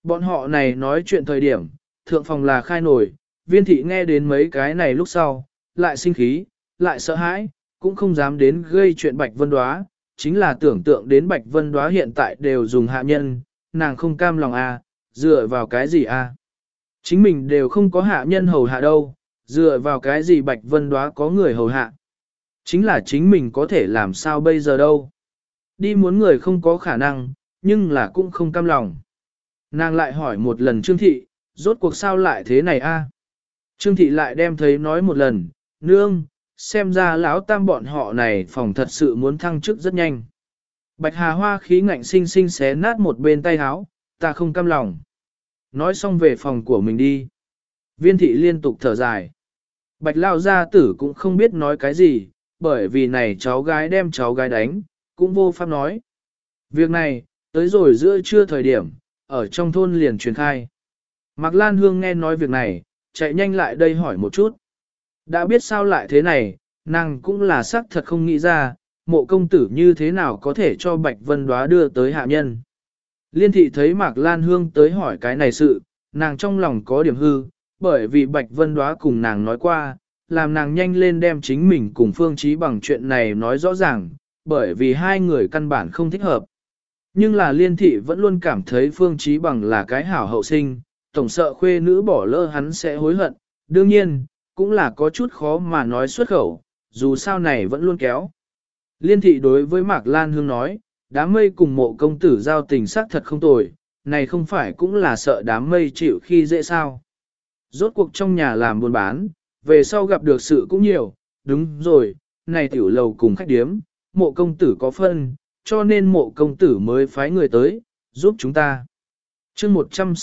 Bọn họ này nói chuyện thời điểm, thượng phòng là khai nổi, viên thị nghe đến mấy cái này lúc sau, lại sinh khí, lại sợ hãi, cũng không dám đến gây chuyện Bạch Vân Đóa, chính là tưởng tượng đến Bạch Vân Đóa hiện tại đều dùng hạ nhân, nàng không cam lòng dựa vào cái gì Chính mình đều không có hạ nhân hầu hạ đâu, dựa vào cái gì Bạch Vân Đóa có người hầu hạ. Chính là chính mình có thể làm sao bây giờ đâu. Đi muốn người không có khả năng, nhưng là cũng không cam lòng. Nàng lại hỏi một lần Trương Thị, rốt cuộc sao lại thế này Trương Thị lại đem thấy nói một lần, nương, xem ra lão tam bọn họ này phòng thật sự muốn thăng chức rất nhanh. Bạch Hà Hoa khí ngạnh sinh sinh xé nát một bên tay háo, ta không cam lòng. Nói xong về phòng của mình đi. Viên thị liên tục thở dài. Bạch Lao gia tử cũng không biết nói cái gì, bởi vì này cháu gái đem cháu gái đánh, cũng vô pháp nói. Việc này, tới rồi giữa trưa thời điểm, ở trong thôn liền truyền khai. Mạc Lan Hương nghe nói việc này, chạy nhanh lại đây hỏi một chút. Đã biết sao lại thế này, nàng cũng là xác thật không nghĩ ra, mộ công tử như thế nào có thể cho Bạch Vân Đóa đưa tới hạ nhân. Liên thị thấy Mạc Lan Hương tới hỏi cái này sự, nàng trong lòng có điểm hư, bởi vì Bạch Vân Đóa cùng nàng nói qua, làm nàng nhanh lên đem chính mình cùng Phương Chí bằng chuyện này nói rõ ràng, bởi vì hai người căn bản không thích hợp. Nhưng là liên thị vẫn luôn cảm thấy Phương Chí bằng là cái hảo hậu sinh, tổng sợ khuê nữ bỏ lỡ hắn sẽ hối hận, đương nhiên, cũng là có chút khó mà nói xuất khẩu, dù sao này vẫn luôn kéo. Liên thị đối với Mạc Lan Hương nói, đám mây cùng mộ công tử giao tình sắc thật không tồi, này không phải cũng là sợ đám mây chịu khi dễ sao. Rốt cuộc trong nhà làm buôn bán, về sau gặp được sự cũng nhiều, đúng rồi, này tiểu lầu cùng khách điếm, mộ công tử có phân, cho nên mộ công tử mới phái người tới, giúp chúng ta. chương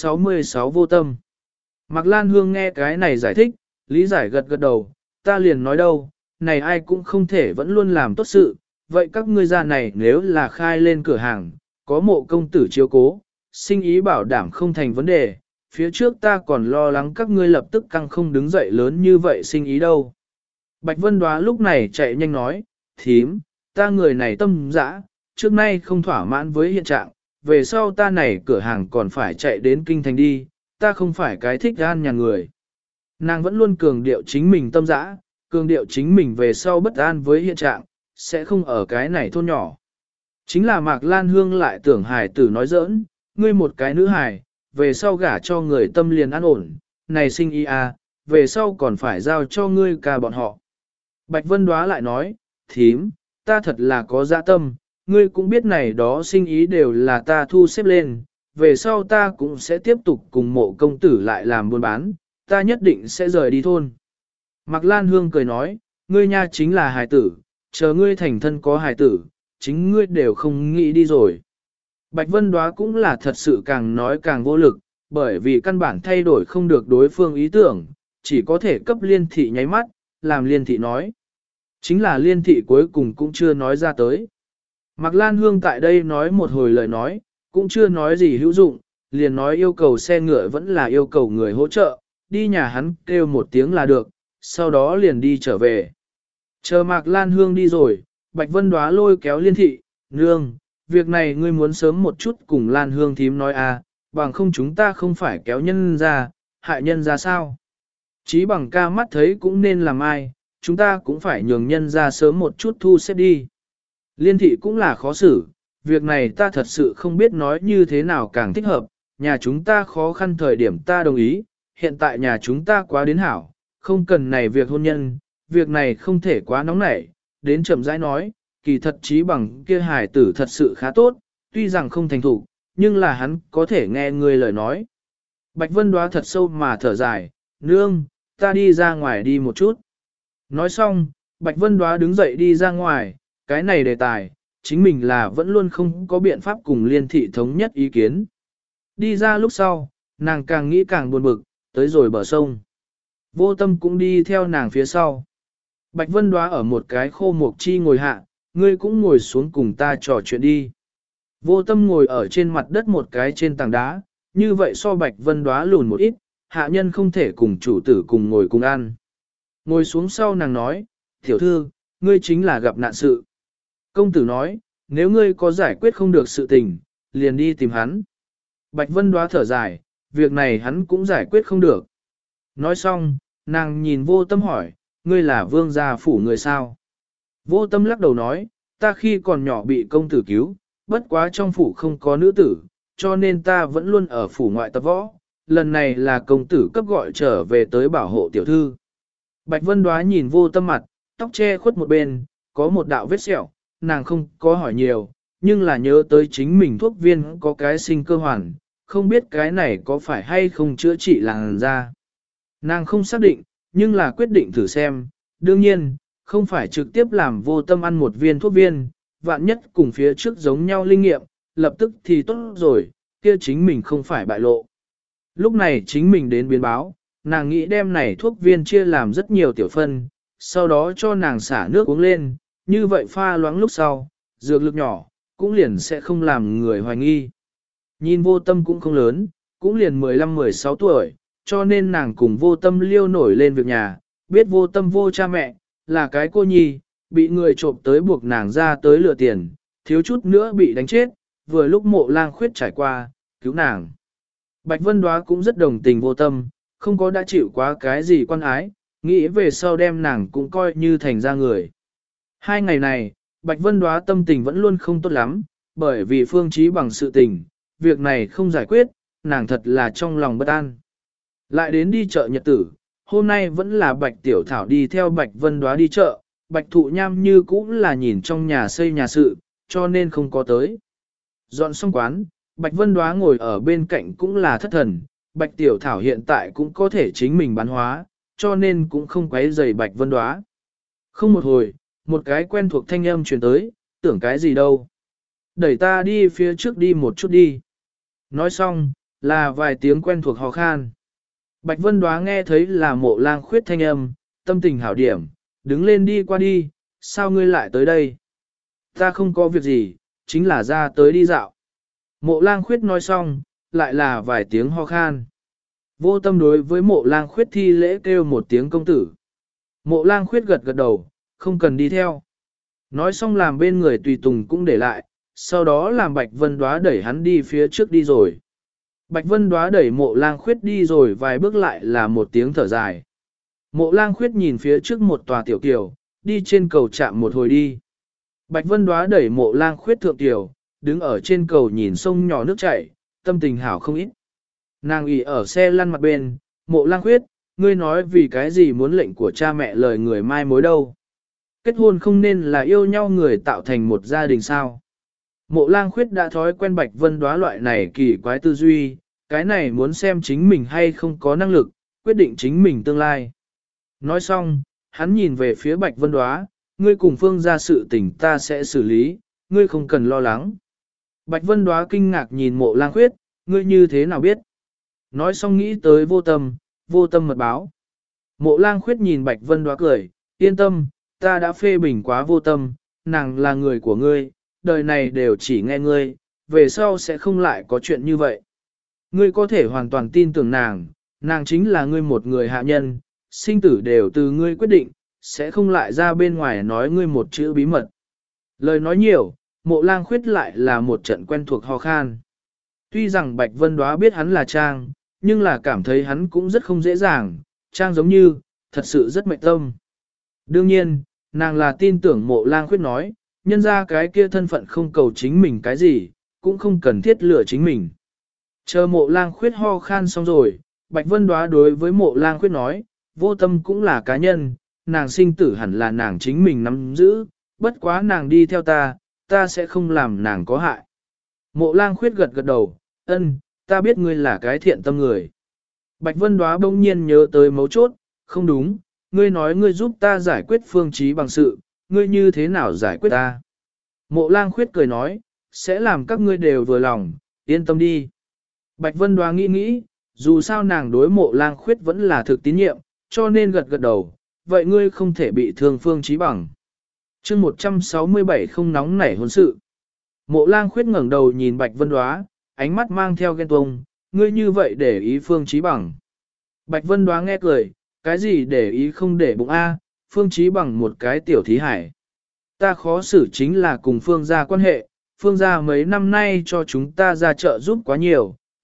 166 vô tâm. Mạc Lan Hương nghe cái này giải thích, lý giải gật gật đầu, ta liền nói đâu, này ai cũng không thể vẫn luôn làm tốt sự, vậy các ngươi ra này nếu là khai lên cửa hàng, có mộ công tử chiếu cố, sinh ý bảo đảm không thành vấn đề, phía trước ta còn lo lắng các ngươi lập tức căng không đứng dậy lớn như vậy sinh ý đâu. Bạch Vân Đoá lúc này chạy nhanh nói, thím, ta người này tâm dã, trước nay không thỏa mãn với hiện trạng, về sau ta này cửa hàng còn phải chạy đến kinh thành đi, ta không phải cái thích gan nhà người. Nàng vẫn luôn cường điệu chính mình tâm dã, cường điệu chính mình về sau bất an với hiện trạng, sẽ không ở cái này thôn nhỏ. Chính là Mạc Lan Hương lại tưởng hài tử nói giỡn, ngươi một cái nữ hài, về sau gả cho người tâm liền an ổn, này sinh ý về sau còn phải giao cho ngươi cả bọn họ. Bạch Vân Đoá lại nói, thím, ta thật là có dạ tâm, ngươi cũng biết này đó sinh ý đều là ta thu xếp lên, về sau ta cũng sẽ tiếp tục cùng mộ công tử lại làm buôn bán, ta nhất định sẽ rời đi thôn. Mạc Lan Hương cười nói, ngươi nha chính là hài tử, chờ ngươi thành thân có hài tử, chính ngươi đều không nghĩ đi rồi. Bạch Vân Đoá cũng là thật sự càng nói càng vô lực, bởi vì căn bản thay đổi không được đối phương ý tưởng, chỉ có thể cấp liên thị nháy mắt, làm liên thị nói. Chính là liên thị cuối cùng cũng chưa nói ra tới. Mạc Lan Hương tại đây nói một hồi lời nói, cũng chưa nói gì hữu dụng, liền nói yêu cầu xe ngựa vẫn là yêu cầu người hỗ trợ, đi nhà hắn kêu một tiếng là được, sau đó liền đi trở về. Chờ Mạc Lan Hương đi rồi, Bạch Vân Đoá lôi kéo liên thị, nương, việc này ngươi muốn sớm một chút cùng Lan Hương thím nói bằng không chúng ta không phải kéo nhân ra, hại nhân ra sao. Chí bằng ca mắt thấy cũng nên làm ai, chúng ta cũng phải nhường nhân ra sớm một chút thu xếp đi. Liên thị cũng là khó xử, việc này ta thật sự không biết nói như thế nào càng thích hợp, nhà chúng ta khó khăn thời điểm ta đồng ý, hiện tại nhà chúng ta quá đến hảo, không cần này việc hôn nhân, việc này không thể quá nóng nảy, đến chậm rãi nói, kỳ thật Chí bằng kia hài tử thật sự khá tốt, tuy rằng không thành thủ, nhưng là hắn có thể nghe người lời nói. Bạch Vân Đoá thật sâu mà thở dài, nương, ta đi ra ngoài đi một chút. Nói xong, Bạch Vân Đoá đứng dậy đi ra ngoài, cái này đề tài, chính mình là vẫn luôn không có biện pháp cùng liên thị thống nhất ý kiến. Đi ra lúc sau, nàng càng nghĩ càng buồn bực, tới rồi bờ sông. Vô tâm cũng đi theo nàng phía sau. Bạch Vân Đoá ở một cái khô mục chi ngồi hạ, ngươi cũng ngồi xuống cùng ta trò chuyện đi. Vô tâm ngồi ở trên mặt đất một cái trên tảng đá, như vậy so Bạch Vân Đoá lùn một ít, hạ nhân không thể cùng chủ tử cùng ngồi cùng ăn. Ngồi xuống sau nàng nói, tiểu thư, ngươi chính là gặp nạn sự. Công tử nói, nếu ngươi có giải quyết không được sự tình, liền đi tìm hắn. Bạch Vân Đóa thở dài, việc này hắn cũng giải quyết không được. Nói xong, nàng nhìn Vô Tâm hỏi, ngươi là vương gia phủ người sao? Vô Tâm lắc đầu nói, ta khi còn nhỏ bị công tử cứu, bất quá trong phủ không có nữ tử, cho nên ta vẫn luôn ở phủ ngoại tập võ. Lần này là công tử cấp gọi trở về tới bảo hộ tiểu thư. Bạch Vân Đóa nhìn Vô Tâm mặt, tóc che khuất một bên, có một đạo vết sẹo, nàng không có hỏi nhiều, nhưng là nhớ tới chính mình thuốc viên có cái sinh cơ hoàn, không biết cái này có phải hay không chữa trị làn da. Nàng không xác định, nhưng là quyết định thử xem, đương nhiên, không phải trực tiếp làm Vô Tâm ăn một viên thuốc viên, vạn nhất cùng phía trước giống nhau linh nghiệm, lập tức thì tốt rồi, kia chính mình không phải bại lộ. Lúc này chính mình đến biến báo, nàng nghĩ đem này thuốc viên chia làm rất nhiều tiểu phân, sau đó cho nàng xả nước uống lên, như vậy pha loãng lúc sau, dược lực nhỏ, cũng liền sẽ không làm người hoài nghi. Nhìn Vô Tâm cũng không lớn, cũng liền 15-16 tuổi, cho nên nàng cùng Vô Tâm liêu nổi lên việc nhà, biết Vô Tâm vô cha mẹ, là cái cô nhi, bị người trộm tới buộc nàng ra tới lừa tiền, thiếu chút nữa bị đánh chết, vừa lúc Mộ Lang Khuyết trải qua, cứu nàng. Bạch Vân Đóa cũng rất đồng tình Vô Tâm, không có đã chịu quá cái gì quan ái, nghĩ về sau đem nàng cũng coi như thành ra người. 2 ngày này, Bạch Vân Đóa tâm tình vẫn luôn không tốt lắm, bởi vì Phương Chí bằng sự tình, việc này không giải quyết, nàng thật là trong lòng bất an. Lại đến đi chợ nhật tử, hôm nay vẫn là Bạch Tiểu Thảo đi theo Bạch Vân Đóa đi chợ, Bạch Thụ Nham như cũng là nhìn trong nhà xây nhà sự, cho nên không có tới. Dọn xong quán, Bạch Vân Đóa ngồi ở bên cạnh cũng là thất thần, Bạch Tiểu Thảo hiện tại cũng có thể chính mình bán hóa, cho nên cũng không quấy rầy Bạch Vân Đóa. Không một hồi, một cái quen thuộc thanh âm truyền tới, tưởng cái gì đâu. Đẩy ta đi phía trước đi một chút đi. Nói xong, là vài tiếng quen thuộc hò khan. Bạch Vân Đóa nghe thấy là Mộ Lang Khuyết thanh âm, tâm tình hảo điểm, đứng lên đi qua đi, sao ngươi lại tới đây? Ta không có việc gì, chính là ra tới đi dạo. Mộ Lang Khuyết nói xong, lại là vài tiếng ho khan. Vô Tâm đối với Mộ Lang Khuyết thi lễ kêu một tiếng công tử. Mộ Lang Khuyết gật gật đầu, không cần đi theo. Nói xong làm bên người tùy tùng cũng để lại, sau đó làm Bạch Vân Đóa đẩy hắn đi phía trước đi rồi. Bạch Vân Đóa đẩy Mộ Lang Khuyết đi rồi vài bước lại là một tiếng thở dài. Mộ Lang Khuyết nhìn phía trước một tòa tiểu kiều, đi trên cầu chạm một hồi đi. Bạch Vân Đóa đẩy Mộ Lang Khuyết thượng kiều, đứng ở trên cầu nhìn sông nhỏ nước chảy, tâm tình hảo không ít. Nàng ỉ ở xe lăn mặt bên, Mộ Lang Khuyết, ngươi nói vì cái gì muốn lệnh của cha mẹ lời người mai mối đâu. Kết hôn không nên là yêu nhau người tạo thành một gia đình sao. Mộ Lang Khuyết đã thói quen Bạch Vân Đóa loại này kỳ quái tư duy, cái này muốn xem chính mình hay không có năng lực, quyết định chính mình tương lai. Nói xong, hắn nhìn về phía Bạch Vân Đóa, ngươi cùng Phương ra sự tình ta sẽ xử lý, ngươi không cần lo lắng. Bạch Vân Đóa kinh ngạc nhìn Mộ Lang Khuyết, ngươi như thế nào biết? Nói xong nghĩ tới Vô Tâm mật báo. Mộ Lang Khuyết nhìn Bạch Vân Đóa cười, yên tâm, ta đã phê bình quá Vô Tâm, nàng là người của ngươi, đời này đều chỉ nghe ngươi, về sau sẽ không lại có chuyện như vậy. Ngươi có thể hoàn toàn tin tưởng nàng, nàng chính là ngươi một người hạ nhân, sinh tử đều từ ngươi quyết định, sẽ không lại ra bên ngoài nói ngươi một chữ bí mật. Lời nói nhiều, Mộ Lang Khuyết lại là một trận quen thuộc ho khan. Tuy rằng Bạch Vân Đóa biết hắn là Trang, nhưng là cảm thấy hắn cũng rất không dễ dàng, Trang giống như, thật sự rất mệt tâm. Đương nhiên, nàng là tin tưởng Mộ Lang Khuyết nói, nhân ra cái kia thân phận không cầu chính mình cái gì, cũng không cần thiết lựa chính mình. Chờ Mộ Lang Khuyết ho khan xong rồi, Bạch Vân Đóa đối với Mộ Lang Khuyết nói, Vô Tâm cũng là cá nhân, nàng sinh tử hẳn là nàng chính mình nắm giữ, bất quá nàng đi theo ta sẽ không làm nàng có hại. Mộ Lang Khuyết gật gật đầu, ân, ta biết ngươi là cái thiện tâm người. Bạch Vân Đóa bỗng nhiên nhớ tới mấu chốt, không đúng, ngươi nói ngươi giúp ta giải quyết Phương Chí bằng sự, ngươi như thế nào giải quyết ta? Mộ Lang Khuyết cười nói, sẽ làm các ngươi đều vừa lòng, yên tâm đi. Bạch Vân Đóa nghĩ nghĩ, dù sao nàng đối Mộ Lang Khuyết vẫn là thực tín nhiệm, cho nên gật gật đầu, vậy ngươi không thể bị thương Phương Chí bằng. Chương 167 không nóng nảy hôn sự. Mộ Lang Khuyết ngẩng đầu nhìn Bạch Vân Đóa, ánh mắt mang theo ghen tuông, ngươi như vậy để ý Phương Chí bằng. Bạch Vân Đóa nghe cười, cái gì để ý không để bụng a, Phương Chí bằng một cái tiểu thí hải. Ta khó xử chính là cùng Phương gia quan hệ, Phương gia mấy năm nay cho chúng ta ra trợ giúp quá nhiều,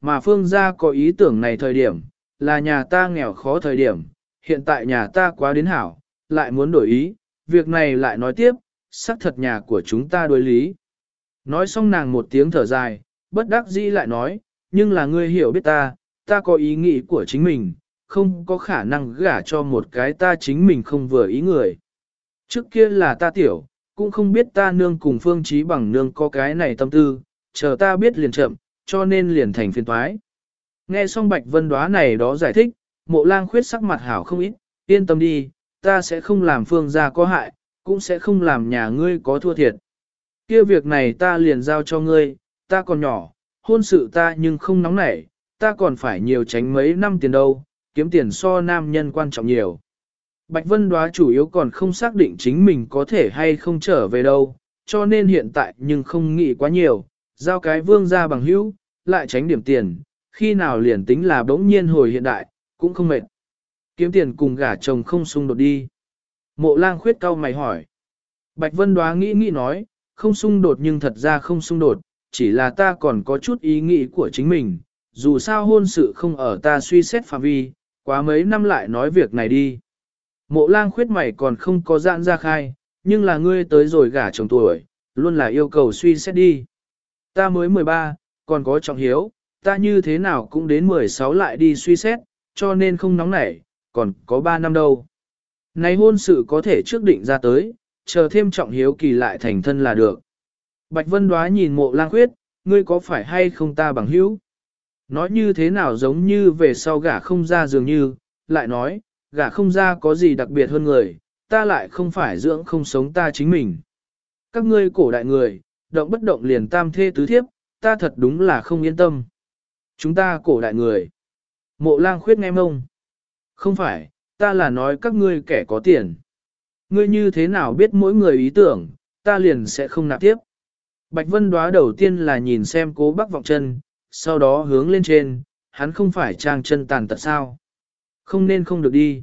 mà Phương gia có ý tưởng này thời điểm, là nhà ta nghèo khó thời điểm, hiện tại nhà ta quá đến hảo, lại muốn đổi ý, việc này lại nói tiếp, xác thật nhà của chúng ta đối lý. Nói xong nàng một tiếng thở dài, bất đắc dĩ lại nói, nhưng là ngươi hiểu biết ta có ý nghĩ của chính mình, không có khả năng gả cho một cái ta chính mình không vừa ý người. Trước kia là ta tiểu, cũng không biết ta nương cùng Phương Chí Bằng nương có cái này tâm tư, chờ ta biết liền chậm, cho nên liền thành phiền toái. Nghe xong Bạch Vân Đóa này đó giải thích, Mộ Lang Khuyết sắc mặt hảo không ít, yên tâm đi, ta sẽ không làm Phương gia có hại, cũng sẽ không làm nhà ngươi có thua thiệt. Kia việc này ta liền giao cho ngươi, ta còn nhỏ, hôn sự ta nhưng không nóng nảy, ta còn phải nhiều tránh mấy năm tiền đâu, kiếm tiền so nam nhân quan trọng nhiều. Bạch Vân Đóa chủ yếu còn không xác định chính mình có thể hay không trở về đâu, cho nên hiện tại nhưng không nghĩ quá nhiều, giao cái vương gia bằng hữu, lại tránh điểm tiền, khi nào liền tính là bỗng nhiên hồi hiện đại, cũng không mệt. Kiếm tiền cùng gả chồng không xung đột đi. Mộ Lang Khuyết cau mày hỏi. Bạch Vân Đóa nghĩ nói, không xung đột nhưng thật ra không xung đột, chỉ là ta còn có chút ý nghĩ của chính mình, dù sao hôn sự không ở ta suy xét phạm vi, quá mấy năm lại nói việc này đi. Mộ Lang Khuyết mày còn không có giãn ra khai, nhưng là ngươi tới rồi gả chồng tuổi, luôn là yêu cầu suy xét đi. Ta mới 13, còn có trọng hiếu, ta như thế nào cũng đến 16 lại đi suy xét, cho nên không nóng nảy, còn có 3 năm đâu. Này hôn sự có thể trước định ra tới, chờ thêm trọng hiếu kỳ lại thành thân là được. Bạch Vân Đóa nhìn Mộ Lang Khuyết, ngươi có phải hay không ta bằng hữu? Nói như thế nào giống như về sau gả không ra dường như, lại nói, gả không ra có gì đặc biệt hơn người, ta lại không phải dưỡng không sống ta chính mình. Các ngươi cổ đại người, động bất động liền tam thê tứ thiếp, ta thật đúng là không yên tâm. Chúng ta cổ đại người. Mộ Lang Khuyết nghe mông. Không phải, ta là nói các ngươi kẻ có tiền. Ngươi như thế nào biết mỗi người ý tưởng, ta liền sẽ không nạp tiếp. Bạch Vân Đóa đầu tiên là nhìn xem Cố Bắc vọng chân, sau đó hướng lên trên, hắn không phải trang chân tàn tật sao. Không nên không được đi.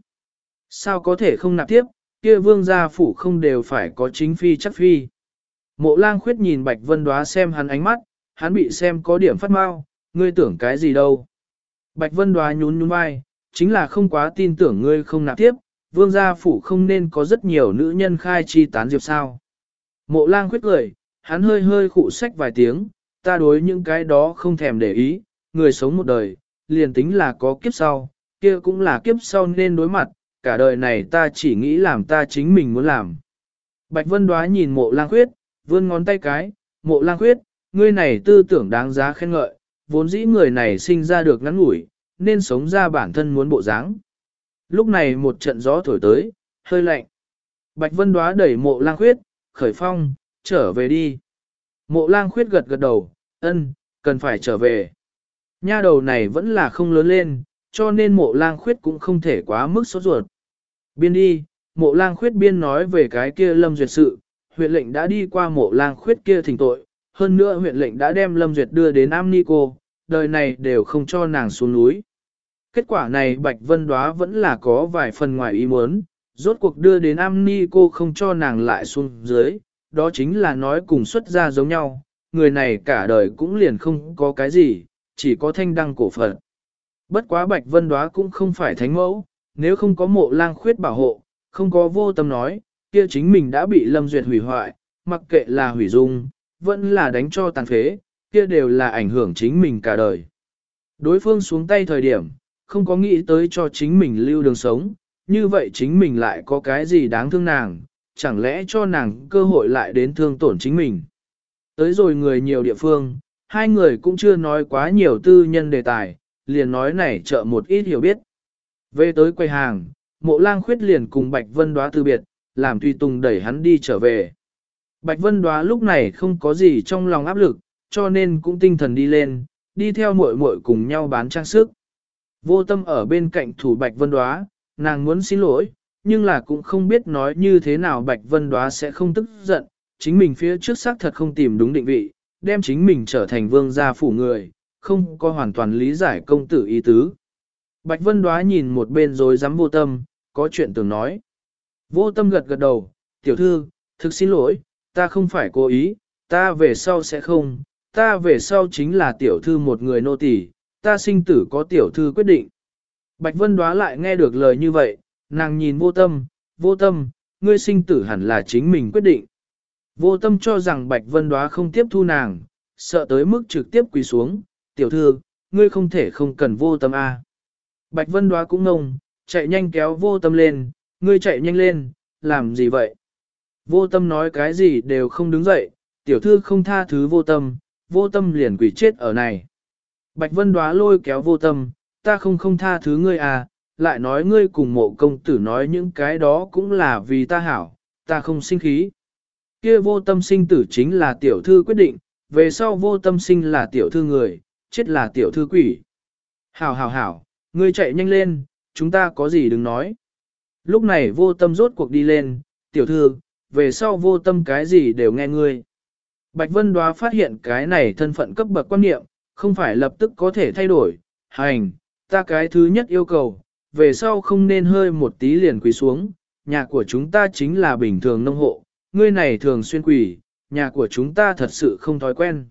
Sao có thể không nạp tiếp, kia vương gia phủ không đều phải có chính phi chắc phi. Mộ Lang Khuyết nhìn Bạch Vân Đóa xem hắn ánh mắt, hắn bị xem có điểm phát mau, ngươi tưởng cái gì đâu. Bạch Vân Đóa nhún nhún vai, chính là không quá tin tưởng ngươi không nạp tiếp, vương gia phủ không nên có rất nhiều nữ nhân khai chi tán diệp sao. Mộ Lang Khuyết cười, hắn hơi hơi khụ sách vài tiếng, ta đối những cái đó không thèm để ý, người sống một đời, liền tính là có kiếp sau, kia cũng là kiếp sau nên đối mặt, cả đời này ta chỉ nghĩ làm ta chính mình muốn làm. Bạch Vân Đóa nhìn Mộ Lang Khuyết, vươn ngón tay cái, Mộ Lang Khuyết, ngươi này tư tưởng đáng giá khen ngợi, vốn dĩ người này sinh ra được ngắn ngủi, nên sống ra bản thân muốn bộ dáng. Lúc này một trận gió thổi tới, hơi lạnh. Bạch Vân Đóa đẩy Mộ Lang Khuyết, khởi phong, trở về đi. Mộ Lang Khuyết gật gật đầu, ân, cần phải trở về. Nha đầu này vẫn là không lớn lên, cho nên Mộ Lang Khuyết cũng không thể quá mức sốt ruột. Biên đi, Mộ Lang Khuyết biên nói về cái kia Lâm Duyệt sự, huyện lệnh đã đi qua Mộ Lang Khuyết kia thỉnh tội, hơn nữa huyện lệnh đã đem Lâm Duyệt đưa đến Am Ni Cô, đời này đều không cho nàng xuống núi. Kết quả này Bạch Vân Đóa vẫn là có vài phần ngoài ý muốn, rốt cuộc đưa đến Am Ni Cô không cho nàng lại xuống dưới, đó chính là nói cùng xuất gia giống nhau, người này cả đời cũng liền không có cái gì, chỉ có thanh đăng cổ phận. Bất quá Bạch Vân Đóa cũng không phải thánh mẫu, nếu không có Mộ Lang Khuyết bảo hộ, không có vô tâm nói, kia chính mình đã bị Lâm Duyệt hủy hoại, mặc kệ là hủy dung, vẫn là đánh cho tàn phế, kia đều là ảnh hưởng chính mình cả đời. Đối phương xuống tay thời điểm, không có nghĩ tới cho chính mình lưu đường sống, như vậy chính mình lại có cái gì đáng thương nàng, chẳng lẽ cho nàng cơ hội lại đến thương tổn chính mình. Tới rồi người nhiều địa phương, hai người cũng chưa nói quá nhiều tư nhân đề tài, liền nói này trợ một ít hiểu biết. Về tới quầy hàng, Mộ Lang Khuyết liền cùng Bạch Vân Đóa từ biệt, làm Tùy Tùng đẩy hắn đi trở về. Bạch Vân Đóa lúc này không có gì trong lòng áp lực, cho nên cũng tinh thần đi lên, đi theo muội muội cùng nhau bán trang sức. Vô Tâm ở bên cạnh thủ Bạch Vân Đóa, nàng muốn xin lỗi, nhưng là cũng không biết nói như thế nào Bạch Vân Đóa sẽ không tức giận, chính mình phía trước xác thật không tìm đúng định vị, đem chính mình trở thành vương gia phủ người, không có hoàn toàn lý giải công tử ý tứ. Bạch Vân Đóa nhìn một bên rồi dám Vô Tâm, có chuyện tưởng nói. Vô Tâm gật gật đầu, tiểu thư, thực xin lỗi, ta không phải cố ý, ta về sau sẽ không, ta về sau chính là tiểu thư một người nô tỳ, ta sinh tử có tiểu thư quyết định. Bạch Vân Đóa lại nghe được lời như vậy, nàng nhìn vô tâm, ngươi sinh tử hẳn là chính mình quyết định. Vô tâm cho rằng Bạch Vân Đóa không tiếp thu nàng, sợ tới mức trực tiếp quỳ xuống, tiểu thư, ngươi không thể không cần vô tâm a. Bạch Vân Đóa cũng ngông, chạy nhanh kéo vô tâm lên, ngươi chạy nhanh lên, làm gì vậy? Vô tâm nói cái gì đều không đứng dậy, tiểu thư không tha thứ vô tâm liền quỳ chết ở này. Bạch Vân Đóa lôi kéo vô tâm, ta không tha thứ ngươi à, lại nói ngươi cùng mộ công tử nói những cái đó cũng là vì ta hảo, ta không sinh khí. Kia vô tâm sinh tử chính là tiểu thư quyết định, về sau vô tâm sinh là tiểu thư người, chết là tiểu thư quỷ. Hảo, ngươi chạy nhanh lên, chúng ta có gì đừng nói. Lúc này vô tâm rốt cuộc đi lên, tiểu thư, về sau vô tâm cái gì đều nghe ngươi. Bạch Vân Đóa phát hiện cái này thân phận cấp bậc quan niệm, không phải lập tức có thể thay đổi, hành, ta cái thứ nhất yêu cầu, về sau không nên hơi một tí liền quỳ xuống, nhà của chúng ta chính là bình thường nông hộ, ngươi này thường xuyên quỳ, nhà của chúng ta thật sự không thói quen.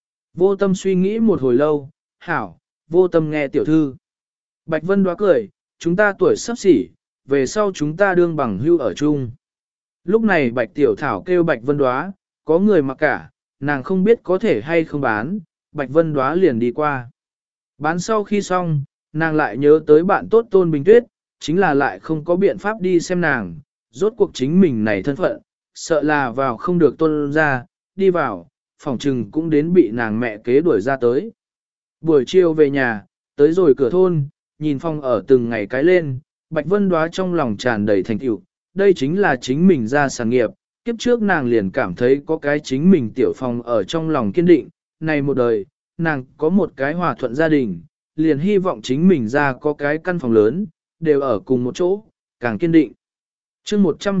Vô tâm suy nghĩ một hồi lâu, hảo, vô tâm nghe tiểu thư. Bạch Vân Đóa cười, chúng ta tuổi sắp xỉ, về sau chúng ta đương bằng hưu ở chung. Lúc này Bạch Tiểu Thảo kêu Bạch Vân Đóa, có người mặc cả, nàng không biết có thể hay không bán, Bạch Vân Đóa liền đi qua. Bán sau khi xong, nàng lại nhớ tới bạn tốt Tôn Bình Tuyết, chính là lại không có biện pháp đi xem nàng, rốt cuộc chính mình này thân phận, sợ là vào không được Tôn ra, đi vào, phòng trừng cũng đến bị nàng mẹ kế đuổi ra tới. Buổi chiều về nhà, tới rồi cửa thôn, nhìn phong ở từng ngày cái lên, Bạch Vân Đóa trong lòng tràn đầy thành tựu, đây chính là chính mình ra sản nghiệp, kiếp trước nàng liền cảm thấy có cái chính mình tiểu phong ở trong lòng kiên định, này một đời, nàng có một cái hòa thuận gia đình, liền hy vọng chính mình ra có cái căn phòng lớn, đều ở cùng một chỗ, càng kiên định. Chương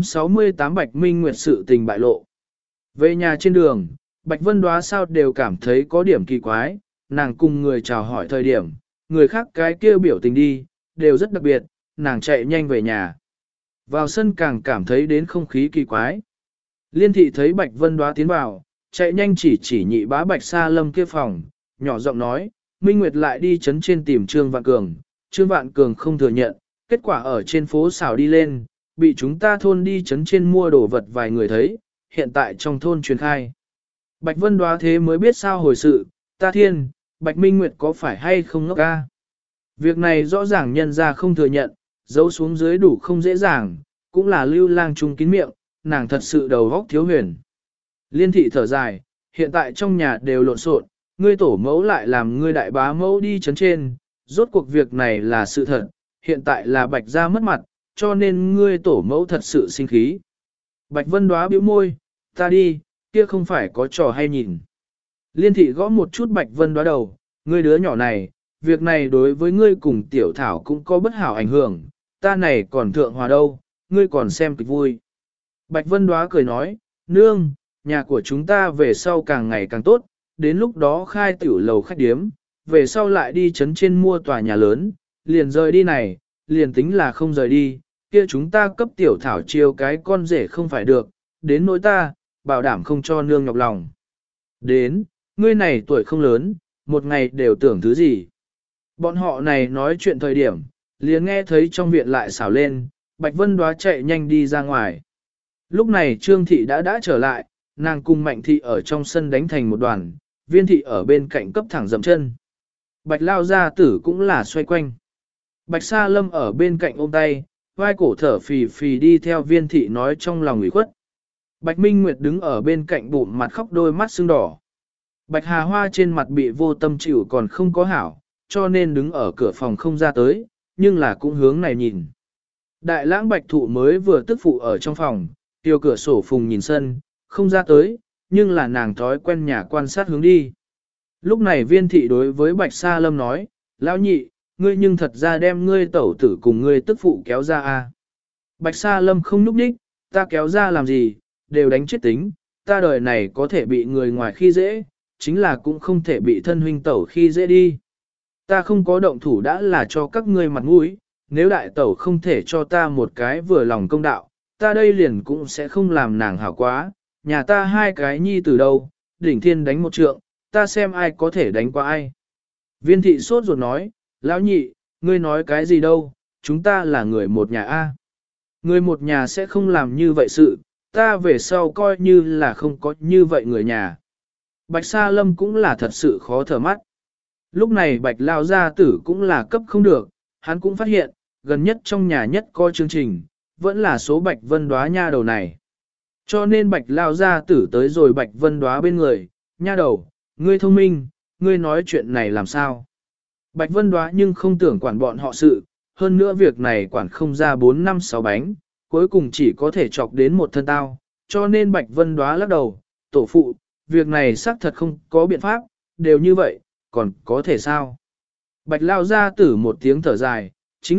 168 Bạch Minh Nguyệt sự tình bại lộ. Về nhà trên đường, Bạch Vân Đóa sao đều cảm thấy có điểm kỳ quái, nàng cùng người chào hỏi thời điểm, người khác cái kia biểu tình đi, đều rất đặc biệt, nàng chạy nhanh về nhà. Vào sân càng cảm thấy đến không khí kỳ quái. Liên thị thấy Bạch Vân Đóa tiến vào, chạy nhanh chỉ nhị bá Bạch Sa Lâm kia phòng, nhỏ giọng nói, Minh Nguyệt lại đi chấn trên tìm Trương Vạn Cường. Trương Vạn Cường không thừa nhận, kết quả ở trên phố xào đi lên, bị chúng ta thôn đi chấn trên mua đồ vật vài người thấy, hiện tại trong thôn truyền khai. Bạch Vân Đóa thế mới biết sao hồi sự, ta thiên, Bạch Minh Nguyệt có phải hay không ngốc ca? Việc này rõ ràng nhân ra không thừa nhận, giấu xuống dưới đủ không dễ dàng, cũng là lưu lang trung kín miệng, nàng thật sự đầu óc thiếu huyền. Liên thị thở dài, hiện tại trong nhà đều lộn xộn, ngươi tổ mẫu lại làm ngươi đại bá mẫu đi chấn trên, rốt cuộc việc này là sự thật, hiện tại là Bạch gia mất mặt, cho nên ngươi tổ mẫu thật sự sinh khí. Bạch Vân Đóa bĩu môi, ta đi, kia không phải có trò hay nhìn. Liên thị gõ một chút Bạch Vân Đóa đầu, ngươi đứa nhỏ này, việc này đối với ngươi cùng tiểu thảo cũng có bất hảo ảnh hưởng, ta này còn thượng hòa đâu, ngươi còn xem kịch vui. Bạch Vân Đóa cười nói, nương, nhà của chúng ta về sau càng ngày càng tốt, đến lúc đó khai tiểu lầu khách điếm, về sau lại đi chấn trên mua tòa nhà lớn, liền rời đi này, liền tính là không rời đi, kia chúng ta cấp tiểu thảo chiêu cái con rể không phải được, đến nỗi ta, bảo đảm không cho nương nhọc lòng. Đến, ngươi này tuổi không lớn, một ngày đều tưởng thứ gì. Bọn họ này nói chuyện thời điểm, liền nghe thấy trong viện lại xảo lên, Bạch Vân Đóa chạy nhanh đi ra ngoài. Lúc này Trương Thị đã trở lại, nàng cùng Mạnh Thị ở trong sân đánh thành một đoàn, Viên Thị ở bên cạnh cấp thẳng dậm chân. Bạch Lao gia tử cũng là xoay quanh. Bạch Sa Lâm ở bên cạnh ôm tay, vai cổ thở phì phì đi theo Viên Thị nói trong lòng ủy khuất. Bạch Minh Nguyệt đứng ở bên cạnh bụng mặt khóc đôi mắt sưng đỏ. Bạch Hà Hoa trên mặt bị vô tâm chịu còn không có hảo, cho nên đứng ở cửa phòng không ra tới, nhưng là cũng hướng này nhìn. Đại lãng Bạch Thụ mới vừa tức phụ ở trong phòng, tiêu cửa sổ phùng nhìn sân, không ra tới, nhưng là nàng thói quen nhà quan sát hướng đi. Lúc này Viên Thị đối với Bạch Sa Lâm nói, lão nhị, ngươi nhưng thật ra đem ngươi tẩu tử cùng ngươi tức phụ kéo ra a. Bạch Sa Lâm không núp đích, ta kéo ra làm gì, đều đánh chết tính, ta đời này có thể bị người ngoài khi dễ, chính là cũng không thể bị thân huynh tẩu khi dễ đi. Ta không có động thủ đã là cho các ngươi mặt mũi, nếu đại tẩu không thể cho ta một cái vừa lòng công đạo, ta đây liền cũng sẽ không làm nàng hảo quá, nhà ta hai cái nhi từ đâu, đỉnh thiên đánh một trượng, ta xem ai có thể đánh qua ai. Viên thị sốt ruột nói, lão nhị, ngươi nói cái gì đâu, chúng ta là người một nhà A. Người một nhà sẽ không làm như vậy sự, ta về sau coi như là không có như vậy người nhà. Bạch Sa Lâm cũng là thật sự khó thở mắt. Lúc này Bạch Lao Gia Tử cũng là cấp không được, hắn cũng phát hiện, gần nhất trong nhà nhất coi chương trình, vẫn là số Bạch Vân Đóa nha đầu này. Cho nên Bạch Lao Gia Tử tới rồi Bạch Vân Đóa bên người, nha đầu, ngươi thông minh, ngươi nói chuyện này làm sao? Bạch Vân Đóa nhưng không tưởng quản bọn họ sự, hơn nữa việc này quản không ra 4 năm 6 bánh, cuối cùng chỉ có thể chọc đến một thân tao, cho nên Bạch Vân Đóa lắc đầu, tổ phụ, việc này xác thật không có biện pháp, đều như vậy, còn có thể sao? Bạch Lao Gia Tử một tiếng thở dài, chính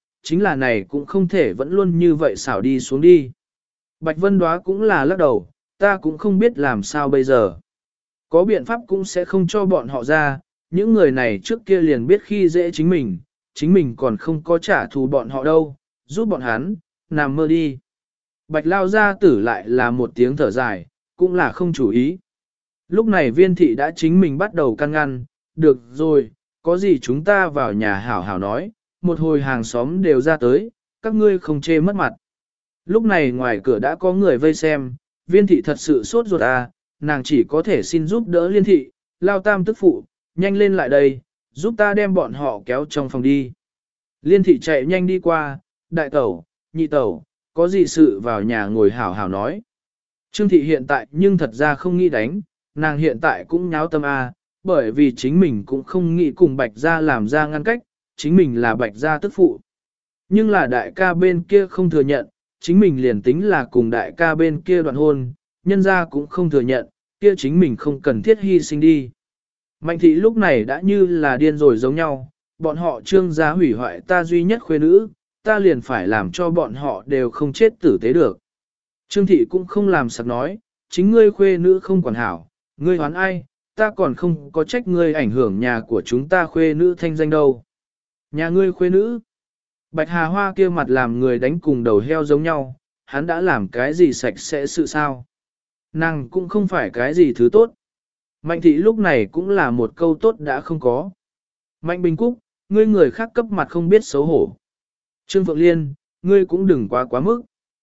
là này cũng không thể vẫn luôn như vậy xảo đi xuống đi. Bạch Vân Đóa cũng là lắc đầu, ta cũng không biết làm sao bây giờ. Có biện pháp cũng sẽ không cho bọn họ ra, những người này trước kia liền biết khi dễ chính mình còn không có trả thù bọn họ đâu, giúp bọn hắn, nằm mơ đi. Bạch Lao Gia Tử lại là một tiếng thở dài, cũng là không chủ ý. Lúc này Viên thị đã chính mình bắt đầu căn ngăn, được rồi, có gì chúng ta vào nhà hảo hảo nói, một hồi hàng xóm đều ra tới, các ngươi không chê mất mặt. Lúc này ngoài cửa đã có người vây xem, Viên thị thật sự sốt ruột à, nàng chỉ có thể xin giúp đỡ Liên thị, Lao Tam tức phụ, nhanh lên lại đây, giúp ta đem bọn họ kéo trong phòng đi. Liên thị chạy nhanh đi qua, đại tẩu, nhị tẩu, có gì sự vào nhà ngồi hảo hảo nói. Trương thị hiện tại nhưng thật ra không nghĩ đánh, nàng hiện tại cũng nháo tâm a, bởi vì chính mình cũng không nghĩ cùng Bạch gia làm ra ngăn cách, chính mình là Bạch gia tức phụ. Nhưng là đại ca bên kia không thừa nhận, chính mình liền tính là cùng đại ca bên kia đoạn hôn, nhân gia cũng không thừa nhận, kia chính mình không cần thiết hy sinh đi. Mạnh thị lúc này đã như là điên rồi giống nhau, bọn họ Trương gia hủy hoại ta duy nhất khuê nữ, ta liền phải làm cho bọn họ đều không chết tử tế được. Trương thị cũng không làm sặc nói, chính ngươi khuê nữ không quản hảo, ngươi hoán ai, ta còn không có trách ngươi ảnh hưởng nhà của chúng ta khuê nữ thanh danh đâu. Nhà ngươi khuê nữ, Bạch Hà Hoa kia mặt làm người đánh cùng đầu heo giống nhau, hắn đã làm cái gì sạch sẽ sự sao. Nàng cũng không phải cái gì thứ tốt. Mạnh thị lúc này cũng là một câu tốt đã không có. Mạnh Bình Cúc, ngươi người khác cấp mặt không biết xấu hổ. Trương Phượng Liên, ngươi cũng đừng quá mức.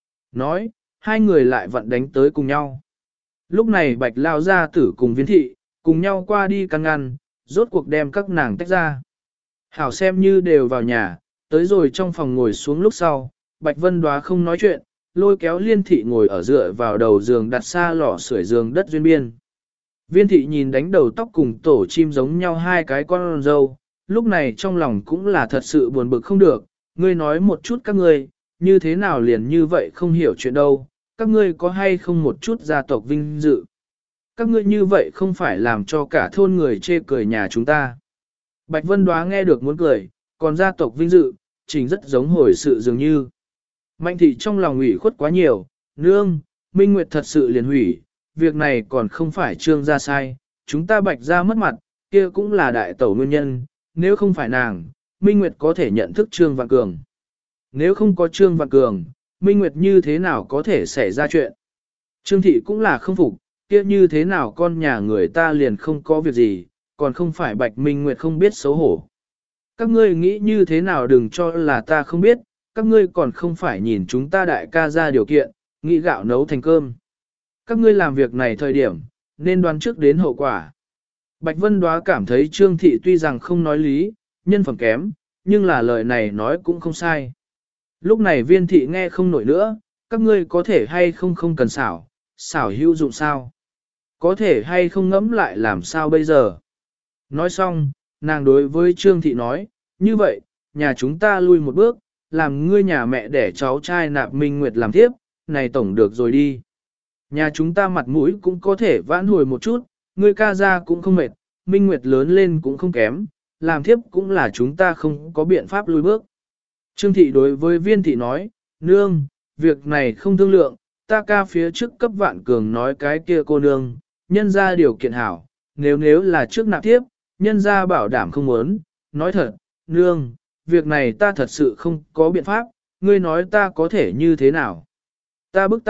Nói, hai người lại vận đánh tới cùng nhau. Lúc này Bạch Lao Gia Tử cùng Viên thị, cùng nhau qua đi căn ngăn, rốt cuộc đem các nàng tách ra. Hảo xem như đều vào nhà, tới rồi trong phòng ngồi xuống lúc sau, Bạch Vân Đóa không nói chuyện, lôi kéo Liên thị ngồi ở dựa vào đầu giường đặt xa lò sưởi giường đất duyên biên. Viên thị nhìn đánh đầu tóc cùng tổ chim giống nhau hai cái con dâu, lúc này trong lòng cũng là thật sự buồn bực không được, ngươi nói một chút các ngươi, như thế nào liền như vậy không hiểu chuyện đâu, các ngươi có hay không một chút gia tộc vinh dự. Các ngươi như vậy không phải làm cho cả thôn người chê cười nhà chúng ta. Bạch Vân Đóa nghe được muốn cười, còn gia tộc vinh dự, chính rất giống hồi sự dường như. Mạnh thị trong lòng ủy khuất quá nhiều, nương, Minh Nguyệt thật sự liền hủy, việc này còn không phải Trương gia sai, chúng ta Bạch gia mất mặt, kia cũng là đại tẩu nguyên nhân, nếu không phải nàng, Minh Nguyệt có thể nhận thức Trương Vạn Cường. Nếu không có Trương Vạn Cường, Minh Nguyệt như thế nào có thể xảy ra chuyện. Trương thị cũng là không phục, kia như thế nào con nhà người ta liền không có việc gì, còn không phải Bạch Minh Nguyệt không biết xấu hổ. Các ngươi nghĩ như thế nào đừng cho là ta không biết, các ngươi còn không phải nhìn chúng ta đại ca ra điều kiện, nghĩ gạo nấu thành cơm. Các ngươi làm việc này thời điểm, nên đoán trước đến hậu quả. Bạch Vân Đóa cảm thấy Trương thị tuy rằng không nói lý, nhân phẩm kém, nhưng là lời này nói cũng không sai. Lúc này Viên thị nghe không nổi nữa, các ngươi có thể hay không cần xảo, xảo hữu dụng sao? Có thể hay không ngẫm lại làm sao bây giờ? Nói xong, nàng đối với Trương thị nói, như vậy, nhà chúng ta lui một bước, làm ngươi nhà mẹ để cháu trai nạp Minh Nguyệt làm tiếp, này tổng được rồi đi. Nhà chúng ta mặt mũi cũng có thể vãn hồi một chút, ngươi ca ra cũng không mệt, Minh Nguyệt lớn lên cũng không kém, làm thiếp cũng là chúng ta không có biện pháp lui bước. Trương thị đối với Viên thị nói, nương, việc này không thương lượng, ta ca phía trước cấp Vạn Cường nói cái kia cô nương, nhân ra điều kiện hảo, nếu là trước nạp tiếp, nhân ra bảo đảm không muốn, nói thật, nương, việc này ta thật sự không có biện pháp, ngươi nói ta có thể như thế nào. Ta bức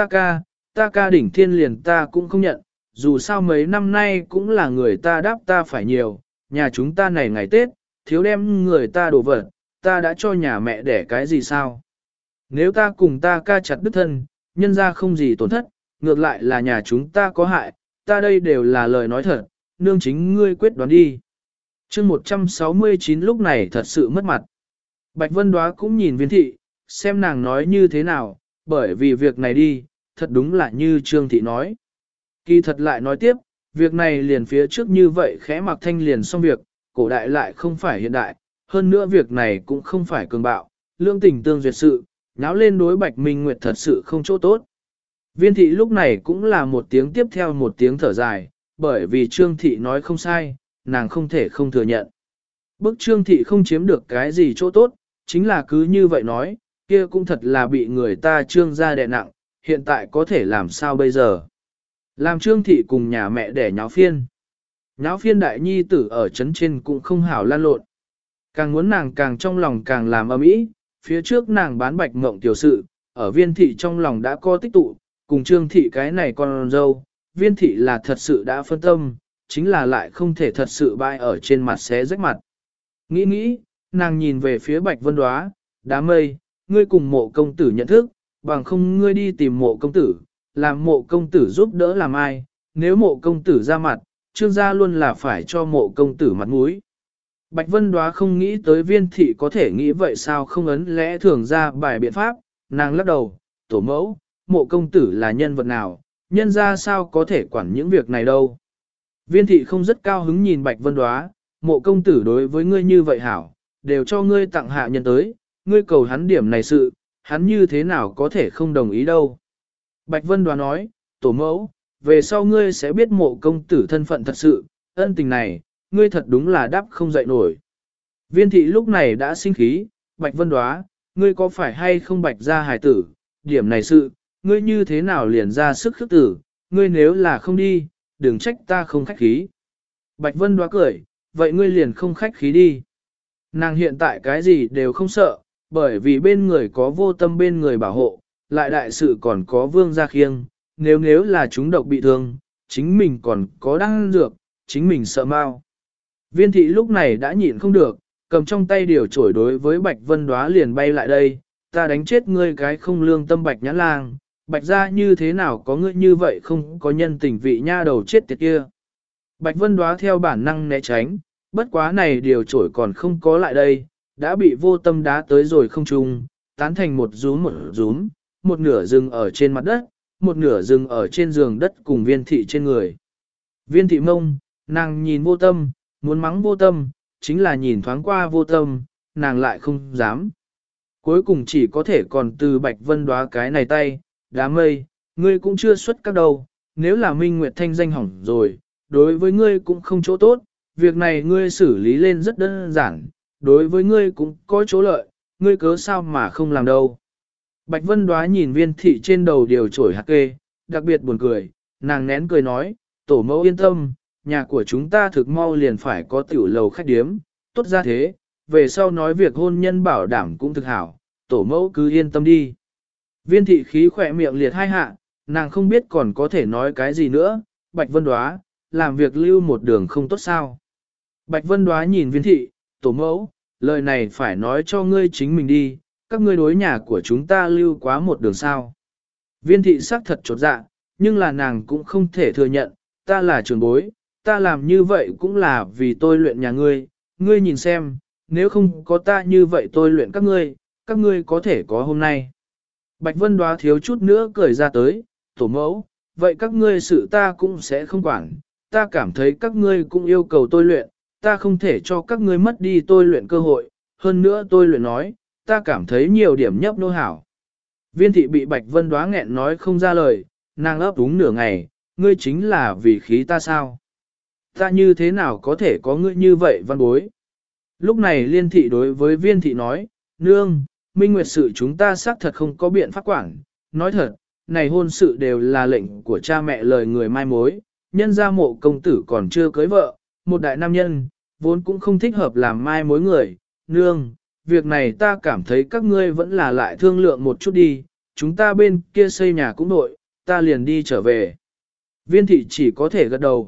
ta ca đỉnh thiên liền ta cũng không nhận, dù sao mấy năm nay cũng là người ta đáp ta phải nhiều, nhà chúng ta này ngày Tết, thiếu đem người ta đổ vật, ta đã cho nhà mẹ đẻ cái gì sao? Nếu ta cùng ta ca chặt đứt thân, nhân ra không gì tổn thất, ngược lại là nhà chúng ta có hại, ta đây đều là lời nói thật, nương chính ngươi quyết đoán đi. chương 169 lúc này thật sự mất mặt. Bạch Vân Đóa cũng nhìn Viên thị, xem nàng nói như thế nào, bởi vì việc này đi, thật đúng là như Trương thị nói. Kỳ thật lại nói tiếp, việc này liền phía trước như vậy khẽ mặc thanh liền xong việc, cổ đại lại không phải hiện đại, hơn nữa việc này cũng không phải cường bạo, lương tình tương duyệt sự, náo lên đối Bạch Minh Nguyệt thật sự không chỗ tốt. Viên thị lúc này cũng là một tiếng tiếp theo một tiếng thở dài, bởi vì Trương thị nói không sai, nàng không thể không thừa nhận. Bức Trương thị không chiếm được cái gì chỗ tốt, chính là cứ như vậy nói, kia cũng thật là bị người ta Trương gia đè nặng, hiện tại có thể làm sao bây giờ. Làm Trương thị cùng nhà mẹ để nháo phiên. Nháo phiên đại nhi tử ở trấn trên cũng không hảo lan lộn. Càng muốn nàng càng trong lòng càng làm ầm ĩ, phía trước nàng bán Bạch Mộng tiểu sự, ở Viên thị trong lòng đã có tích tụ, cùng Trương thị cái này con dâu, Viên thị là thật sự đã phân tâm, chính là lại không thể thật sự bại ở trên mặt xé rách mặt. Nghĩ, nàng nhìn về phía Bạch Vân Đóa, đám mây, ngươi cùng Mộ công tử nhận thức, bằng không ngươi đi tìm Mộ công tử, làm Mộ công tử giúp đỡ làm ai, nếu Mộ công tử ra mặt, Trương gia luôn là phải cho Mộ công tử mặt mũi. Bạch Vân Đóa không nghĩ tới Viên thị có thể nghĩ vậy sao không ấn lẽ thường ra bài biện pháp, nàng lắc đầu, tổ mẫu, Mộ công tử là nhân vật nào, nhân ra sao có thể quản những việc này đâu. Viên thị không rất cao hứng nhìn Bạch Vân Đóa, Mộ công tử đối với ngươi như vậy hảo, đều cho ngươi tặng hạ nhân tới, ngươi cầu hắn điểm này sự, hắn như thế nào có thể không đồng ý đâu. Bạch Vân Đóa nói, tổ mẫu, về sau ngươi sẽ biết Mộ công tử thân phận thật sự, ân tình này, ngươi thật đúng là đáp không dậy nổi. Viên thị lúc này đã sinh khí, Bạch Vân Đóa, ngươi có phải hay không Bạch gia hài tử, điểm này sự, ngươi như thế nào liền ra sức khước tử, ngươi nếu là không đi, đừng trách ta không khách khí. Bạch Vân Đóa cười, vậy ngươi liền không khách khí đi. Nàng hiện tại cái gì đều không sợ, bởi vì bên người có Vô Tâm bên người bảo hộ, lại đại sự còn có Vương gia khiêng, nếu là chúng độc bị thương, chính mình còn có đan dược, chính mình sợ mau. Viên thị lúc này đã nhịn không được, cầm trong tay điều chổi đối với Bạch Vân Đóa liền bay lại đây, ta đánh chết ngươi cái không lương tâm Bạch Nhã Lang, Bạch gia như thế nào có ngươi như vậy không có nhân tình vị nha đầu chết tiệt kia. Bạch Vân Đóa theo bản năng né tránh, bất quá này điều chổi còn không có lại đây, đã bị Vô Tâm đá tới rồi không trung, tán thành một rúm, một nửa dừng ở trên mặt đất, một nửa dừng ở trên giường đất cùng Viên thị trên người. Viên thị mông, nàng nhìn Vô Tâm, muốn mắng Vô Tâm, chính là nhìn thoáng qua Vô Tâm, nàng lại không dám. Cuối cùng chỉ có thể còn từ Bạch Vân Đóa cái này tay, đám mây, ngươi cũng chưa xuất các đâu, nếu là Minh Nguyệt thanh danh hỏng rồi, đối với ngươi cũng không chỗ tốt, việc này ngươi xử lý lên rất đơn giản, đối với ngươi cũng có chỗ lợi, ngươi cớ sao mà không làm đâu. Bạch Vân Đóa nhìn Viên thị trên đầu điều trổi hạt kê, đặc biệt buồn cười, nàng nén cười nói, tổ mẫu yên tâm, nhà của chúng ta thực mau liền phải có tiểu lầu khách điếm, tốt ra thế, về sau nói việc hôn nhân bảo đảm cũng thực hảo, tổ mẫu cứ yên tâm đi. Viên thị khí khỏe miệng liệt hai hạ, nàng không biết còn có thể nói cái gì nữa, Bạch Vân Đóa, làm việc lưu một đường không tốt sao. Bạch Vân Đóa nhìn Viên thị, tổ mẫu, lời này phải nói cho ngươi chính mình đi, các ngươi đối nhà của chúng ta lưu quá một đường sao. Viên thị xác thật chột dạ, nhưng là nàng cũng không thể thừa nhận, ta là trưởng bối, ta làm như vậy cũng là vì tôi luyện nhà ngươi, ngươi nhìn xem, nếu không có ta như vậy tôi luyện các ngươi có thể có hôm nay. Bạch Vân Đóa thiếu chút nữa cười ra tới, tổ mẫu, vậy các ngươi sự ta cũng sẽ không quản, ta cảm thấy các ngươi cũng yêu cầu tôi luyện, ta không thể cho các ngươi mất đi tôi luyện cơ hội, hơn nữa tôi luyện nói, ta cảm thấy nhiều điểm nhấp nô hảo. Viên thị bị Bạch Vân Đóa nghẹn nói không ra lời, nàng ấp úng nửa ngày, ngươi chính là vì khí ta sao? Ta như thế nào có thể có ngươi như vậy văn bối? Lúc này Liên thị đối với Viên thị nói, nương, Minh Nguyệt sự chúng ta xác thật không có biện pháp quản, nói thật, này hôn sự đều là lệnh của cha mẹ lời người mai mối, nhân gia Mộ công tử còn chưa cưới vợ, một đại nam nhân, vốn cũng không thích hợp làm mai mối người, nương, việc này ta cảm thấy các ngươi vẫn là lại thương lượng một chút đi, chúng ta bên kia xây nhà cũng nội, ta liền đi trở về. Viên thị chỉ có thể gật đầu,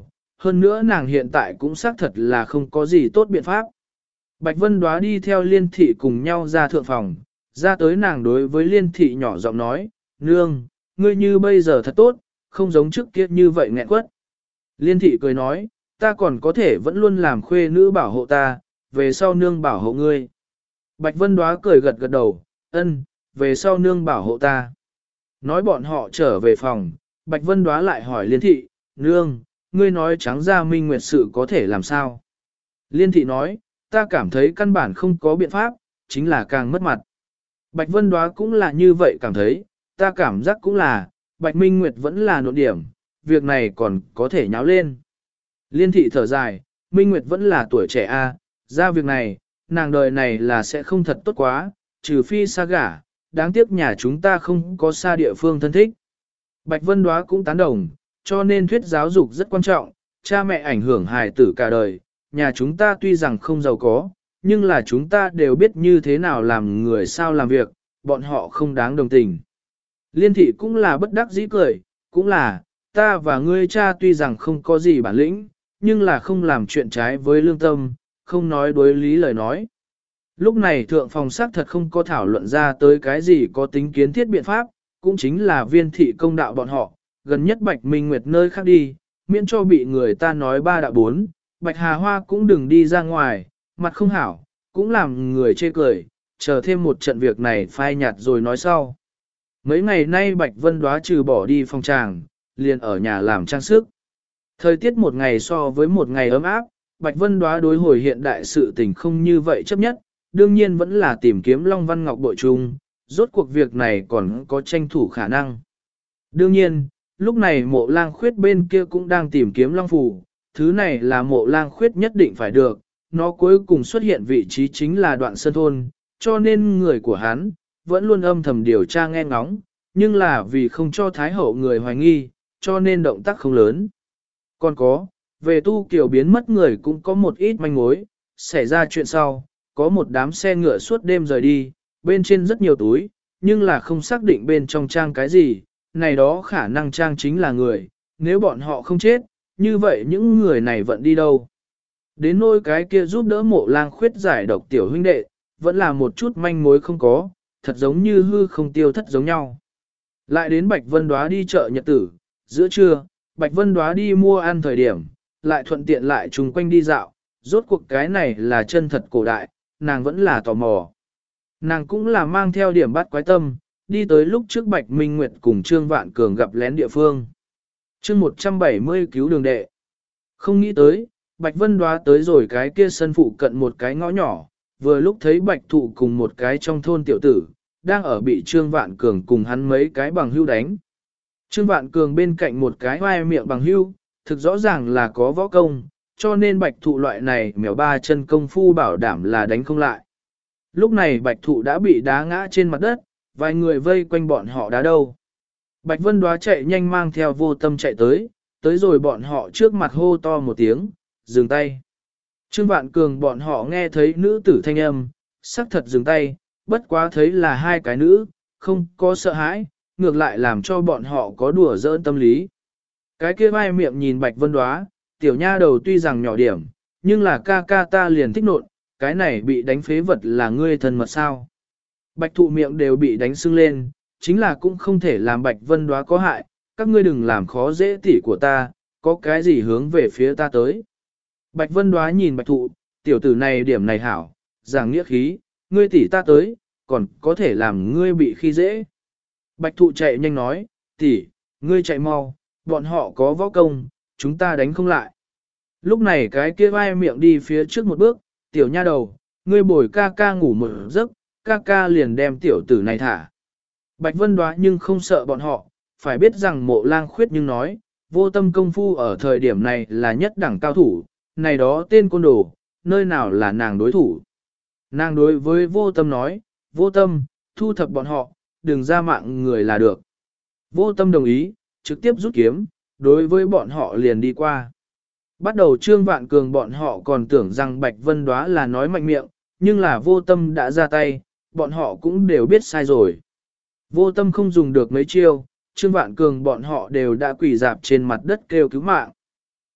hơn nữa nàng hiện tại cũng xác thật là không có gì tốt biện pháp. Bạch Vân Đóa đi theo Liên Thị cùng nhau ra thượng phòng, ra tới nàng đối với Liên Thị nhỏ giọng nói, nương, ngươi như bây giờ thật tốt, không giống trước kia như vậy nghẹn quất. Liên Thị cười nói, ta còn có thể vẫn luôn làm khuê nữ bảo hộ ta, về sau nương bảo hộ ngươi. Bạch Vân Đóa cười gật gật đầu, ân, về sau nương bảo hộ ta. Nói bọn họ trở về phòng, Bạch Vân Đóa lại hỏi Liên Thị, nương, ngươi nói trắng ra Minh Nguyệt sự có thể làm sao? Liên Thị nói, ta cảm thấy căn bản không có biện pháp, chính là càng mất mặt. Bạch Vân Đóa cũng là như vậy cảm thấy, ta cảm giác cũng là, Bạch Minh Nguyệt vẫn là nộn điểm, việc này còn có thể nháo lên. Liên Thị thở dài, Minh Nguyệt vẫn là tuổi trẻ a, ra việc này, nàng đời này là sẽ không thật tốt quá, trừ phi xa gả, đáng tiếc nhà chúng ta không có xa địa phương thân thích. Bạch Vân Đóa cũng tán đồng, cho nên thuyết giáo dục rất quan trọng, cha mẹ ảnh hưởng hài tử cả đời, nhà chúng ta tuy rằng không giàu có, nhưng là chúng ta đều biết như thế nào làm người sao làm việc, bọn họ không đáng đồng tình. Liên Thị cũng là bất đắc dĩ cười, cũng là, ta và ngươi cha tuy rằng không có gì bản lĩnh, nhưng là không làm chuyện trái với lương tâm, không nói đối lý lời nói. Lúc này thượng phòng xác thật không có thảo luận ra tới cái gì có tính kiến thiết biện pháp, cũng chính là Viên Thị công đạo bọn họ, gần nhất Bạch Minh Nguyệt nơi khác đi, miễn cho bị người ta nói ba đạo bốn, Bạch Hà Hoa cũng đừng đi ra ngoài, mặt không hảo, cũng làm người chê cười, chờ thêm một trận việc này phai nhạt rồi nói sau. Mấy ngày nay Bạch Vân Đóa trừ bỏ đi phòng tràng, liền ở nhà làm trang sức. Thời tiết một ngày so với một ngày ấm áp, Bạch Vân Đóa đối hồi hiện đại sự tình không như vậy chấp nhất, đương nhiên vẫn là tìm kiếm Long Văn Ngọc bội chung, rốt cuộc việc này còn có tranh thủ khả năng. Đương nhiên, lúc này Mộ Lang Khuyết bên kia cũng đang tìm kiếm Long Phù, thứ này là Mộ Lang Khuyết nhất định phải được, nó cuối cùng xuất hiện vị trí chính là Đoạn Sơn Thôn, cho nên người của hắn vẫn luôn âm thầm điều tra nghe ngóng, nhưng là vì không cho Thái Hậu người hoài nghi, cho nên động tác không lớn. Còn có, về Tu Kiều biến mất người cũng có một ít manh mối, xảy ra chuyện sau, có một đám xe ngựa suốt đêm rời đi, bên trên rất nhiều túi, nhưng là không xác định bên trong trang cái gì, này đó khả năng trang chính là người, nếu bọn họ không chết, như vậy những người này vẫn đi đâu. Đến nỗi cái kia giúp đỡ Mộ Lang Khuyết giải độc tiểu huynh đệ, vẫn là một chút manh mối không có, thật giống như hư không tiêu thất giống nhau. Lại đến Bạch Vân Đóa đi chợ nhật tử, giữa trưa, Bạch Vân Đóa đi mua ăn thời điểm, lại thuận tiện lại chung quanh đi dạo, rốt cuộc cái này là chân thật cổ đại, nàng vẫn là tò mò. Nàng cũng là mang theo điểm bắt quái tâm, đi tới lúc trước Bạch Minh Nguyệt cùng Trương Vạn Cường gặp lén địa phương. Chương 170 cứu đường đệ. Không nghĩ tới, Bạch Vân Đóa tới rồi cái kia sân phụ cận một cái ngõ nhỏ, vừa lúc thấy Bạch Thụ cùng một cái trong thôn tiểu tử, đang ở bị Trương Vạn Cường cùng hắn mấy cái bằng hưu đánh. Trương Vạn Cường bên cạnh một cái oai miệng bằng hưu, thực rõ ràng là có võ công, cho nên Bạch Thụ loại này mèo ba chân công phu bảo đảm là đánh không lại. Lúc này Bạch Thụ đã bị đá ngã trên mặt đất, vài người vây quanh bọn họ đá đâu. Bạch Vân Đóa chạy nhanh mang theo Vô Tâm chạy tới rồi bọn họ trước mặt hô to một tiếng, dừng tay. Trương Vạn Cường bọn họ nghe thấy nữ tử thanh âm, sắc thật dừng tay, bất quá thấy là hai cái nữ, không có sợ hãi, ngược lại làm cho bọn họ có đùa giỡn tâm lý. Cái kia vai miệng nhìn Bạch Vân Đóa, tiểu nha đầu tuy rằng nhỏ điểm, nhưng là ca ca ta liền thích nộn, cái này bị đánh phế vật là ngươi thân mật sao. Bạch Thụ miệng đều bị đánh sưng lên, chính là cũng không thể làm Bạch Vân Đóa có hại, các ngươi đừng làm khó dễ tỷ của ta, có cái gì hướng về phía ta tới. Bạch Vân Đóa nhìn Bạch Thụ, tiểu tử này điểm này hảo, giảng nghĩa khí, ngươi tỷ ta tới, còn có thể làm ngươi bị khi dễ. Bạch Thụ chạy nhanh nói, tỷ, ngươi chạy mau, bọn họ có võ công, chúng ta đánh không lại. Lúc này cái kia vai miệng đi phía trước một bước, tiểu nha đầu, ngươi bồi ca ca ngủ một giấc, ca ca liền đem tiểu tử này thả. Bạch Vân Đóa nhưng không sợ bọn họ, phải biết rằng Mộ Lang Khuyết nhưng nói, Vô Tâm công phu ở thời điểm này là nhất đẳng cao thủ, này đó tên côn đồ, nơi nào là nàng đối thủ. Nàng đối với Vô Tâm nói, Vô Tâm, thu thập bọn họ, đừng ra mạng người là được. Vô Tâm đồng ý, trực tiếp rút kiếm, đối với bọn họ liền đi qua. Bắt đầu Trương Vạn Cường bọn họ còn tưởng rằng Bạch Vân Đóa là nói mạnh miệng, nhưng là Vô Tâm đã ra tay, bọn họ cũng đều biết sai rồi. Vô Tâm không dùng được mấy chiêu, Trương Vạn Cường bọn họ đều đã quỳ dạp trên mặt đất kêu cứu mạng.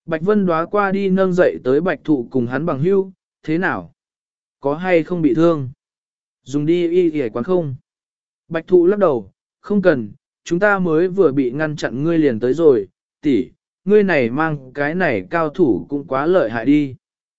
Bạch Vân Đóa qua đi nâng dậy tới Bạch Thụ cùng hắn bằng hưu, thế nào? Có hay không bị thương? Dùng đi y y quán không? Bạch Thụ lắc đầu, không cần, chúng ta mới vừa bị ngăn chặn ngươi liền tới rồi, tỷ, ngươi này mang cái này cao thủ cũng quá lợi hại đi.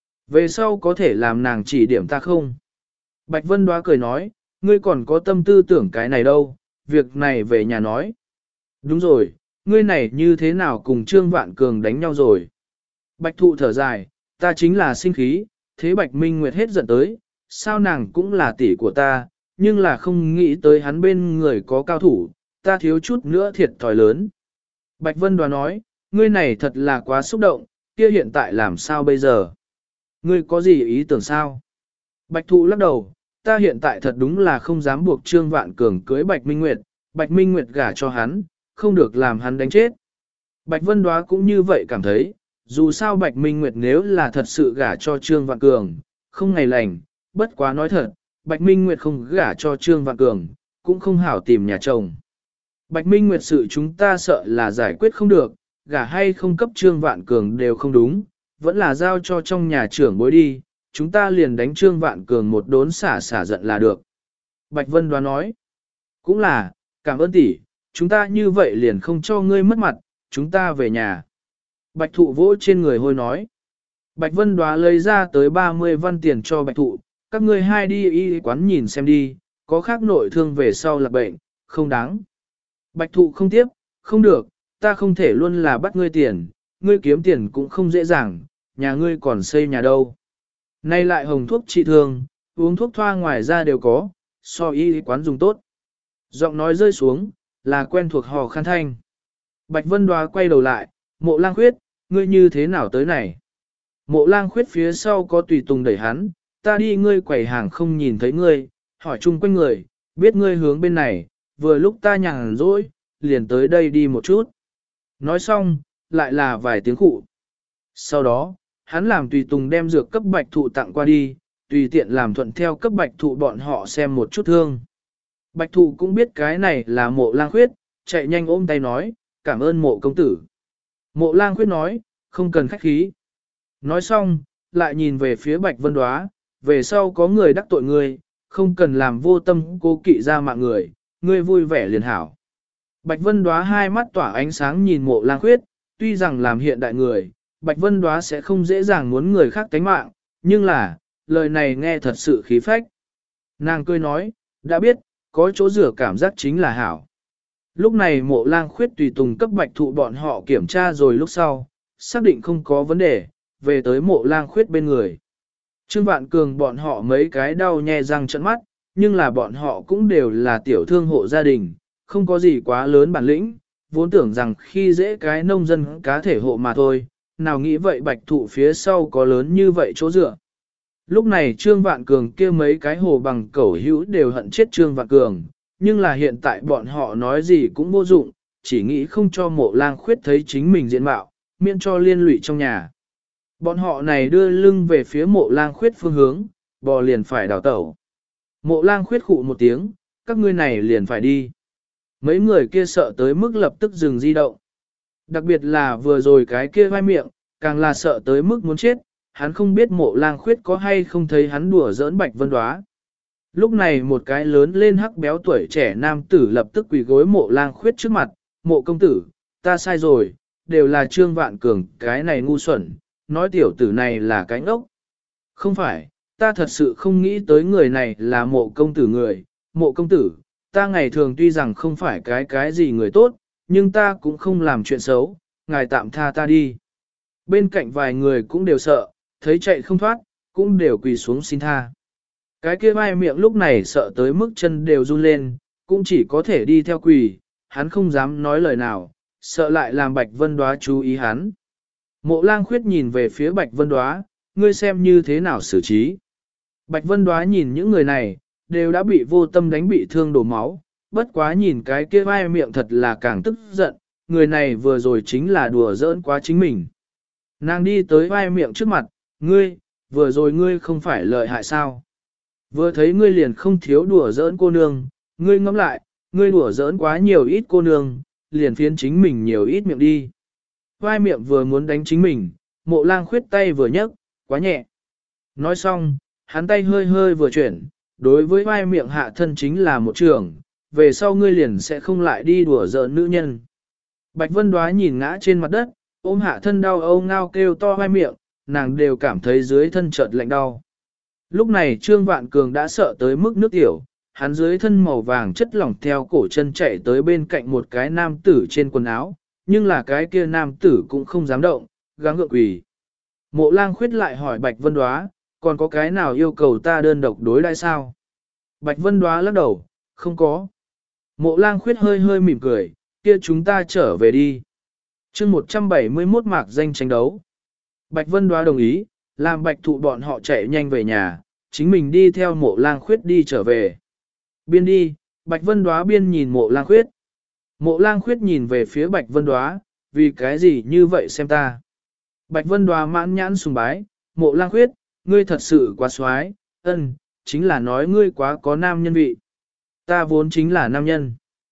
Về sau có thể làm nàng chỉ điểm ta không? Bạch Vân Đóa cười nói, ngươi còn có tâm tư tưởng cái này đâu, việc này về nhà nói. Đúng rồi, ngươi này như thế nào cùng Trương Vạn Cường đánh nhau rồi? Bạch Thụ thở dài, ta chính là sinh khí, thế Bạch Minh Nguyệt hết giận tới, sao nàng cũng là tỷ của ta, nhưng là không nghĩ tới hắn bên người có cao thủ, ta thiếu chút nữa thiệt thòi lớn. Bạch Vân Đoá nói, ngươi này thật là quá xúc động, kia hiện tại làm sao bây giờ? Ngươi có gì ý tưởng sao? Bạch Thụ lắc đầu, ta hiện tại thật đúng là không dám buộc Trương Vạn Cường cưới Bạch Minh Nguyệt, Bạch Minh Nguyệt gả cho hắn, không được làm hắn đánh chết. Bạch Vân Đoá cũng như vậy cảm thấy, dù sao Bạch Minh Nguyệt nếu là thật sự gả cho Trương Vạn Cường, không ngày lành, bất quá nói thật, Bạch Minh Nguyệt không gả cho Trương Vạn Cường, cũng không hảo tìm nhà chồng. Bạch Minh Nguyệt sự chúng ta sợ là giải quyết không được, gả hay không cấp Trương Vạn Cường đều không đúng, vẫn là giao cho trong nhà trưởng bối đi, chúng ta liền đánh Trương Vạn Cường một đốn xả giận là được. Bạch Vân Đoán nói, cũng là, cảm ơn tỷ, chúng ta như vậy liền không cho ngươi mất mặt, chúng ta về nhà. Bạch Thụ vỗ trên người hôi nói, Bạch Vân Đoá lấy ra tới 30 văn tiền cho Bạch Thụ, các ngươi hai đi y quán nhìn xem đi, có khác nội thương về sau là bệnh, không đáng. Bạch Thụ không tiếp, không được, ta không thể luôn là bắt ngươi tiền, ngươi kiếm tiền cũng không dễ dàng, nhà ngươi còn xây nhà đâu. Nay lại hồng thuốc trị thương, uống thuốc thoa ngoài ra đều có, so y quán dùng tốt. Giọng nói rơi xuống, là quen thuộc hò khan thanh. Bạch Vân Đoá quay đầu lại, Mộ Lang Khuyết, ngươi như thế nào tới này? Mộ Lang Khuyết phía sau có tùy tùng đẩy hắn, ta đi ngươi quầy hàng không nhìn thấy ngươi, hỏi chung quanh người, biết ngươi hướng bên này, vừa lúc ta nhàn rỗi, liền tới đây đi một chút. Nói xong, lại là vài tiếng khụ. Sau đó, hắn làm tùy tùng đem dược cấp Bạch Thụ tặng qua đi, tùy tiện làm thuận theo cấp Bạch Thụ bọn họ xem một chút thương. Bạch Thụ cũng biết cái này là Mộ Lang Khuyết, chạy nhanh ôm tay nói, cảm ơn Mộ công tử. Mộ Lang Khuyết nói, không cần khách khí. Nói xong, lại nhìn về phía Bạch Vân Đoá, về sau có người đắc tội ngươi, không cần làm vô tâm cố kỵ ra mạng người, ngươi vui vẻ liền hảo. Bạch Vân Đoá hai mắt tỏa ánh sáng nhìn Mộ Lang Khuyết, tuy rằng làm hiện đại người, Bạch Vân Đoá sẽ không dễ dàng muốn người khác tánh mạng, nhưng là, lời này nghe thật sự khí phách. Nàng cười nói, đã biết, có chỗ rửa cảm giác chính là hảo. Lúc này Mộ Lang Khuyết tùy tùng cấp Bạch Thụ bọn họ kiểm tra rồi lúc sau, xác định không có vấn đề, về tới Mộ Lang Khuyết bên người. Trương Vạn Cường bọn họ mấy cái đau nhe răng trợn mắt, nhưng là bọn họ cũng đều là tiểu thương hộ gia đình, không có gì quá lớn bản lĩnh, vốn tưởng rằng khi dễ cái nông dân cá thể hộ mà thôi, nào nghĩ vậy Bạch Thụ phía sau có lớn như vậy chỗ dựa. Lúc này Trương Vạn Cường kia mấy cái hồ bằng cẩu hữu đều hận chết Trương Vạn Cường, nhưng là hiện tại bọn họ nói gì cũng vô dụng, chỉ nghĩ không cho Mộ Lang Khuyết thấy chính mình diện mạo, miễn cho liên lụy trong nhà. Bọn họ này đưa lưng về phía Mộ Lang Khuyết phương hướng, bò liền phải đào tẩu. Mộ Lang Khuyết khụ một tiếng, các ngươi này liền phải đi. Mấy người kia sợ tới mức lập tức dừng di động. Đặc biệt là vừa rồi cái kia vai miệng, càng là sợ tới mức muốn chết, hắn không biết Mộ Lang Khuyết có hay không thấy hắn đùa giỡn Bạch Vân Đoá. Lúc này một cái lớn lên hắc béo tuổi trẻ nam tử lập tức quỳ gối Mộ Lang Khuyết trước mặt, Mộ công tử, ta sai rồi, đều là Trương Vạn Cường cái này ngu xuẩn, nói tiểu tử này là cái ngốc. Không phải, ta thật sự không nghĩ tới người này là Mộ công tử người, Mộ công tử, ta ngày thường tuy rằng không phải cái gì người tốt, nhưng ta cũng không làm chuyện xấu, ngài tạm tha ta đi. Bên cạnh vài người cũng đều sợ, thấy chạy không thoát, cũng đều quỳ xuống xin tha. Cái kia vai miệng lúc này sợ tới mức chân đều run lên, cũng chỉ có thể đi theo quỳ, hắn không dám nói lời nào, sợ lại làm Bạch Vân Đoá chú ý hắn. Mộ Lang Khuyết nhìn về phía Bạch Vân Đoá, ngươi xem như thế nào xử trí. Bạch Vân Đoá nhìn những người này, đều đã bị vô tâm đánh bị thương đổ máu, bất quá nhìn cái kia vai miệng thật là càng tức giận, người này vừa rồi chính là đùa giỡn quá chính mình. Nàng đi tới vai miệng trước mặt, ngươi, vừa rồi ngươi không phải lợi hại sao? Vừa thấy ngươi liền không thiếu đùa giỡn cô nương, ngươi ngẫm lại, ngươi đùa giỡn quá nhiều ít cô nương, liền phiến chính mình nhiều ít miệng đi. Vai miệng vừa muốn đánh chính mình, Mộ Lang Khuyết tay vừa nhấc, quá nhẹ. Nói xong, hắn tay hơi hơi vừa chuyển, đối với vai miệng hạ thân chính là một trường, về sau ngươi liền sẽ không lại đi đùa giỡn nữ nhân. Bạch Vân Đoá nhìn ngã trên mặt đất, ôm hạ thân đau âu ngao kêu to vai miệng, nàng đều cảm thấy dưới thân chợt lạnh đau. Lúc này Trương Vạn Cường đã sợ tới mức nước tiểu, hắn dưới thân màu vàng chất lỏng theo cổ chân chạy tới bên cạnh một cái nam tử trên quần áo, nhưng là cái kia nam tử cũng không dám động, gắng gượng quỳ. Mộ Lang Khuyết lại hỏi Bạch Vân Đoá, còn có cái nào yêu cầu ta đơn độc đối đãi sao? Bạch Vân Đoá lắc đầu, không có. Mộ Lang Khuyết hơi hơi mỉm cười, kia chúng ta trở về đi. chương 171 mạc danh tranh đấu. Bạch Vân Đoá đồng ý, làm Bạch Thụ bọn họ chạy nhanh về nhà, chính mình đi theo Mộ Lang Khuyết đi trở về. Biên đi, Bạch Vân Đoá biên nhìn Mộ Lang Khuyết. Mộ Lang Khuyết nhìn về phía Bạch Vân Đoá, vì cái gì như vậy xem ta. Bạch Vân Đoá mãn nhãn sùng bái, Mộ Lang Khuyết, ngươi thật sự quá xoái, chính là nói ngươi quá có nam nhân vị. Ta vốn chính là nam nhân.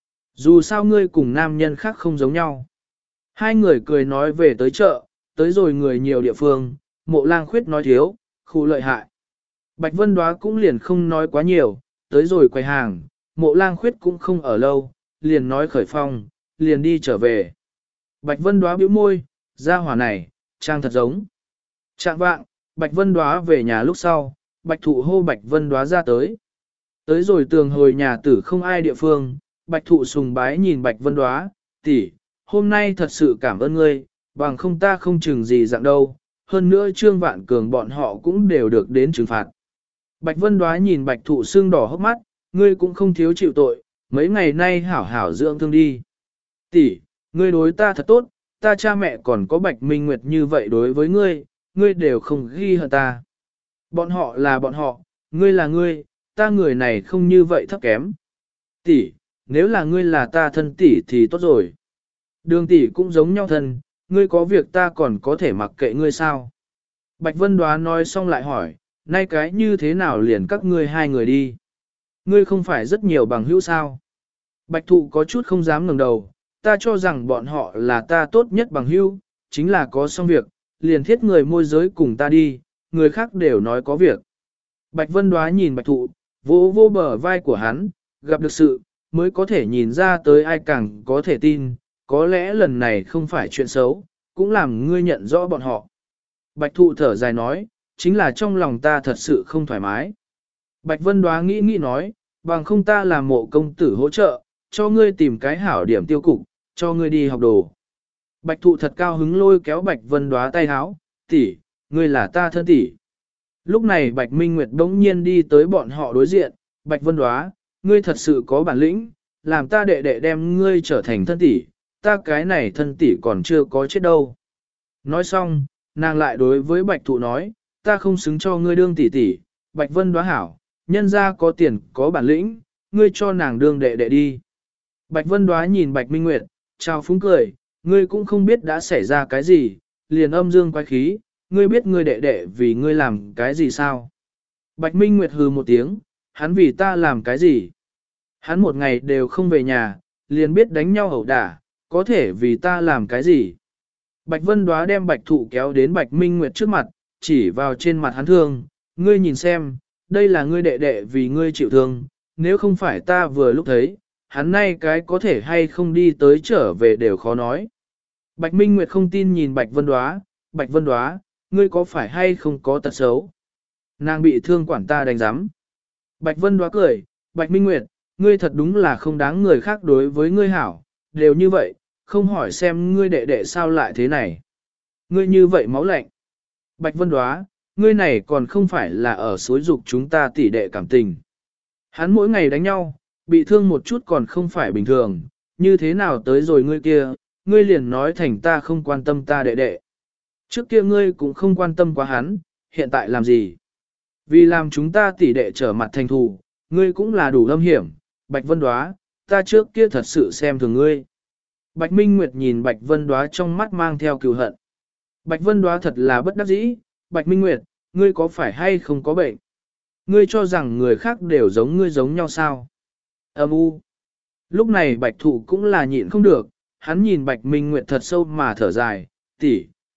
Dù sao ngươi cùng nam nhân khác không giống nhau. Hai người cười nói về tới chợ, tới rồi người nhiều địa phương, Mộ Lang Khuyết nói thiếu, khu lợi hại. Bạch Vân Đoá cũng liền không nói quá nhiều, tới rồi quầy hàng, Mộ Lang Khuyết cũng không ở lâu, liền nói khởi phong, liền đi trở về. Bạch Vân Đoá bĩu môi, ra hỏa này, trang thật giống. Trạng vạng, Bạch Vân Đoá về nhà lúc sau, Bạch Thụ hô Bạch Vân Đoá ra tới. Tới rồi tường hồi nhà tử không ai địa phương, Bạch Thụ sùng bái nhìn Bạch Vân Đoá, tỷ, hôm nay thật sự cảm ơn ngươi, bằng không ta không chừng gì dạng đâu, hơn nữa Trương Vạn Cường bọn họ cũng đều được đến trừng phạt. Bạch Vân Đoá nhìn Bạch Thụ sưng đỏ hốc mắt, ngươi cũng không thiếu chịu tội, mấy ngày nay hảo hảo dưỡng thương đi. Tỷ, ngươi đối ta thật tốt, ta cha mẹ còn có Bạch Minh Nguyệt như vậy đối với ngươi, ngươi đều không ghi hận ta. Bọn họ là bọn họ, ngươi là ngươi, ta người này không như vậy thấp kém. Tỷ, nếu là ngươi là ta thân tỷ thì tốt rồi. Đường tỷ cũng giống nhau thân, ngươi có việc ta còn có thể mặc kệ ngươi sao. Bạch Vân Đoá nói xong lại hỏi, nay cái như thế nào liền các ngươi hai người đi. Ngươi không phải rất nhiều bằng hữu sao. Bạch Thụ có chút không dám ngẩng đầu, ta cho rằng bọn họ là ta tốt nhất bằng hữu, chính là có xong việc, liền thiết người môi giới cùng ta đi, người khác đều nói có việc. Bạch Vân Đoá nhìn Bạch Thụ, vỗ vô bờ vai của hắn, gặp được sự, mới có thể nhìn ra tới ai càng có thể tin, có lẽ lần này không phải chuyện xấu, cũng làm ngươi nhận rõ bọn họ. Bạch Thụ thở dài nói, chính là trong lòng ta thật sự không thoải mái. Bạch Vân Đoá nghĩ nghĩ nói, bằng không ta làm Mộ công tử hỗ trợ, cho ngươi tìm cái hảo điểm tiêu cục, cho ngươi đi học đồ. Bạch Thụ thật cao hứng lôi kéo Bạch Vân Đoá tay háo, tỷ, ngươi là ta thân tỷ. Lúc này Bạch Minh Nguyệt bỗng nhiên đi tới bọn họ đối diện, Bạch Vân Đoá, ngươi thật sự có bản lĩnh, làm ta đệ đệ đem ngươi trở thành thân tỷ, ta cái này thân tỷ còn chưa có chết đâu. Nói xong, nàng lại đối với Bạch Thụ nói, ta không xứng cho ngươi đương tỷ tỷ, Bạch Vân Đoá hảo, nhân ra có tiền có bản lĩnh, ngươi cho nàng đương đệ đệ đi. Bạch Vân Đoá nhìn Bạch Minh Nguyệt, chào phúng cười, ngươi cũng không biết đã xảy ra cái gì, liền âm dương quái khí, ngươi biết ngươi đệ đệ vì ngươi làm cái gì sao? Bạch Minh Nguyệt hừ một tiếng, hắn vì ta làm cái gì? Hắn một ngày đều không về nhà, liền biết đánh nhau ẩu đả, có thể vì ta làm cái gì? Bạch Vân Đoá đem Bạch Thụ kéo đến Bạch Minh Nguyệt trước mặt, chỉ vào trên mặt hắn thương, ngươi nhìn xem, đây là ngươi đệ đệ vì ngươi chịu thương, nếu không phải ta vừa lúc thấy, hắn nay cái có thể hay không đi tới trở về đều khó nói. Bạch Minh Nguyệt không tin nhìn Bạch Vân Đoá, ngươi có phải hay không có tật xấu? Nàng bị thương quản ta đánh giám. Bạch Vân Đoá cười, Bạch Minh Nguyệt, ngươi thật đúng là không đáng người khác đối với ngươi hảo, đều như vậy, không hỏi xem ngươi đệ đệ sao lại thế này. Ngươi như vậy máu lạnh. Bạch Vân Đoá, ngươi này còn không phải là ở xối dục chúng ta tỉ đệ cảm tình. Hắn mỗi ngày đánh nhau, bị thương một chút còn không phải bình thường, như thế nào tới rồi ngươi kia, ngươi liền nói thành ta không quan tâm ta đệ đệ. Trước kia ngươi cũng không quan tâm quá hắn, hiện tại làm gì? Vì làm chúng ta tỉ đệ trở mặt thành thù, ngươi cũng là đủ âm hiểm, Bạch Vân Đoá, ta trước kia thật sự xem thường ngươi. Bạch Minh Nguyệt nhìn Bạch Vân Đoá trong mắt mang theo cừu hận. Bạch Vân Đoá thật là bất đắc dĩ, Bạch Minh Nguyệt, ngươi có phải hay không có bệnh? Ngươi cho rằng người khác đều giống ngươi giống nhau sao? Âm u. Lúc này Bạch Thụ cũng là nhịn không được, hắn nhìn Bạch Minh Nguyệt thật sâu mà thở dài, tỷ,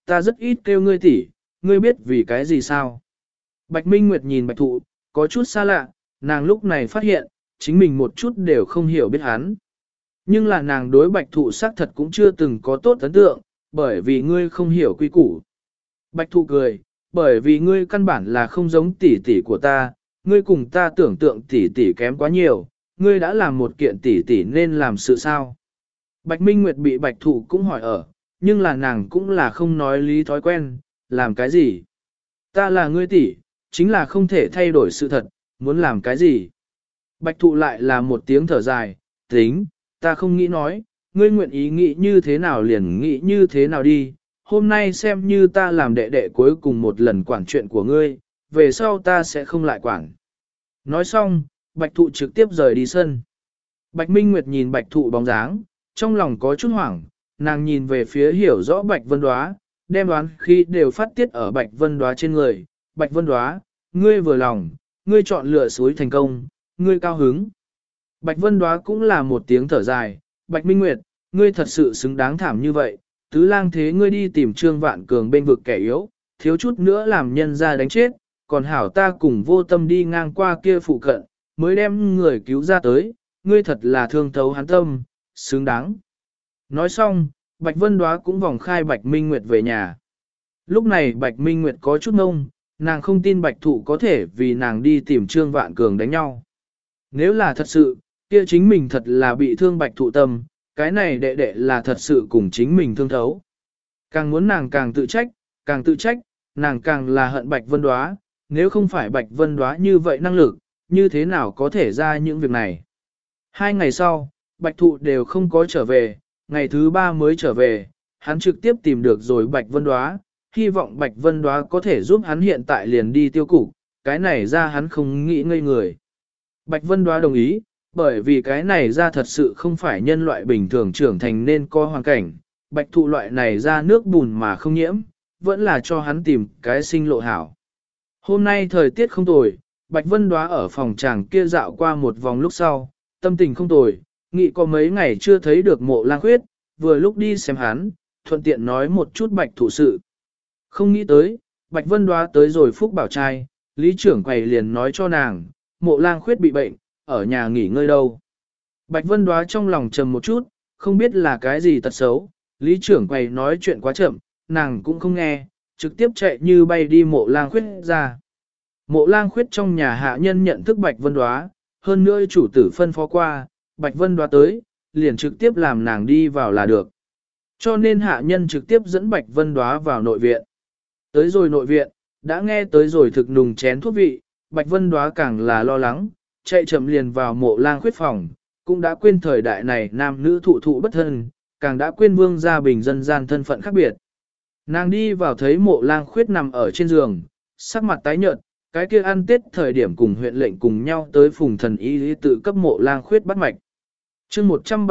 ta rất ít kêu ngươi tỷ, ngươi biết vì cái gì sao? Bạch Minh Nguyệt nhìn Bạch Thụ, có chút xa lạ, nàng lúc này phát hiện, chính mình một chút đều không hiểu biết hắn. Nhưng là nàng đối Bạch Thụ xác thật cũng chưa từng có tốt ấn tượng, bởi vì ngươi không hiểu quy củ. Bạch Thụ cười, bởi vì ngươi căn bản là không giống tỷ tỷ của ta, ngươi cùng ta tưởng tượng tỷ tỷ kém quá nhiều, ngươi đã làm một kiện tỷ tỷ nên làm sự sao. Bạch Minh Nguyệt bị Bạch Thụ cũng hỏi ở, nhưng là nàng cũng là không nói lý thói quen, làm cái gì. Ta là ngươi tỷ, chính là không thể thay đổi sự thật, muốn làm cái gì. Bạch Thụ lại là một tiếng thở dài, tính, ta không nghĩ nói, ngươi nguyện ý nghĩ như thế nào liền nghĩ như thế nào đi, hôm nay xem như ta làm đệ đệ cuối cùng một lần quản chuyện của ngươi, về sau ta sẽ không lại quản. Nói xong, Bạch Thụ trực tiếp rời đi sân. Bạch Minh Nguyệt nhìn Bạch Thụ bóng dáng, trong lòng có chút hoảng, nàng nhìn về phía hiểu rõ Bạch Vân Đóa, đem đoán khi đều phát tiết ở Bạch Vân Đóa trên người. Bạch Vân Đóa, ngươi vừa lòng, ngươi chọn lựa suối thành công, ngươi cao hứng. Bạch Vân Đóa cũng là một tiếng thở dài, Bạch Minh Nguyệt, ngươi thật sự xứng đáng thảm như vậy, tứ lang thế ngươi đi tìm Trương Vạn Cường bên vực kẻ yếu, thiếu chút nữa làm nhân ra đánh chết, còn hảo ta cùng vô tâm đi ngang qua kia phụ cận, mới đem người cứu ra tới, ngươi thật là thương thấu hắn tâm, xứng đáng. Nói xong, Bạch Vân Đóa cũng vòng khai Bạch Minh Nguyệt về nhà. Lúc này Bạch Minh Nguyệt có chút ngông, nàng không tin Bạch Thụ có thể vì nàng đi tìm Trương Vạn Cường đánh nhau. Nếu là thật sự, kia chính mình thật là bị thương Bạch Thụ tâm, cái này đệ đệ là thật sự cùng chính mình thương thấu. Càng muốn nàng càng tự trách, nàng càng là hận Bạch Vân Đóa, nếu không phải Bạch Vân Đóa như vậy năng lực, như thế nào có thể ra những việc này. 2 ngày sau, Bạch Thụ đều không có trở về, ngày thứ 3 mới trở về, hắn trực tiếp tìm được rồi Bạch Vân Đóa, hy vọng Bạch Vân Đóa có thể giúp hắn hiện tại liền đi tiêu cục, cái này ra hắn không nghĩ ngây người. Bạch Vân Đóa đồng ý, bởi vì cái này ra thật sự không phải nhân loại bình thường trưởng thành nên có hoàn cảnh, Bạch Thụ loại này ra nước bùn mà không nhiễm, vẫn là cho hắn tìm cái sinh lộ hảo. Hôm nay thời tiết không tồi, Bạch Vân Đóa ở phòng tràng kia dạo qua một vòng lúc sau, tâm tình không tồi, nghĩ có mấy ngày chưa thấy được Mộ Lang Khuyết, vừa lúc đi xem hắn, thuận tiện nói một chút Bạch Thụ sự. Không nghĩ tới, Bạch Vân Đóa tới rồi Phúc Bảo trai, Lý trưởng quầy liền nói cho nàng, Mộ Lang Khuyết bị bệnh, ở nhà nghỉ ngơi đâu. Bạch Vân Đóa trong lòng trầm một chút, không biết là cái gì tật xấu, Lý trưởng quầy nói chuyện quá chậm, nàng cũng không nghe, trực tiếp chạy như bay đi Mộ Lang Khuyết ra. Mộ Lang Khuyết trong nhà hạ nhân nhận thức Bạch Vân Đóa, hơn nữa chủ tử phân phó qua, Bạch Vân Đóa tới, liền trực tiếp làm nàng đi vào là được. Cho nên hạ nhân trực tiếp dẫn Bạch Vân Đóa vào nội viện. Tới rồi nội viện, đã nghe tới rồi thực nùng chén thuốc vị, Bạch Vân Đóa càng là lo lắng, chạy chậm liền vào Mộ Lang Khuyết phòng, cũng đã quên thời đại này nam nữ thụ thụ bất thân, càng đã quên vương gia bình dân gian thân phận khác biệt. Nàng đi vào thấy Mộ Lang Khuyết nằm ở trên giường, sắc mặt tái nhợt, cái kia ăn tết thời điểm cùng huyện lệnh cùng nhau tới phùng thần y tự cấp Mộ Lang Khuyết bắt mạch. Chương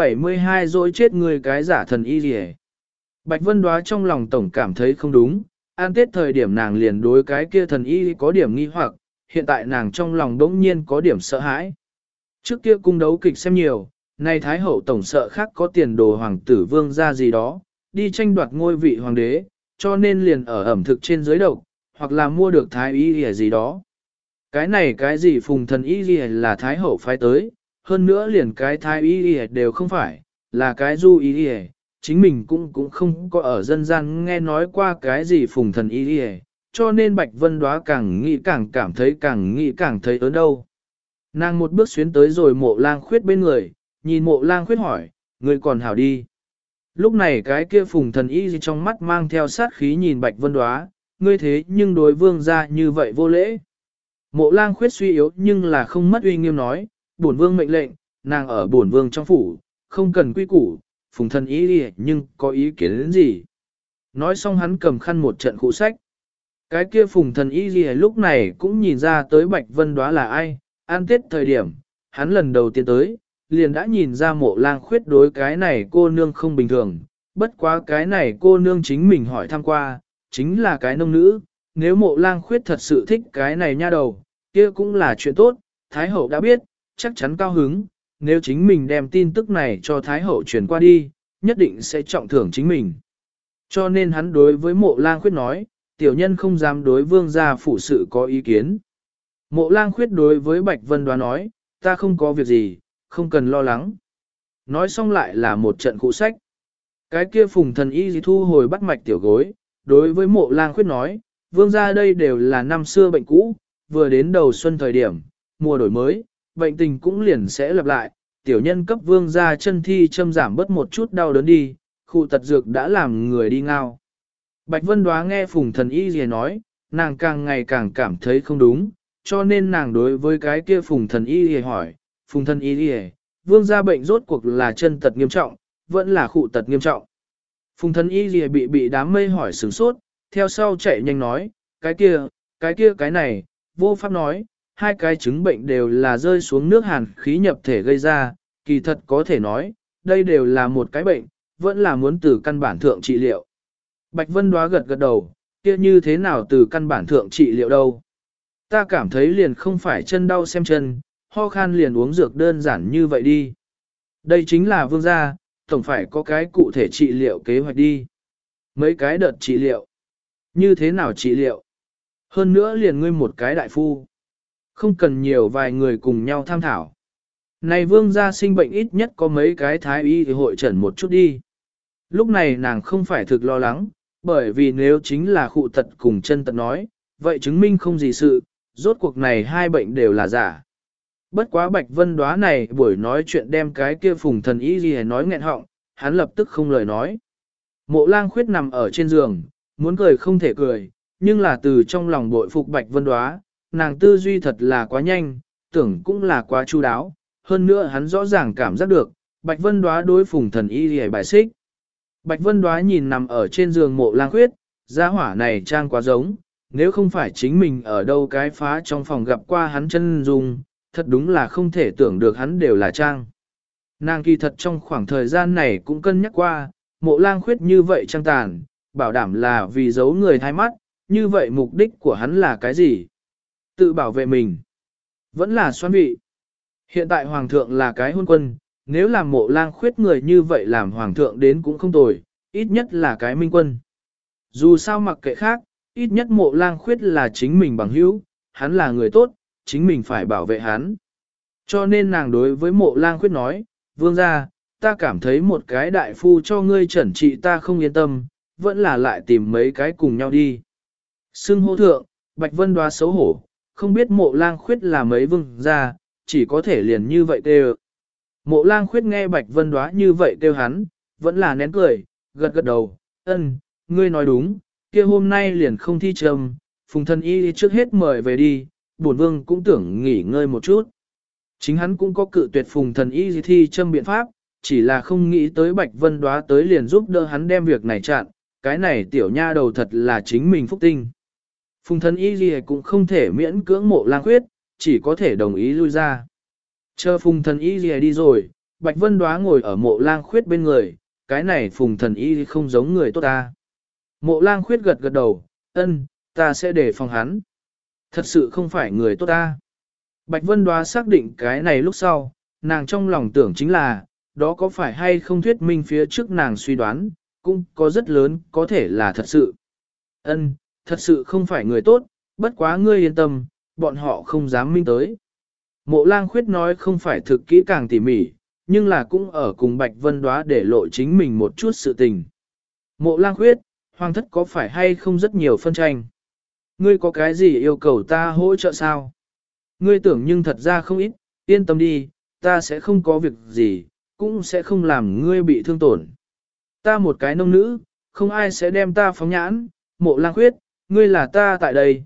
172 dối chết người cái giả thần y liề. Bạch Vân Đóa trong lòng tổng cảm thấy không đúng, ăn tết thời điểm nàng liền đối cái kia thần y có điểm nghi hoặc, hiện tại nàng trong lòng đống nhiên có điểm sợ hãi. Trước kia cung đấu kịch xem nhiều, nay Thái Hậu tổng sợ khác có tiền đồ hoàng tử vương gia gì đó, đi tranh đoạt ngôi vị hoàng đế, cho nên liền ở ẩm thực trên dưới độc, hoặc là mua được Thái y gì đó. Cái này cái gì phùng thần y là Thái Hậu phái tới, hơn nữa liền cái Thái y đều không phải, là cái du y, chính mình cũng không có ở dân gian nghe nói qua cái gì phùng thần y, cho nên Bạch Vân Đóa càng nghĩ càng thấy ớn đâu. Nàng một bước xuyến tới rồi Mộ Lang Khuyết bên người, nhìn Mộ Lang Khuyết hỏi, người còn hảo đi. Lúc này cái kia phùng thần y trong mắt mang theo sát khí nhìn Bạch Vân Đóa, ngươi thế nhưng đối vương gia như vậy vô lễ. Mộ Lang Khuyết suy yếu nhưng là không mất uy nghiêm nói, bổn vương mệnh lệnh, nàng ở bổn vương trong phủ, không cần quy củ, phùng thần y đi nhưng có ý kiến đến gì. Nói xong hắn cầm khăn một trận cụ sách. Cái kia phùng thần y gì lúc này cũng nhìn ra tới Bạch Vân Đóa là ai, an tết thời điểm, hắn lần đầu tiên tới, liền đã nhìn ra Mộ Lang Khuyết đối cái này cô nương không bình thường, bất quá cái này cô nương chính mình hỏi thăm qua, chính là cái nông nữ, nếu Mộ Lang Khuyết thật sự thích cái này nha đầu, kia cũng là chuyện tốt, Thái Hậu đã biết, chắc chắn cao hứng, nếu chính mình đem tin tức này cho Thái Hậu truyền qua đi, nhất định sẽ trọng thưởng chính mình. Cho nên hắn đối với Mộ Lang Khuyết nói, tiểu nhân không dám đối vương gia phụ sự có ý kiến. Mộ Lang Khuyết đối với Bạch Vân Đoá nói, ta không có việc gì, không cần lo lắng. Nói xong lại là một trận cụ sách. Cái kia Phùng Thần Y thu hồi bắt mạch tiểu gối, đối với Mộ Lang Khuyết nói, vương gia đây đều là năm xưa bệnh cũ, vừa đến đầu xuân thời điểm, mùa đổi mới, bệnh tình cũng liền sẽ lặp lại, tiểu nhân cấp vương gia chân thi châm giảm bớt một chút đau đớn đi, khu tật dược đã làm người đi ngao. Bạch Vân Đoá nghe Phùng Thần Y gì nói, nàng càng ngày càng cảm thấy không đúng, cho nên nàng đối với cái kia Phùng Thần Y gì hỏi, Phùng Thần Y gì, vương gia bệnh rốt cuộc là chân tật nghiêm trọng, vẫn là khụ tật nghiêm trọng. Phùng Thần Y gì bị đám mây hỏi sửng sốt, theo sau chạy nhanh nói, cái này, vô pháp nói, hai cái chứng bệnh đều là rơi xuống nước hàn khí nhập thể gây ra, kỳ thật có thể nói, đây đều là một cái bệnh, vẫn là muốn từ căn bản thượng trị liệu. Bạch Vân Đoá gật gật đầu, kia như thế nào từ căn bản thượng trị liệu đâu. Ta cảm thấy liền không phải chân đau xem chân, ho khan liền uống dược đơn giản như vậy đi. Đây chính là vương gia, tổng phải có cái cụ thể trị liệu kế hoạch đi. Mấy cái đợt trị liệu. Như thế nào trị liệu? Hơn nữa liền ngươi một cái đại phu. Không cần nhiều vài người cùng nhau tham thảo. Này vương gia sinh bệnh ít nhất có mấy cái thái y thì hội trần một chút đi. Lúc này nàng không phải thực lo lắng, bởi vì nếu chính là khụ tật cùng chân tật nói, vậy chứng minh không gì sự, rốt cuộc này hai bệnh đều là giả. Bất quá Bạch Vân Đoá này buổi nói chuyện đem cái kia Phùng Thần Y gì nói nghẹn họng, hắn lập tức không lời nói. Mộ Lang Khuyết nằm ở trên giường, muốn cười không thể cười, nhưng là từ trong lòng bội phục Bạch Vân Đoá, nàng tư duy thật là quá nhanh, tưởng cũng là quá chu đáo, hơn nữa hắn rõ ràng cảm giác được, Bạch Vân Đoá đối Phùng Thần Y gì bài xích. Bạch Vân Đoá nhìn nằm ở trên giường Mộ Lang Khuyết, gia hỏa này trang quá giống, nếu không phải chính mình ở đâu cái phá trong phòng gặp qua hắn chân dung, thật đúng là không thể tưởng được hắn đều là trang. Nàng kỳ thật trong khoảng thời gian này cũng cân nhắc qua, Mộ Lang Khuyết như vậy trang tàn, bảo đảm là vì giấu người thay mắt, như vậy mục đích của hắn là cái gì? Tự bảo vệ mình, vẫn là xoan vị. Hiện tại Hoàng thượng là cái hôn quân, nếu làm Mộ Lang Khuyết người như vậy làm Hoàng thượng đến cũng không tồi, ít nhất là cái minh quân. Dù sao mặc kệ khác, ít nhất Mộ Lang Khuyết là chính mình bằng hữu, hắn là người tốt, chính mình phải bảo vệ hắn. Cho nên nàng đối với Mộ Lang Khuyết nói, vương gia, ta cảm thấy một cái đại phu cho ngươi chẩn trị ta không yên tâm, vẫn là lại tìm mấy cái cùng nhau đi. Xưng hô thượng, Bạch Vân Đoá xấu hổ, không biết Mộ Lang Khuyết là mấy vương gia, chỉ có thể liền như vậy kêu. Mộ Lang Khuyết nghe Bạch Vân Đoá như vậy kêu hắn, vẫn là nén cười, gật gật đầu, ngươi nói đúng, kia hôm nay liền không thi trầm, Phùng Thần Y trước hết mời về đi, bổn vương cũng tưởng nghỉ ngơi một chút. Chính hắn cũng có cự tuyệt Phùng Thần Y thi châm biện pháp, chỉ là không nghĩ tới Bạch Vân Đoá tới liền giúp đỡ hắn đem việc này chặn, cái này tiểu nha đầu thật là chính mình phúc tinh. Phùng Thần Y cũng không thể miễn cưỡng Mộ Lang Khuyết, chỉ có thể đồng ý lui ra. Chờ Phùng Thần Y đi rồi, Bạch Vân Đoá ngồi ở Mộ Lang Khuyết bên người, cái này Phùng Thần Y không giống người tốt ta. Mộ Lang Khuyết gật gật đầu, ta sẽ để phòng hắn. Thật sự không phải người tốt ta. Bạch Vân Đoá xác định cái này lúc sau, nàng trong lòng tưởng chính là, đó có phải hay không thuyết minh phía trước nàng suy đoán, cũng có rất lớn, có thể là thật sự. Thật sự không phải người tốt, bất quá ngươi yên tâm, bọn họ không dám minh tới. Mộ Lang Khuyết nói không phải thực kỹ càng tỉ mỉ, nhưng là cũng ở cùng Bạch Vân Đoá để lộ chính mình một chút sự tình. Mộ Lang Khuyết, Hoàng thất có phải hay không rất nhiều phân tranh? Ngươi có cái gì yêu cầu ta hỗ trợ sao? Ngươi tưởng nhưng thật ra không ít, yên tâm đi, ta sẽ không có việc gì, cũng sẽ không làm ngươi bị thương tổn. Ta một cái nông nữ, không ai sẽ đem ta phóng nhãn, Mộ Lang Khuyết, ngươi là ta tại đây,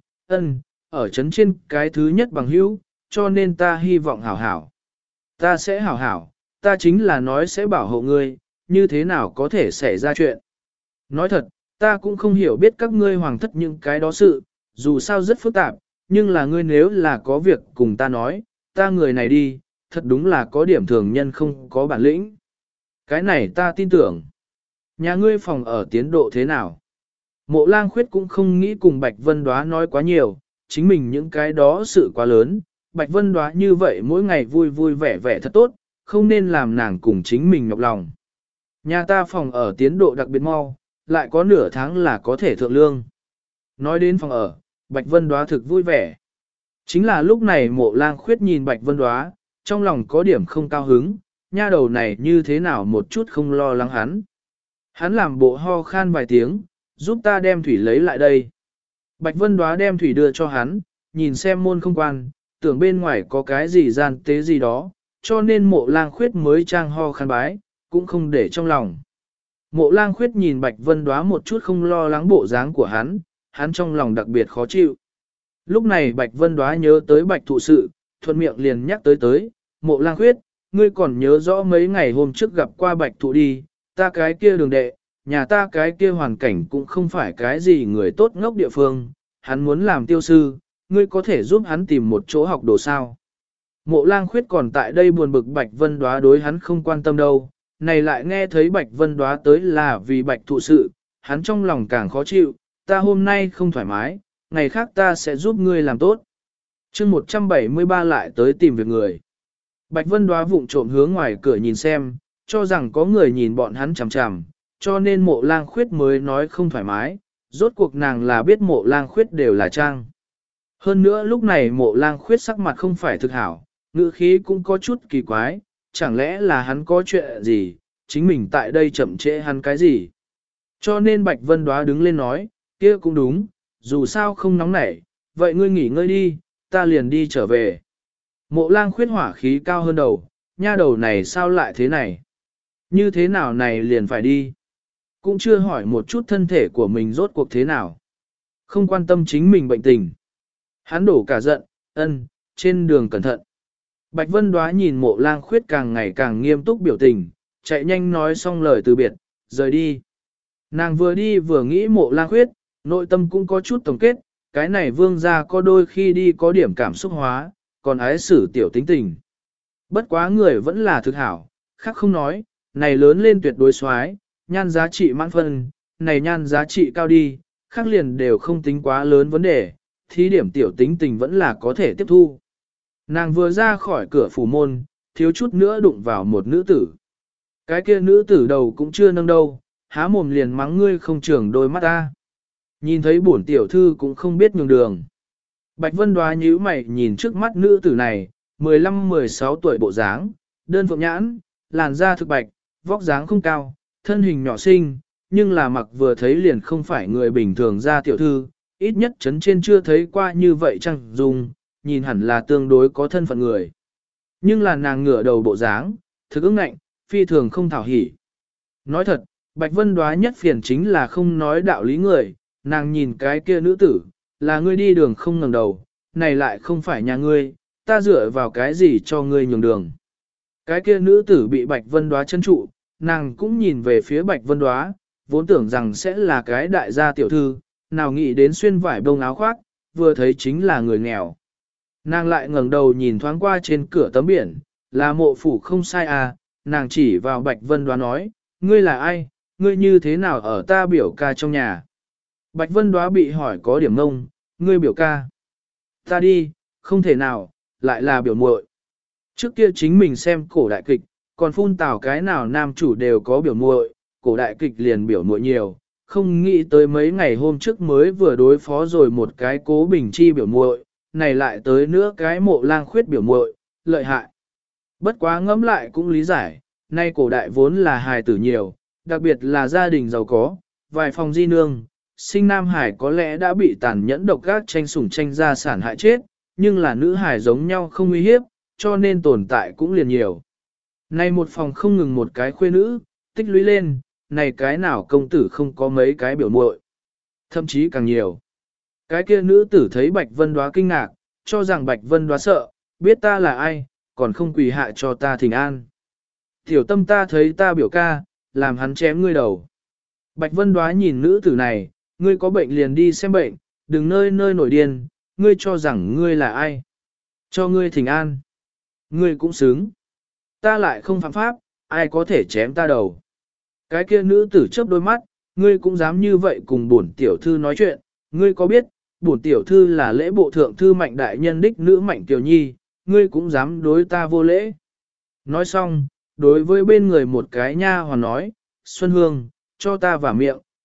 ở trấn trên cái thứ nhất bằng hữu, cho nên ta hy vọng hảo hảo. Ta sẽ hảo hảo, ta chính là nói sẽ bảo hộ ngươi, như thế nào có thể xảy ra chuyện. Nói thật, ta cũng không hiểu biết các ngươi hoàng thất những cái đó sự, dù sao rất phức tạp, nhưng là ngươi nếu là có việc cùng ta nói, ta người này đi, thật đúng là có điểm thường nhân không có bản lĩnh. Cái này ta tin tưởng. Nhà ngươi phòng ở tiến độ thế nào? Mộ Lang Khuyết cũng không nghĩ cùng Bạch Vân Đoá nói quá nhiều, chính mình những cái đó sự quá lớn, Bạch Vân Đoá như vậy mỗi ngày vui vui vẻ vẻ thật tốt, không nên làm nàng cùng chính mình nhọc lòng. Nhà ta phòng ở tiến độ đặc biệt mau, lại có nửa tháng là có thể thượng lương. Nói đến phòng ở, Bạch Vân Đóa thực vui vẻ. Chính là lúc này Mộ Lang Khuyết nhìn Bạch Vân Đóa, trong lòng có điểm không cao hứng, nha đầu này như thế nào một chút không lo lắng hắn. Hắn làm bộ ho khan vài tiếng, giúp ta đem thủy lấy lại đây. Bạch Vân Đóa đem thủy đưa cho hắn, nhìn xem môn không quan, tưởng bên ngoài có cái gì gian tế gì đó, cho nên Mộ Lang Khuyết mới trang ho khan bái, cũng không để trong lòng. Mộ Lang Khuyết nhìn Bạch Vân Đóa một chút không lo lắng bộ dáng của hắn trong lòng đặc biệt khó chịu. Lúc này Bạch Vân Đóa nhớ tới Bạch Thụ sự, thuận miệng liền nhắc tới, Mộ Lang Khuyết, ngươi còn nhớ rõ mấy ngày hôm trước gặp qua Bạch Thụ đi, ta cái kia đường đệ, nhà ta cái kia hoàn cảnh cũng không phải cái gì người tốt ngốc địa phương, hắn muốn làm tiêu sư, ngươi có thể giúp hắn tìm một chỗ học đồ sao. Mộ Lang Khuyết còn tại đây buồn bực Bạch Vân Đóa đối hắn không quan tâm đâu, này lại nghe thấy Bạch Vân Đóa tới là vì Bạch Thụ sự, hắn trong lòng càng khó chịu, ta hôm nay không thoải mái, ngày khác ta sẽ giúp ngươi làm tốt. Chương 173 lại tới tìm việc người. Bạch Vân Đóa vụng trộm hướng ngoài cửa nhìn xem, cho rằng có người nhìn bọn hắn chằm chằm, cho nên Mộ Lang Khuyết mới nói không thoải mái, rốt cuộc nàng là biết Mộ Lang Khuyết đều là trang. Hơn nữa lúc này Mộ Lang Khuyết sắc mặt không phải thực hảo, ngữ khí cũng có chút kỳ quái, chẳng lẽ là hắn có chuyện gì, chính mình tại đây chậm trễ hắn cái gì. Cho nên Bạch Vân Đóa đứng lên nói, kia cũng đúng, dù sao không nóng nảy, vậy ngươi nghỉ ngơi đi, ta liền đi trở về. Mộ Lang Khuyết hỏa khí cao hơn đầu, nha đầu này sao lại thế này? Như thế nào này liền phải đi? Cũng chưa hỏi một chút thân thể của mình rốt cuộc thế nào. Không quan tâm chính mình bệnh tình. Hắn đổ cả giận, trên đường cẩn thận. Bạch Vân Đóa nhìn Mộ Lang Khuyết càng ngày càng nghiêm túc biểu tình, chạy nhanh nói xong lời từ biệt, rời đi. Nàng vừa đi vừa nghĩ Mộ Lang Khuyết, nội tâm cũng có chút tổng kết, cái này vương gia có đôi khi đi có điểm cảm xúc hóa, còn ái xử tiểu tính tình. Bất quá người vẫn là thực hảo, khác không nói, này lớn lên tuyệt đối xoái, nhan giá trị mãn phân, này nhan giá trị cao đi, khác liền đều không tính quá lớn vấn đề, thí điểm tiểu tính tình vẫn là có thể tiếp thu. Nàng vừa ra khỏi cửa phủ môn, thiếu chút nữa đụng vào một nữ tử. Cái kia nữ tử đầu cũng chưa nâng đâu, há mồm liền mắng ngươi không trưởng đôi mắt ta. Nhìn thấy bổn tiểu thư cũng không biết nhường đường. Bạch Vân Đóa nhíu mày nhìn trước mắt nữ tử này, 15-16 tuổi bộ dáng, đơn phượng nhãn, làn da thực bạch, vóc dáng không cao, thân hình nhỏ xinh, nhưng là mặc vừa thấy liền không phải người bình thường ra tiểu thư, ít nhất chấn trên chưa thấy qua như vậy chẳng dùng, nhìn hẳn là tương đối có thân phận người. Nhưng là nàng ngửa đầu bộ dáng, thực ứng ngạnh, phi thường không thảo hỉ. Nói thật, Bạch Vân Đóa nhất phiền chính là không nói đạo lý người, nàng nhìn cái kia nữ tử, là ngươi đi đường không ngẩng đầu, này lại không phải nhà ngươi, ta dựa vào cái gì cho ngươi nhường đường. Cái kia nữ tử bị Bạch Vân Đóa chân trụ, nàng cũng nhìn về phía Bạch Vân Đóa, vốn tưởng rằng sẽ là cái đại gia tiểu thư, nào nghĩ đến xuyên vải bông áo khoác, vừa thấy chính là người nghèo. Nàng lại ngẩng đầu nhìn thoáng qua trên cửa tấm biển, là Mộ phủ không sai à, nàng chỉ vào Bạch Vân Đóa nói, ngươi là ai, ngươi như thế nào ở ta biểu ca trong nhà. Bạch Vân Đóa bị hỏi có điểm ngông, ngươi biểu ca. Ta đi, không thể nào, lại là biểu muội. Trước kia chính mình xem cổ đại kịch, còn phun tào cái nào nam chủ đều có biểu muội, cổ đại kịch liền biểu muội nhiều, không nghĩ tới mấy ngày hôm trước mới vừa đối phó rồi một cái Cố Bình Chi biểu muội, này lại tới nữa cái Mộ Lang Khuyết biểu muội, lợi hại. Bất quá ngẫm lại cũng lý giải, nay cổ đại vốn là hài tử nhiều, đặc biệt là gia đình giàu có, vài phòng di nương, sinh nam hải có lẽ đã bị tàn nhẫn độc gác tranh sủng tranh gia sản hại chết, nhưng là nữ hải giống nhau không uy hiếp, cho nên tồn tại cũng liền nhiều. Nay một phòng không ngừng một cái khuê nữ, tích lũy lên, này cái nào công tử không có mấy cái biểu muội, thậm chí càng nhiều. Cái kia nữ tử thấy Bạch Vân Đóa kinh ngạc, cho rằng Bạch Vân Đóa sợ, biết ta là ai, còn không quỳ hạ cho ta thỉnh an. Tiểu tâm ta thấy ta biểu ca, làm hắn chém ngươi đầu. Bạch Vân Đóa nhìn nữ tử này, ngươi có bệnh liền đi xem bệnh, đừng nơi nơi nổi điên, ngươi cho rằng ngươi là ai. Cho ngươi thỉnh an. Ngươi cũng xứng. Ta lại không phạm pháp, ai có thể chém ta đầu. Cái kia nữ tử chớp đôi mắt, ngươi cũng dám như vậy cùng bổn tiểu thư nói chuyện, ngươi có biết, bổn tiểu thư là lễ bộ thượng thư Mạnh đại nhân đích nữ Mạnh tiểu nhi, ngươi cũng dám đối ta vô lễ. Nói xong, đối với bên người một cái nha hoàn nói, Xuân Hương, cho ta vào miệng,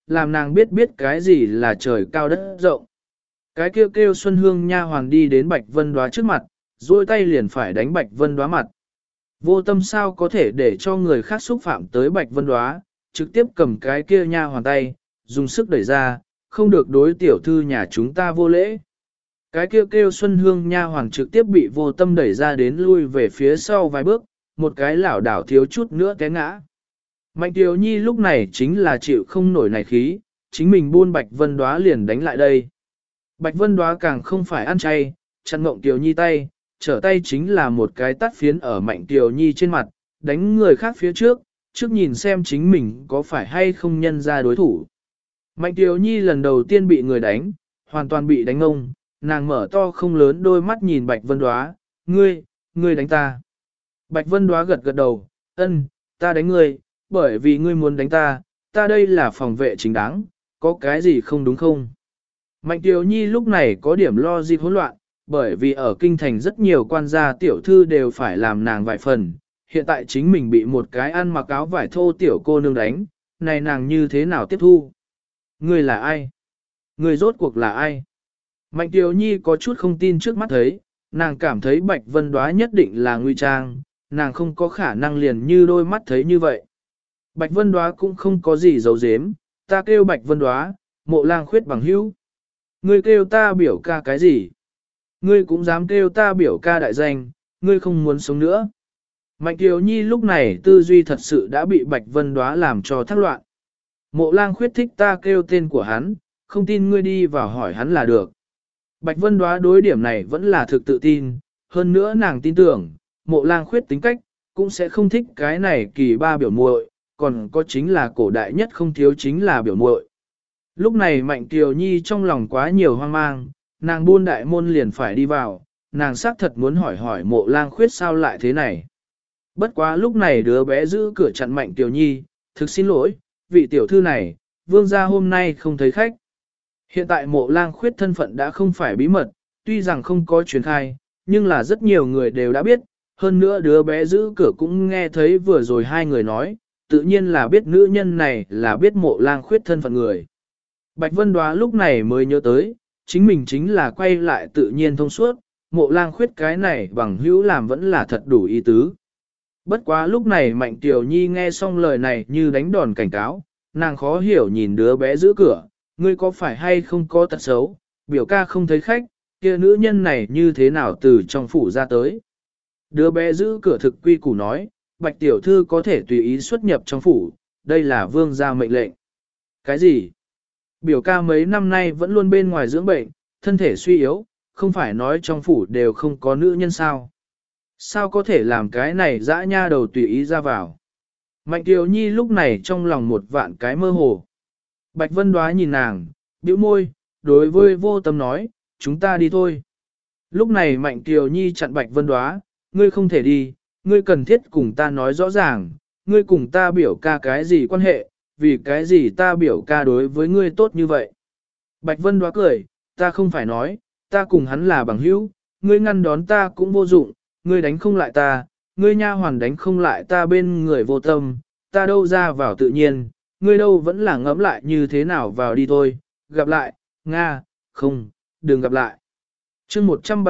làm nàng biết biết cái gì là trời cao đất rộng. Cái kêu kêu Xuân Hương nha hoàn đi đến Bạch Vân Đóa trước mặt, duỗi tay liền phải đánh Bạch Vân Đóa mặt. Vô tâm sao có thể để cho người khác xúc phạm tới Bạch Vân Đóa, trực tiếp cầm cái kia nha hoàn tay, dùng sức đẩy ra, không được đối tiểu thư nhà chúng ta vô lễ. Cái kêu kêu Xuân Hương nha hoàn trực tiếp bị vô tâm đẩy ra đến lui về phía sau vài bước, một cái lảo đảo thiếu chút nữa té ngã. Mạnh Tiểu Nhi lúc này chính là chịu không nổi này khí, chính mình buôn Bạch Vân Đóa liền đánh lại đây. Bạch Vân Đóa càng không phải ăn chay, chặn Mộng Tiểu Nhi tay, trở tay chính là một cái tát phiến ở Mạnh Tiểu Nhi trên mặt, đánh người khác phía trước, trước nhìn xem chính mình có phải hay không nhân ra đối thủ. Mạnh Tiểu Nhi lần đầu tiên bị người đánh, hoàn toàn bị đánh ông, nàng mở to không lớn đôi mắt nhìn Bạch Vân Đóa, ngươi đánh ta. Bạch Vân Đóa gật gật đầu, ân, ta đánh ngươi, bởi vì ngươi muốn đánh ta, ta đây là phòng vệ chính đáng, có cái gì không đúng không? Mạnh Tiểu Nhi lúc này có điểm lo dịp hỗn loạn, bởi vì ở kinh thành rất nhiều quan gia tiểu thư đều phải làm nàng vài phần, hiện tại chính mình bị một cái ăn mặc áo vải thô tiểu cô nương đánh, này nàng như thế nào tiếp thu? Ngươi là ai? Ngươi rốt cuộc là ai? Mạnh Tiểu Nhi có chút không tin trước mắt thấy, nàng cảm thấy Bạch Vân Đóa nhất định là nguy trang, nàng không có khả năng liền như đôi mắt thấy như vậy. Bạch Vân Đóa cũng không có gì giấu giếm, ta kêu Bạch Vân Đóa, Mộ Lang Khuyết bằng hữu. Ngươi kêu ta biểu ca cái gì? Ngươi cũng dám kêu ta biểu ca đại danh, ngươi không muốn sống nữa. Mạnh Tiểu Nhi lúc này tư duy thật sự đã bị Bạch Vân Đóa làm cho thắc loạn. Mộ Lang Khuyết thích ta kêu tên của hắn, không tin ngươi đi vào hỏi hắn là được. Bạch Vân Đóa đối điểm này vẫn là thực tự tin, hơn nữa nàng tin tưởng, Mộ Lang Khuyết tính cách, cũng sẽ không thích cái này kỳ ba biểu muội, còn có chính là cổ đại nhất không thiếu chính là biểu muội. Lúc này Mạnh Kiều Nhi trong lòng quá nhiều hoang mang, nàng buôn đại môn liền phải đi vào, nàng xác thật muốn hỏi hỏi Mộ Lang Khuyết sao lại thế này. Bất quá lúc này đứa bé giữ cửa chặn Mạnh Kiều Nhi, thực xin lỗi, vị tiểu thư này, vương gia hôm nay không thấy khách. Hiện tại Mộ Lang Khuyết thân phận đã không phải bí mật, tuy rằng không có truyền khai, nhưng là rất nhiều người đều đã biết, hơn nữa đứa bé giữ cửa cũng nghe thấy vừa rồi hai người nói, tự nhiên là biết nữ nhân này là biết Mộ Lang Khuyết thân phận người. Bạch Vân Đóa lúc này mới nhớ tới, chính mình chính là quay lại tự nhiên thông suốt, Mộ Lang Khuyết cái này bằng hữu làm vẫn là thật đủ ý tứ. Bất quá lúc này Mạnh Tiểu Nhi nghe xong lời này như đánh đòn cảnh cáo, nàng khó hiểu nhìn đứa bé giữ cửa, ngươi có phải hay không có tật xấu, biểu ca không thấy khách, kia nữ nhân này như thế nào từ trong phủ ra tới. Đứa bé giữ cửa thực quy củ nói, Bạch tiểu thư có thể tùy ý xuất nhập trong phủ, đây là vương gia mệnh lệnh. Cái gì? Biểu ca mấy năm nay vẫn luôn bên ngoài dưỡng bệnh, thân thể suy yếu, không phải nói trong phủ đều không có nữ nhân sao? Sao có thể làm cái này dã nha đầu tùy ý ra vào? Mạnh Kiều Nhi lúc này trong lòng một vạn cái mơ hồ. Bạch Vân Đóa nhìn nàng, bĩu môi, đối với vô tâm nói, chúng ta đi thôi. Lúc này Mạnh Kiều Nhi chặn Bạch Vân Đóa, ngươi không thể đi, ngươi cần thiết cùng ta nói rõ ràng, ngươi cùng ta biểu ca cái gì quan hệ, vì cái gì ta biểu ca đối với ngươi tốt như vậy. Bạch Vân Đóa cười, ta không phải nói, ta cùng hắn là bằng hữu, ngươi ngăn đón ta cũng vô dụng, ngươi đánh không lại ta, ngươi nha hoàn đánh không lại ta bên người vô tâm, ta đâu ra vào tự nhiên, ngươi đâu vẫn là ngẫm lại như thế nào vào đi thôi, gặp lại, Nga, không, đừng gặp lại. chương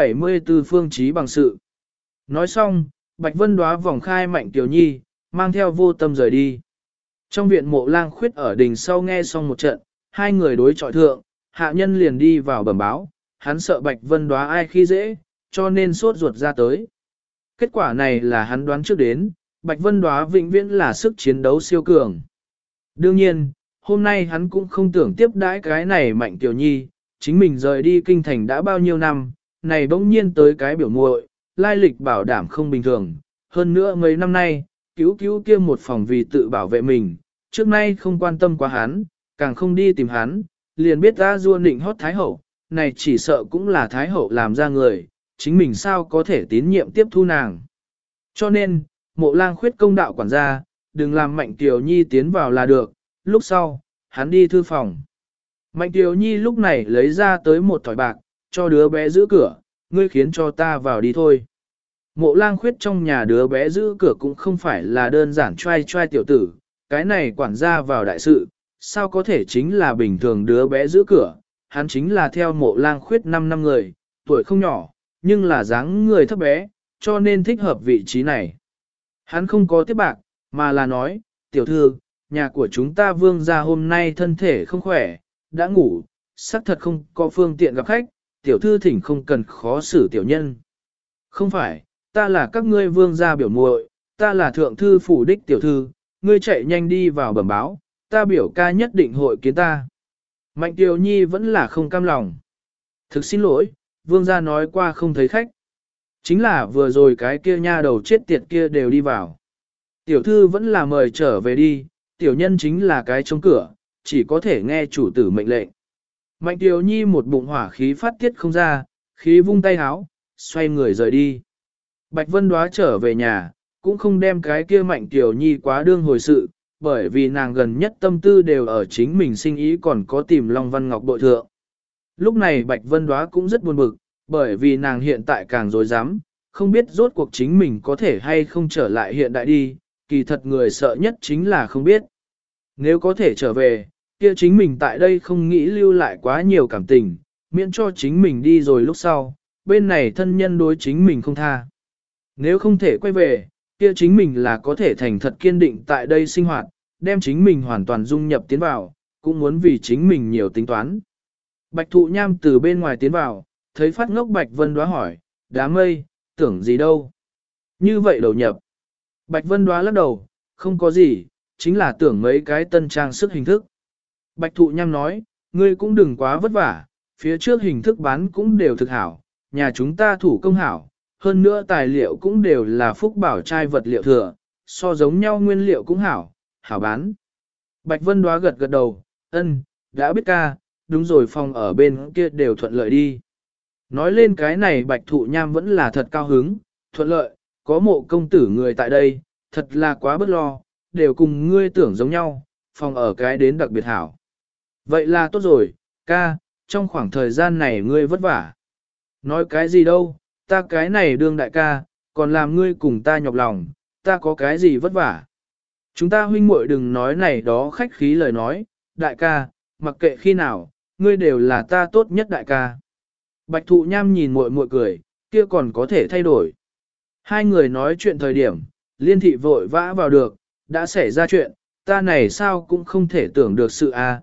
174 Phương Chí bằng sự. Nói xong, Bạch Vân Đóa vòng khai Mạnh Tiểu Nhi, mang theo vô tâm rời đi. Trong viện Mộ Lang Khuyết ở đình sau nghe xong một trận, hai người đối chọi thượng, hạ nhân liền đi vào bẩm báo, hắn sợ Bạch Vân Đóa ai khi dễ, cho nên sốt ruột ra tới. Kết quả này là hắn đoán trước đến, Bạch Vân Đóa vĩnh viễn là sức chiến đấu siêu cường. Đương nhiên, hôm nay hắn cũng không tưởng tiếp đãi cái này Mạnh Tiểu Nhi, chính mình rời đi kinh thành đã bao nhiêu năm, này bỗng nhiên tới cái biểu muội, lai lịch bảo đảm không bình thường. Hơn nữa mấy năm nay, cứu kia một phòng vì tự bảo vệ mình, trước nay không quan tâm quá hắn, càng không đi tìm hắn, liền biết ra dua nịnh hót Thái Hậu, này chỉ sợ cũng là Thái Hậu làm ra người, chính mình sao có thể tín nhiệm tiếp thu nàng. Cho nên, Mộ Lang Khuyết công đạo quản gia, đừng làm Mạnh Tiểu Nhi tiến vào là được, lúc sau, hắn đi thư phòng. Mạnh Tiểu Nhi lúc này lấy ra tới một thỏi bạc, cho đứa bé giữ cửa, ngươi khiến cho ta vào đi thôi. Mộ Lang Khuyết trong nhà đứa bé giữ cửa cũng không phải là đơn giản trai tiểu tử, cái này quản gia vào đại sự, sao có thể chính là bình thường đứa bé giữ cửa, hắn chính là theo Mộ Lang Khuyết 5 năm người, tuổi không nhỏ, nhưng là dáng người thấp bé, cho nên thích hợp vị trí này. Hắn không có tiếp bạc, mà là nói, tiểu thư, nhà của chúng ta Vương gia hôm nay thân thể không khỏe, đã ngủ, xác thật không có phương tiện gặp khách, tiểu thư thỉnh không cần khó xử tiểu nhân. Không phải, ta là các ngươi Vương gia biểu muội, ta là thượng thư phủ đích tiểu thư, ngươi chạy nhanh đi vào bẩm báo, ta biểu ca nhất định hội kiến ta. Mạnh Kiều Nhi vẫn là không cam lòng. Thực xin lỗi, Vương gia nói qua không thấy khách. Chính là vừa rồi cái kia nha đầu chết tiệt kia đều đi vào. Tiểu thư vẫn là mời trở về đi, tiểu nhân chính là cái chống cửa, chỉ có thể nghe chủ tử mệnh lệnh. Mạnh Kiều Nhi một bụng hỏa khí phát tiết không ra, khí vung tay háo, xoay người rời đi. Bạch Vân Đóa trở về nhà, cũng không đem cái kia Mạnh Kiều Nhi quá đương hồi sự, bởi vì nàng gần nhất tâm tư đều ở chính mình sinh ý còn có tìm Long Văn Ngọc bội thượng. Lúc này Bạch Vân Đóa cũng rất buồn bực, bởi vì nàng hiện tại càng rối rắm, không biết rốt cuộc chính mình có thể hay không trở lại hiện đại đi, kỳ thật người sợ nhất chính là không biết. Nếu có thể trở về, kia chính mình tại đây không nghĩ lưu lại quá nhiều cảm tình, miễn cho chính mình đi rồi lúc sau, bên này thân nhân đối chính mình không tha. Nếu không thể quay về, kia chính mình là có thể thành thật kiên định tại đây sinh hoạt, đem chính mình hoàn toàn dung nhập tiến vào, cũng muốn vì chính mình nhiều tính toán. Bạch Thụ Nham từ bên ngoài tiến vào, thấy phát ngốc Bạch Vân Đóa hỏi, đám mây, tưởng gì đâu. Như vậy đầu nhập. Bạch Vân Đóa lắc đầu, không có gì, chính là tưởng mấy cái tân trang sức hình thức. Bạch Thụ Nham nói, ngươi cũng đừng quá vất vả, phía trước hình thức bán cũng đều thực hảo, nhà chúng ta thủ công hảo, hơn nữa tài liệu cũng đều là phúc bảo trai vật liệu thừa, so giống nhau nguyên liệu cũng hảo, hảo bán. Bạch Vân Đóa gật gật đầu, ân, đã biết ca, đúng rồi phòng ở bên kia đều thuận lợi đi. Nói lên cái này Bạch Thụ Nham vẫn là thật cao hứng, thuận lợi, có Mộ công tử người tại đây, thật là quá bất lo, đều cùng ngươi tưởng giống nhau, phòng ở cái đến đặc biệt hảo. Vậy là tốt rồi, ca, trong khoảng thời gian này ngươi vất vả. Nói cái gì đâu, ta cái này đương đại ca, còn làm ngươi cùng ta nhọc lòng, ta có cái gì vất vả. Chúng ta huynh muội đừng nói này đó khách khí lời nói, đại ca, mặc kệ khi nào, ngươi đều là ta tốt nhất đại ca. Bạch Thụ Nham nhìn muội muội cười, kia còn có thể thay đổi. Hai người nói chuyện thời điểm, Liên thị vội vã vào được, đã xảy ra chuyện, ta này sao cũng không thể tưởng được sự a,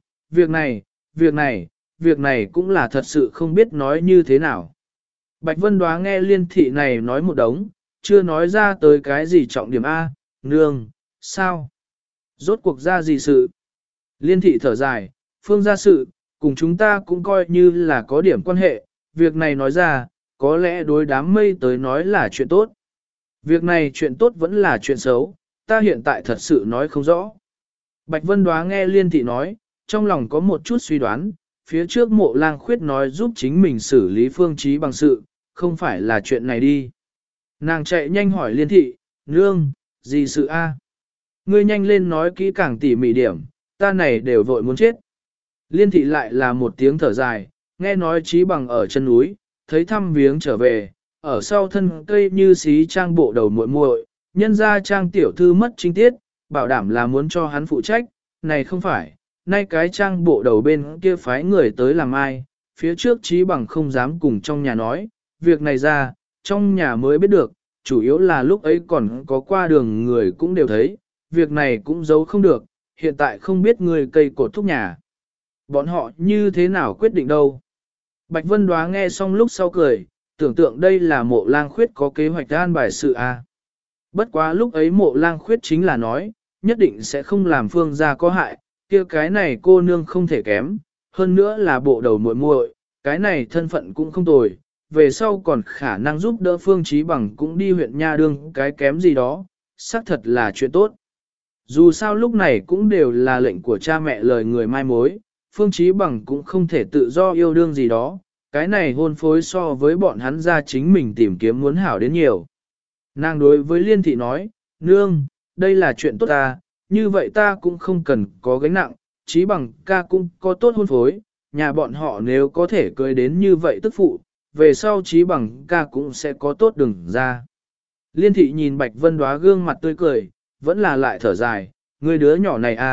việc này cũng là thật sự không biết nói như thế nào. Bạch Vân Đóa nghe Liên thị này nói một đống, chưa nói ra tới cái gì trọng điểm a, nương, sao? Rốt cuộc ra gì sự? Liên thị thở dài, phương gia sự, cùng chúng ta cũng coi như là có điểm quan hệ, việc này nói ra, có lẽ đối đám mây tới nói là chuyện tốt. Việc này chuyện tốt vẫn là chuyện xấu, ta hiện tại thật sự nói không rõ. Bạch Vân Đóa nghe Liên thị nói, trong lòng có một chút suy đoán, phía trước Mộ Lang Khuyết nói giúp chính mình xử lý Phương Chí bằng sự, không phải là chuyện này đi. Nàng chạy nhanh hỏi Liên thị, nương, gì sự a? Ngươi nhanh lên nói kỹ càng tỉ mỉ điểm, ta này đều vội muốn chết. Liên thị lại là một tiếng thở dài, nghe nói Chí bằng ở chân núi, thấy thăm viếng trở về, ở sau thân cây như xí trang bộ đầu muội muội, nhân ra trang tiểu thư mất chính tiết, bảo đảm là muốn cho hắn phụ trách, này không phải, nay cái trang bộ đầu bên kia phái người tới làm ai, phía trước Chí bằng không dám cùng trong nhà nói, việc này ra, trong nhà mới biết được, chủ yếu là lúc ấy còn có qua đường người cũng đều thấy, việc này cũng giấu không được, hiện tại không biết người cây cột thúc nhà. Bọn họ như thế nào quyết định đâu? Bạch Vân Đóa nghe xong lúc sau cười, tưởng tượng đây là Mộ Lang Khuyết có kế hoạch an bài sự a. Bất quá lúc ấy Mộ Lang Khuyết chính là nói, nhất định sẽ không làm Phương gia có hại, kia cái này cô nương không thể kém, hơn nữa là bộ đầu muội muội, cái này thân phận cũng không tồi, về sau còn khả năng giúp đỡ Phương Chí bằng cũng đi huyện nha đương cái kém gì đó, xác thật là chuyện tốt. Dù sao lúc này cũng đều là lệnh của cha mẹ lời người mai mối, Phương Chí bằng cũng không thể tự do yêu đương gì đó, cái này hôn phối so với bọn hắn ra chính mình tìm kiếm muốn hảo đến nhiều. Nàng đối với Liên thị nói, nương, đây là chuyện tốt ta, như vậy ta cũng không cần có gánh nặng, Chí bằng ca cũng có tốt hôn phối, nhà bọn họ nếu có thể cưới đến như vậy tức phụ, về sau Chí bằng ca cũng sẽ có tốt đừng ra. Liên thị nhìn Bạch Vân Đóa gương mặt tươi cười, vẫn là lại thở dài, người đứa nhỏ này à,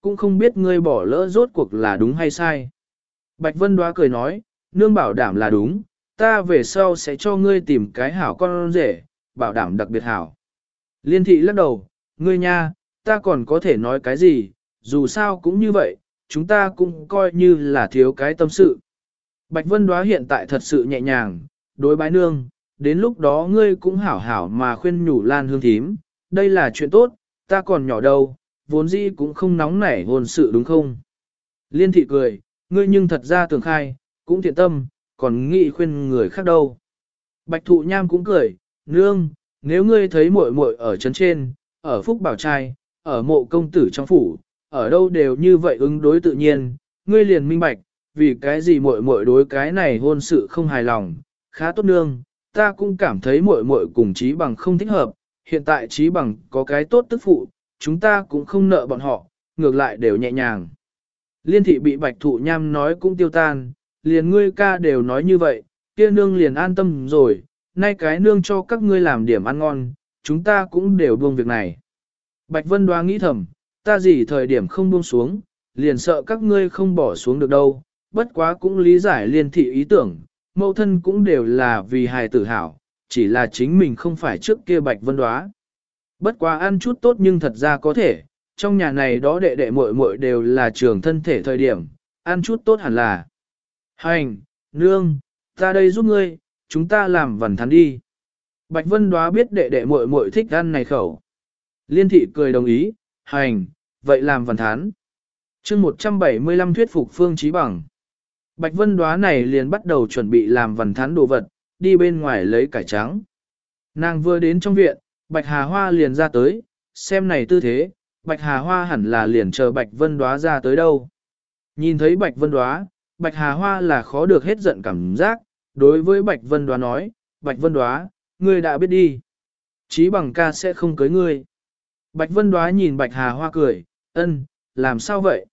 cũng không biết ngươi bỏ lỡ rốt cuộc là đúng hay sai. Bạch Vân Đoá cười nói, nương bảo đảm là đúng, ta về sau sẽ cho ngươi tìm cái hảo con rể, bảo đảm đặc biệt hảo. Liên thị lắc đầu, ngươi nha, ta còn có thể nói cái gì, dù sao cũng như vậy, chúng ta cũng coi như là thiếu cái tâm sự. Bạch Vân Đoá hiện tại thật sự nhẹ nhàng, đối bái nương, đến lúc đó ngươi cũng hảo hảo mà khuyên nhủ Lan Hương thím, đây là chuyện tốt, ta còn nhỏ đâu, vốn dĩ cũng không nóng nảy hôn sự đúng không? Liên thị cười, ngươi nhưng thật ra tưởng khai, cũng thiện tâm, còn nghĩ khuyên người khác đâu. Bạch Thụ Nham cũng cười, nương, nếu ngươi thấy muội muội ở trấn trên, ở Phúc Bảo Trai, ở mộ công tử trong phủ, ở đâu đều như vậy ứng đối tự nhiên, ngươi liền minh bạch, vì cái gì muội muội đối cái này hôn sự không hài lòng, khá tốt nương, ta cũng cảm thấy muội muội cùng Chí Bằng không thích hợp, hiện tại Chí Bằng có cái tốt tức phụ, chúng ta cũng không nợ bọn họ, ngược lại đều nhẹ nhàng. Liên thị bị Bạch Thụ Nham nói cũng tiêu tan, liền ngươi ca đều nói như vậy, kia nương liền an tâm rồi, nay cái nương cho các ngươi làm điểm ăn ngon, chúng ta cũng đều buông việc này. Bạch Vân Đoá nghĩ thầm, ta gì thời điểm không buông xuống, liền sợ các ngươi không bỏ xuống được đâu, bất quá cũng lý giải liên thị ý tưởng, mẫu thân cũng đều là vì hài tử hảo, chỉ là chính mình không phải trước kia Bạch Vân Đoá. Bất quá ăn chút tốt nhưng thật ra có thể, trong nhà này đó đệ đệ muội muội đều là trường thân thể thời điểm, ăn chút tốt hẳn là. Hành, nương, ta đây giúp ngươi, chúng ta làm vần thắn đi. Bạch Vân Đoá biết đệ đệ muội muội thích ăn này khẩu. Liên thị cười đồng ý, hành, vậy làm vần thán. chương 175 thuyết phục Phương Chí Bằng. Bạch Vân Đoá này liền bắt đầu chuẩn bị làm vần thán đồ vật, đi bên ngoài lấy cải trắng. Nàng vừa đến trong viện, Bạch Hà Hoa liền ra tới, xem này tư thế, Bạch Hà Hoa hẳn là liền chờ Bạch Vân Đoá ra tới đâu. Nhìn thấy Bạch Vân Đoá, Bạch Hà Hoa là khó được hết giận cảm giác, đối với Bạch Vân Đoá nói, Bạch Vân Đoá, ngươi đã biết đi. Chí Bằng ca sẽ không cưới ngươi. Bạch Vân Đoá nhìn Bạch Hà Hoa cười, ân, làm sao vậy?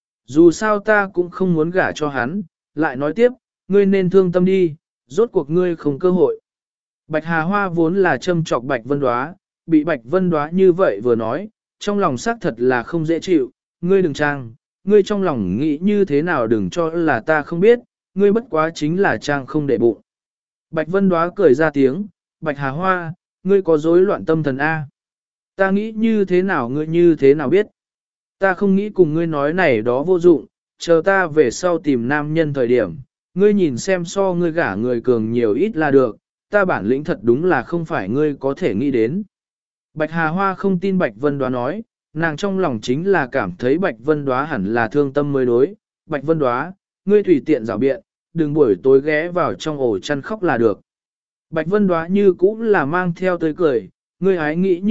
Dù sao ta cũng không muốn gả cho hắn, lại nói tiếp, ngươi nên thương tâm đi, rốt cuộc ngươi không cơ hội. Bạch Hà Hoa vốn là châm chọc Bạch Vân Đoá, bị Bạch Vân Đoá như vậy vừa nói, trong lòng xác thật là không dễ chịu, ngươi đừng trang, ngươi trong lòng nghĩ như thế nào đừng cho là ta không biết, ngươi bất quá chính là trang không để bụng. Bạch Vân Đoá cười ra tiếng, Bạch Hà Hoa, ngươi có rối loạn tâm thần A. Ta nghĩ như thế nào ngươi như thế nào biết. Ta không nghĩ cùng ngươi nói này đó vô dụng, chờ ta về sau tìm nam nhân thời điểm, ngươi nhìn xem so ngươi gả người cường nhiều ít là được, ta bản lĩnh thật đúng là không phải ngươi có thể nghĩ đến. Bạch Hà Hoa không tin Bạch Vân Đoá nói, nàng trong lòng chính là cảm thấy Bạch Vân Đoá hẳn là thương tâm mới đối. Bạch Vân Đoá, ngươi tùy tiện rảo biện, đừng buổi tối ghé vào trong ổ chăn khóc là được. Bạch Vân Đoá như cũng là mang theo tới cười, ngươi hãy nghĩ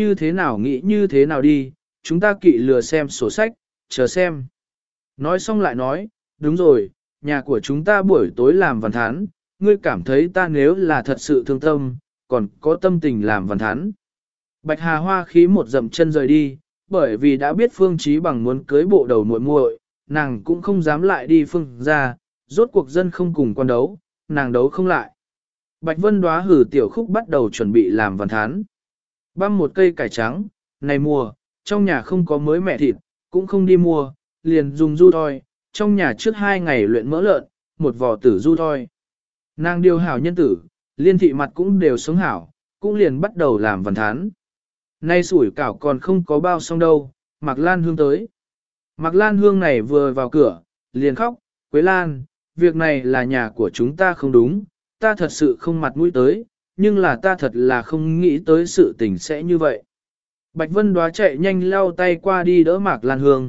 như thế nào đi, chúng ta kỵ lừa xem sổ sách, chờ xem. Nói xong lại nói, đúng rồi, nhà của chúng ta buổi tối làm văn thán, ngươi cảm thấy ta nếu là thật sự thương tâm, còn có tâm tình làm văn thán. Bạch Hà Hoa khí một dậm chân rời đi, bởi vì đã biết Phương Chí Bằng muốn cưới bộ đầu muội muội, nàng cũng không dám lại đi Phương ra, rốt cuộc dân không cùng quan đấu, nàng đấu không lại. Bạch Vân Đoá hử tiểu khúc bắt đầu chuẩn bị làm văn thán. Băm một cây cải trắng, này mùa, trong nhà không có mới mẹ thịt, cũng không đi mua, liền dùng du thoi, trong nhà trước 2 ngày luyện mỡ lợn, một vò tử du thoi. Nàng điều hảo nhân tử, liên thị mặt cũng đều sống hảo, cũng liền bắt đầu làm văn thán. Nay sủi cảo còn không có bao xong đâu, Mạc Lan Hương tới. Mạc Lan Hương này vừa vào cửa, liền khóc, Quế Lan, việc này là nhà của chúng ta không đúng, ta thật sự không mặt mũi tới, nhưng là ta thật là không nghĩ tới sự tình sẽ như vậy. Bạch Vân Đoá chạy nhanh lau tay qua đi đỡ Mạc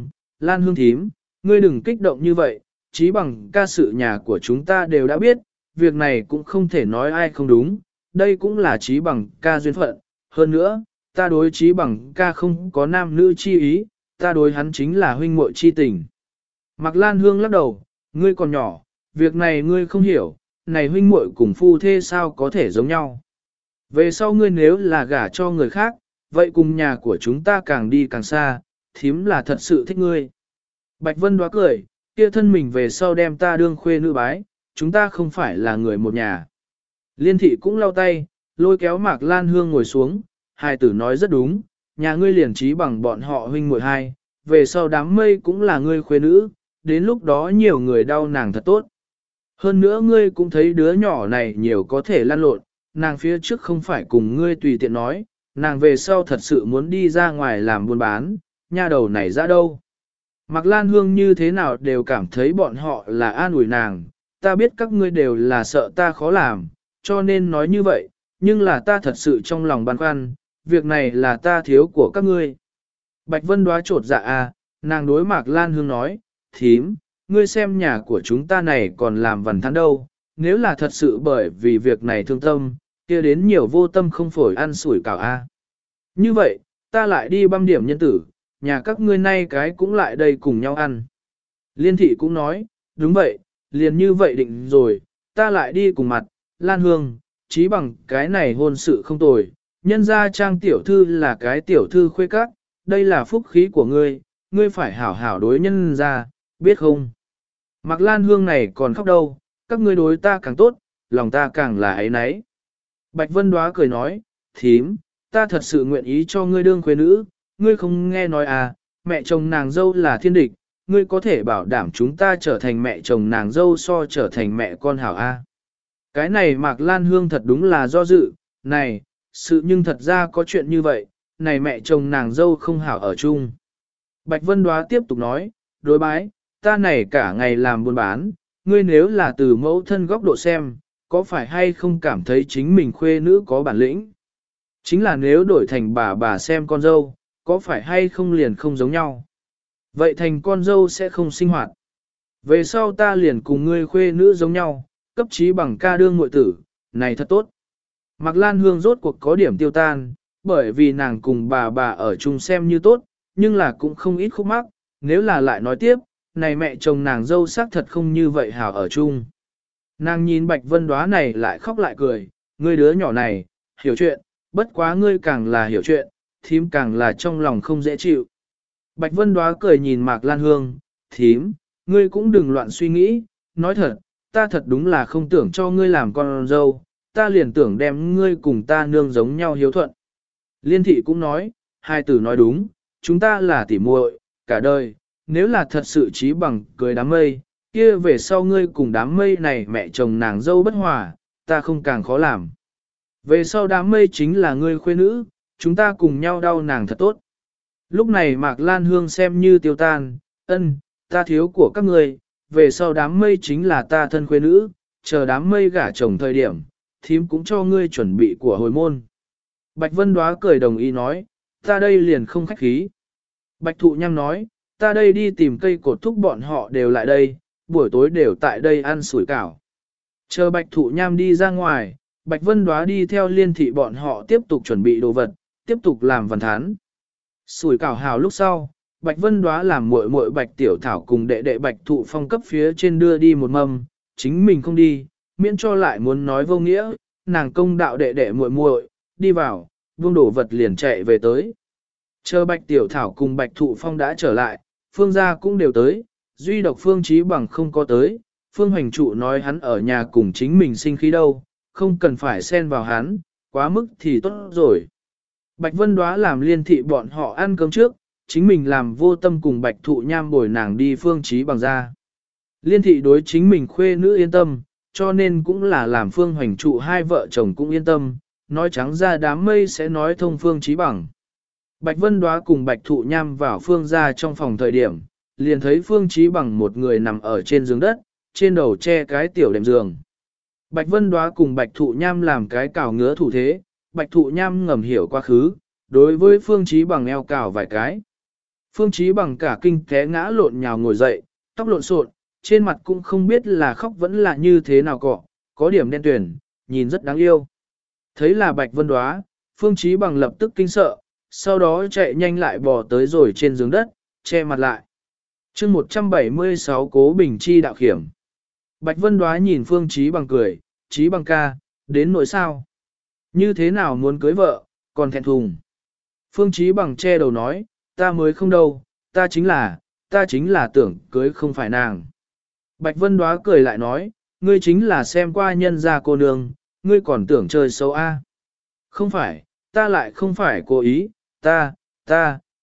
Lan Hương thím, ngươi đừng kích động như vậy, Chí Bằng ca sự nhà của chúng ta đều đã biết, việc này cũng không thể nói ai không đúng, đây cũng là Chí Bằng ca duyên phận, hơn nữa, ta đối Chí Bằng ca không có nam nữ chi ý, ta đối hắn chính là huynh muội chi tình. Mạc Lan Hương lắc đầu, ngươi còn nhỏ, việc này ngươi không hiểu, này huynh muội cùng phu thê sao có thể giống nhau. Về sau ngươi nếu là gả cho người khác, vậy cùng nhà của chúng ta càng đi càng xa, thím là thật sự thích ngươi. Bạch Vân Đoá cười, kia thân mình về sau đem ta đương khuê nữ bái, chúng ta không phải là người một nhà. Liên thị cũng lau tay, lôi kéo Mạc Lan Hương ngồi xuống, hài tử nói rất đúng, nhà ngươi liền Chí Bằng bọn họ huynh muội hai, về sau đám mây cũng là ngươi khuê nữ, đến lúc đó nhiều người đau nàng thật tốt. Hơn nữa ngươi cũng thấy đứa nhỏ này nhiều có thể lăn lộn, nàng phía trước không phải cùng ngươi tùy tiện nói, nàng về sau thật sự muốn đi ra ngoài làm buôn bán, nha đầu này ra đâu. Mạc Lan Hương như thế nào đều cảm thấy bọn họ là an ủi nàng, ta biết các ngươi đều là sợ ta khó làm, cho nên nói như vậy, nhưng là ta thật sự trong lòng băn khoăn, việc này là ta thiếu của các ngươi. Bạch Vân đoá trột dạ à, nàng đối Mạc Lan Hương nói, thím, ngươi xem nhà của chúng ta này còn làm vằn thắn đâu, nếu là thật sự bởi vì việc này thương tâm, kia đến nhiều vô tâm không phổi ăn sủi cảo a. Như vậy, ta lại đi băm điểm nhân tử, nhà các ngươi nay cái cũng lại đây cùng nhau ăn. Liên thị cũng nói, đúng vậy, liền như vậy định rồi, ta lại đi cùng mặt, Lan Hương, chí bằng cái này hôn sự không tồi, nhân ra trang tiểu thư là cái tiểu thư khuê các, đây là phúc khí của ngươi, ngươi phải hảo hảo đối nhân ra, biết không? Mạc Lan Hương này còn khóc đâu, các ngươi đối ta càng tốt, lòng ta càng là ấy nấy. Bạch Vân Đoá cười nói, thím, ta thật sự nguyện ý cho ngươi đương khuê nữ, ngươi không nghe nói à, mẹ chồng nàng dâu là thiên địch, ngươi có thể bảo đảm chúng ta trở thành mẹ chồng nàng dâu so trở thành mẹ con hảo a. Cái này Mạc Lan Hương thật đúng là do dự, này, sự nhưng thật ra có chuyện như vậy, này mẹ chồng nàng dâu không hảo ở chung. Bạch Vân Đoá tiếp tục nói, đối bái, ta này cả ngày làm buôn bán, ngươi nếu là từ mẫu thân góc độ xem, có phải hay không cảm thấy chính mình khuê nữ có bản lĩnh? Chính là nếu đổi thành bà xem con dâu, có phải hay không liền không giống nhau? Vậy thành con dâu sẽ không sinh hoạt. Về sau ta liền cùng ngươi khuê nữ giống nhau, cấp trí bằng ca đương muội tử, này thật tốt. Mạc Lan Hương rốt cuộc có điểm tiêu tan, bởi vì nàng cùng bà ở chung xem như tốt, nhưng là cũng không ít khúc mắc, nếu là lại nói tiếp, này mẹ chồng nàng dâu xác thật không như vậy hảo ở chung. Nàng nhìn Bạch Vân Đoá này lại khóc lại cười, ngươi đứa nhỏ này, hiểu chuyện, bất quá ngươi càng là hiểu chuyện, thím càng là trong lòng không dễ chịu. Bạch Vân Đoá cười nhìn Mạc Lan Hương, thím, ngươi cũng đừng loạn suy nghĩ, nói thật, ta thật đúng là không tưởng cho ngươi làm con dâu, ta liền tưởng đem ngươi cùng ta nương giống nhau hiếu thuận. Liên thị cũng nói, hai tử nói đúng, chúng ta là tỉ muội, cả đời, nếu là thật sự trí bằng cười đám mây, kia về sau ngươi cùng đám mây này mẹ chồng nàng dâu bất hòa, ta không càng khó làm. Về sau đám mây chính là ngươi khuê nữ, chúng ta cùng nhau đau nàng thật tốt. Lúc này Mạc Lan Hương xem như tiêu tan, ân, ta thiếu của các ngươi, về sau đám mây chính là ta thân khuê nữ, chờ đám mây gả chồng thời điểm, thím cũng cho ngươi chuẩn bị của hồi môn. Bạch Vân Đoá cười đồng ý nói, ta đây liền không khách khí. Bạch Thụ Nham nói, ta đây đi tìm cây cột thúc bọn họ đều lại đây, buổi tối đều tại đây ăn sủi cảo. Chờ Bạch Thụ Nham đi ra ngoài, Bạch Vân Đoá đi theo Liên thị bọn họ tiếp tục chuẩn bị đồ vật, tiếp tục làm văn thán. Sủi cảo hào lúc sau, Bạch Vân Đoá làm muội muội Bạch Tiểu Thảo cùng đệ đệ Bạch Thụ Phong cấp phía trên đưa đi một mâm, chính mình không đi, miễn cho lại muốn nói vô nghĩa, nàng công đạo đệ đệ muội muội đi vào, vương đổ vật liền chạy về tới. Chờ Bạch Tiểu Thảo cùng Bạch Thụ Phong đã trở lại, Phương gia cũng đều tới, duy độc Phương Chí Bằng không có tới, Phương Hoành Trụ nói hắn ở nhà cùng chính mình sinh khí đâu, không cần phải xen vào hắn, quá mức thì tốt rồi. Bạch Vân Đoá làm Liên thị bọn họ ăn cơm trước, chính mình làm vô tâm cùng Bạch Thụ Nham bồi nàng đi Phương Chí Bằng ra. Liên thị đối chính mình khuê nữ yên tâm, cho nên cũng là làm Phương Hoành Trụ hai vợ chồng cũng yên tâm, nói trắng ra đám mây sẽ nói thông Phương Chí Bằng. Bạch Vân Đoá cùng Bạch Thụ Nham vào Phương ra trong phòng thời điểm, liền thấy Phương Chí Bằng một người nằm ở trên giường đất, trên đầu che cái tiểu đệm giường. Bạch Vân Đoá cùng Bạch Thụ Nham làm cái cào ngứa thủ thế, Bạch Thụ Nham ngầm hiểu quá khứ, đối với Phương Chí Bằng eo cào vài cái. Phương Chí Bằng cả kinh té ngã lộn nhào ngồi dậy, tóc lộn xộn, trên mặt cũng không biết là khóc vẫn là như thế nào có điểm đen tuyền, nhìn rất đáng yêu. Thấy là Bạch Vân Đoá, Phương Chí Bằng lập tức kinh sợ, sau đó chạy nhanh lại bò tới rồi trên giường đất, che mặt lại. Chương 176 Cố Bình Chi đạo khiểm. Bạch Vân Đoá nhìn Phương Chí Bằng cười, Chí Bằng ca, đến nỗi sao? Như thế nào muốn cưới vợ, còn thẹn thùng. Phương Chí Bằng che đầu nói, ta mới không đâu, ta chính là tưởng cưới không phải nàng. Bạch Vân Đoá cười lại nói, ngươi chính là xem qua nhân gia cô nương, ngươi còn tưởng chơi xấu a? Không phải, ta lại không phải cố ý, ta,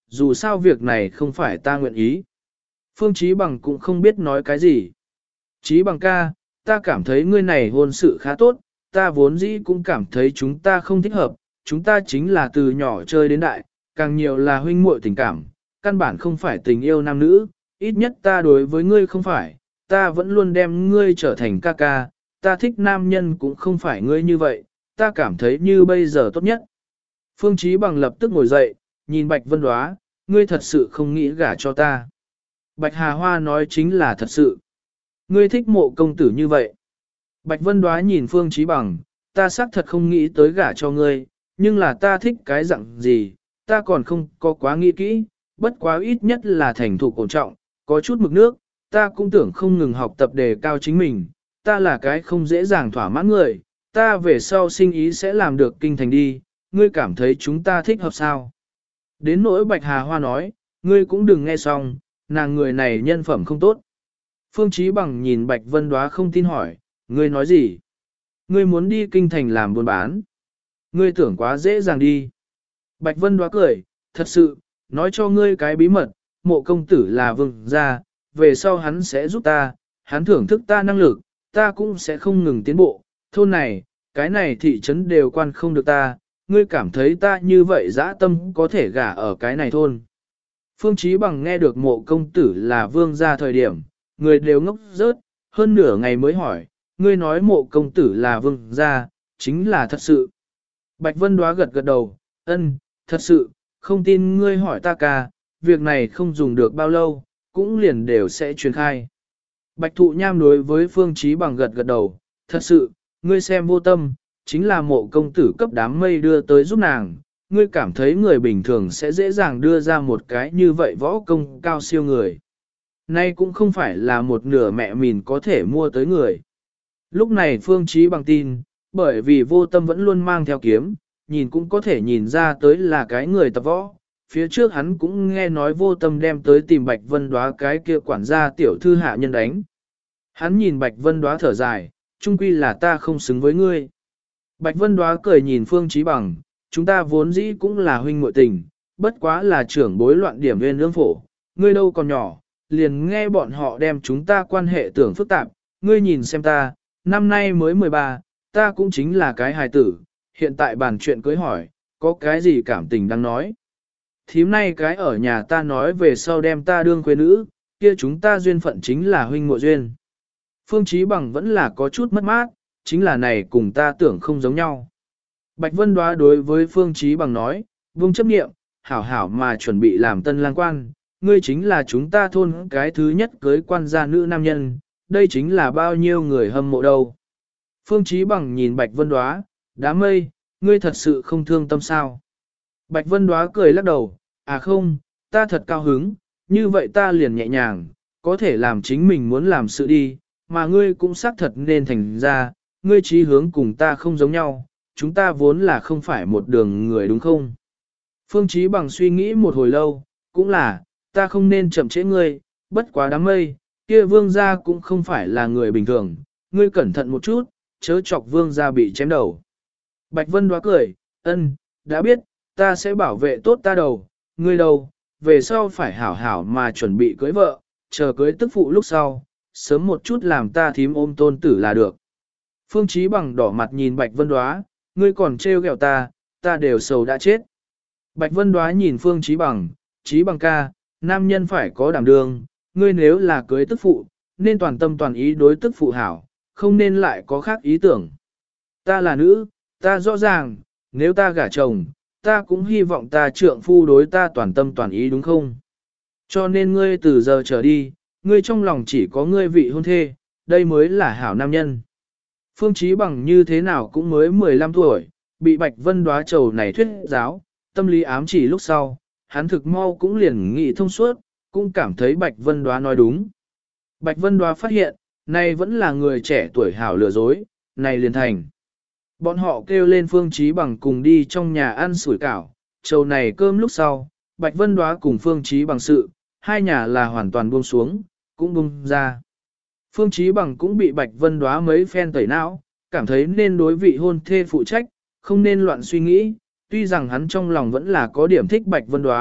dù sao việc này không phải ta nguyện ý. Phương Chí Bằng cũng không biết nói cái gì. Chí Bằng ca, ta cảm thấy ngươi này hôn sự khá tốt, ta vốn dĩ cũng cảm thấy chúng ta không thích hợp, chúng ta chính là từ nhỏ chơi đến đại, càng nhiều là huynh muội tình cảm, căn bản không phải tình yêu nam nữ, ít nhất ta đối với ngươi không phải, ta vẫn luôn đem ngươi trở thành ca ca, ta thích nam nhân cũng không phải ngươi như vậy, ta cảm thấy như bây giờ tốt nhất. Phương Chí Bằng lập tức ngồi dậy, nhìn Bạch Vân Đóa, ngươi thật sự không nghĩ gả cho ta. Bạch Hà Hoa nói chính là thật sự. Ngươi thích Mộ công tử như vậy. Bạch Vân Đóa nhìn Phương Chí Bằng, ta xác thật không nghĩ tới gả cho ngươi, nhưng là ta thích cái dạng gì, ta còn không có quá nghĩ kỹ, bất quá ít nhất là thành thục ổn trọng, có chút mực nước, ta cũng tưởng không ngừng học tập đề cao chính mình, ta là cái không dễ dàng thỏa mãn người, ta về sau sinh ý sẽ làm được kinh thành đi, ngươi cảm thấy chúng ta thích hợp sao? Đến nỗi Bạch Hà Hoa nói, ngươi cũng đừng nghe xong, nàng người này nhân phẩm không tốt. Phương Chí Bằng nhìn Bạch Vân Đóa không tin hỏi, ngươi nói gì? Ngươi muốn đi kinh thành làm buôn bán? Ngươi tưởng quá dễ dàng đi. Bạch Vân Đóa cười, thật sự, nói cho ngươi cái bí mật, Mộ công tử là vương gia, về sau hắn sẽ giúp ta, hắn thưởng thức ta năng lực, ta cũng sẽ không ngừng tiến bộ, thôn này, cái này thị trấn đều quan không được ta, ngươi cảm thấy ta như vậy dã tâm có thể gả ở cái này thôn. Phương Chí Bằng nghe được Mộ công tử là vương gia thời điểm, người đều ngốc rớt, hơn nửa ngày mới hỏi, ngươi nói Mộ công tử là vương gia, chính là thật sự. Bạch Vân Đóa gật gật đầu, ân, thật sự, không tin ngươi hỏi ta ca, việc này không dùng được bao lâu, cũng liền đều sẽ truyền khai. Bạch Thụ Nham đối với Phương Chí Bằng gật gật đầu, thật sự, ngươi xem vô tâm, chính là Mộ công tử cấp đám mây đưa tới giúp nàng, ngươi cảm thấy người bình thường sẽ dễ dàng đưa ra một cái như vậy võ công cao siêu người. Nay cũng không phải là một nửa mẹ mình có thể mua tới người. Lúc này Phương Chí Bằng tin, bởi vì vô tâm vẫn luôn mang theo kiếm, nhìn cũng có thể nhìn ra tới là cái người tập võ. Phía trước hắn cũng nghe nói vô tâm đem tới tìm Bạch Vân Đóa cái kia quản gia tiểu thư hạ nhân đánh. Hắn nhìn Bạch Vân Đóa thở dài, chung quy là ta không xứng với ngươi. Bạch Vân Đóa cười nhìn Phương Chí Bằng, chúng ta vốn dĩ cũng là huynh muội tình, bất quá là trưởng bối loạn điểm viên lương phổ, ngươi đâu còn nhỏ, liền nghe bọn họ đem chúng ta quan hệ tưởng phức tạp, ngươi nhìn xem ta, năm nay mới 13, ta cũng chính là cái hài tử, hiện tại bàn chuyện cưới hỏi, có cái gì cảm tình đang nói. Thím nay cái ở nhà ta nói về sau đem ta đương khuê nữ, kia chúng ta duyên phận chính là huynh muội duyên. Phương Chí Bằng vẫn là có chút mất mát, chính là này cùng ta tưởng không giống nhau. Bạch Vân Đóa đối với Phương Chí Bằng nói, vung chấp niệm, hảo hảo mà chuẩn bị làm tân lang quan, ngươi chính là chúng ta thôn cái thứ nhất cưới quan gia nữ nam nhân, đây chính là bao nhiêu người hâm mộ đâu. Phương Chí Bằng nhìn Bạch Vân Đóa, đám mây, ngươi thật sự không thương tâm sao. Bạch Vân Đóa cười lắc đầu, à không, ta thật cao hứng, như vậy ta liền nhẹ nhàng, có thể làm chính mình muốn làm sự đi, mà ngươi cũng xác thật nên thành ra, ngươi chí hướng cùng ta không giống nhau, chúng ta vốn là không phải một đường người đúng không? Phương Chí Bằng suy nghĩ một hồi lâu, cũng là, ta không nên chậm trễ ngươi, bất quá đám mây, kia vương gia cũng không phải là người bình thường, ngươi cẩn thận một chút, chớ chọc vương gia bị chém đầu. Bạch Vân Đóa cười, ân, đã biết, ta sẽ bảo vệ tốt ta đầu, ngươi đầu, về sau phải hảo hảo mà chuẩn bị cưới vợ, chờ cưới tức phụ lúc sau, sớm một chút làm ta thím ôm tôn tử là được. Phương Chí Bằng đỏ mặt nhìn Bạch Vân Đóa, ngươi còn trêu ghẹo ta đều sầu đã chết. Bạch Vân Đóa nhìn Phương Chí Bằng ca, nam nhân phải có đảm đương, ngươi nếu là cưới tức phụ, nên toàn tâm toàn ý đối tức phụ hảo, không nên lại có khác ý tưởng. Ta là nữ, ta rõ ràng, nếu ta gả chồng, ta cũng hy vọng ta trượng phu đối ta toàn tâm toàn ý đúng không? Cho nên ngươi từ giờ trở đi, ngươi trong lòng chỉ có ngươi vị hôn thê, đây mới là hảo nam nhân. Phương Chí Bằng như thế nào cũng mới 15 tuổi, bị Bạch Vân Đóa trầu này thuyết giáo, tâm lý ám chỉ lúc sau, hắn thực mau cũng liền nghĩ thông suốt, cũng cảm thấy Bạch Vân Đóa nói đúng. Bạch Vân Đóa phát hiện, này vẫn là người trẻ tuổi hảo lừa dối, này liền thành. Bọn họ kêu lên Phương Chí Bằng cùng đi trong nhà ăn sủi cảo, trầu này cơm lúc sau, Bạch Vân Đóa cùng Phương Chí Bằng sự, hai nhà là hoàn toàn buông xuống, cũng buông ra. Phương Chí Bằng cũng bị Bạch Vân Đóa mấy phen tẩy não, cảm thấy nên đối vị hôn thê phụ trách, không nên loạn suy nghĩ, tuy rằng hắn trong lòng vẫn là có điểm thích Bạch Vân Đóa,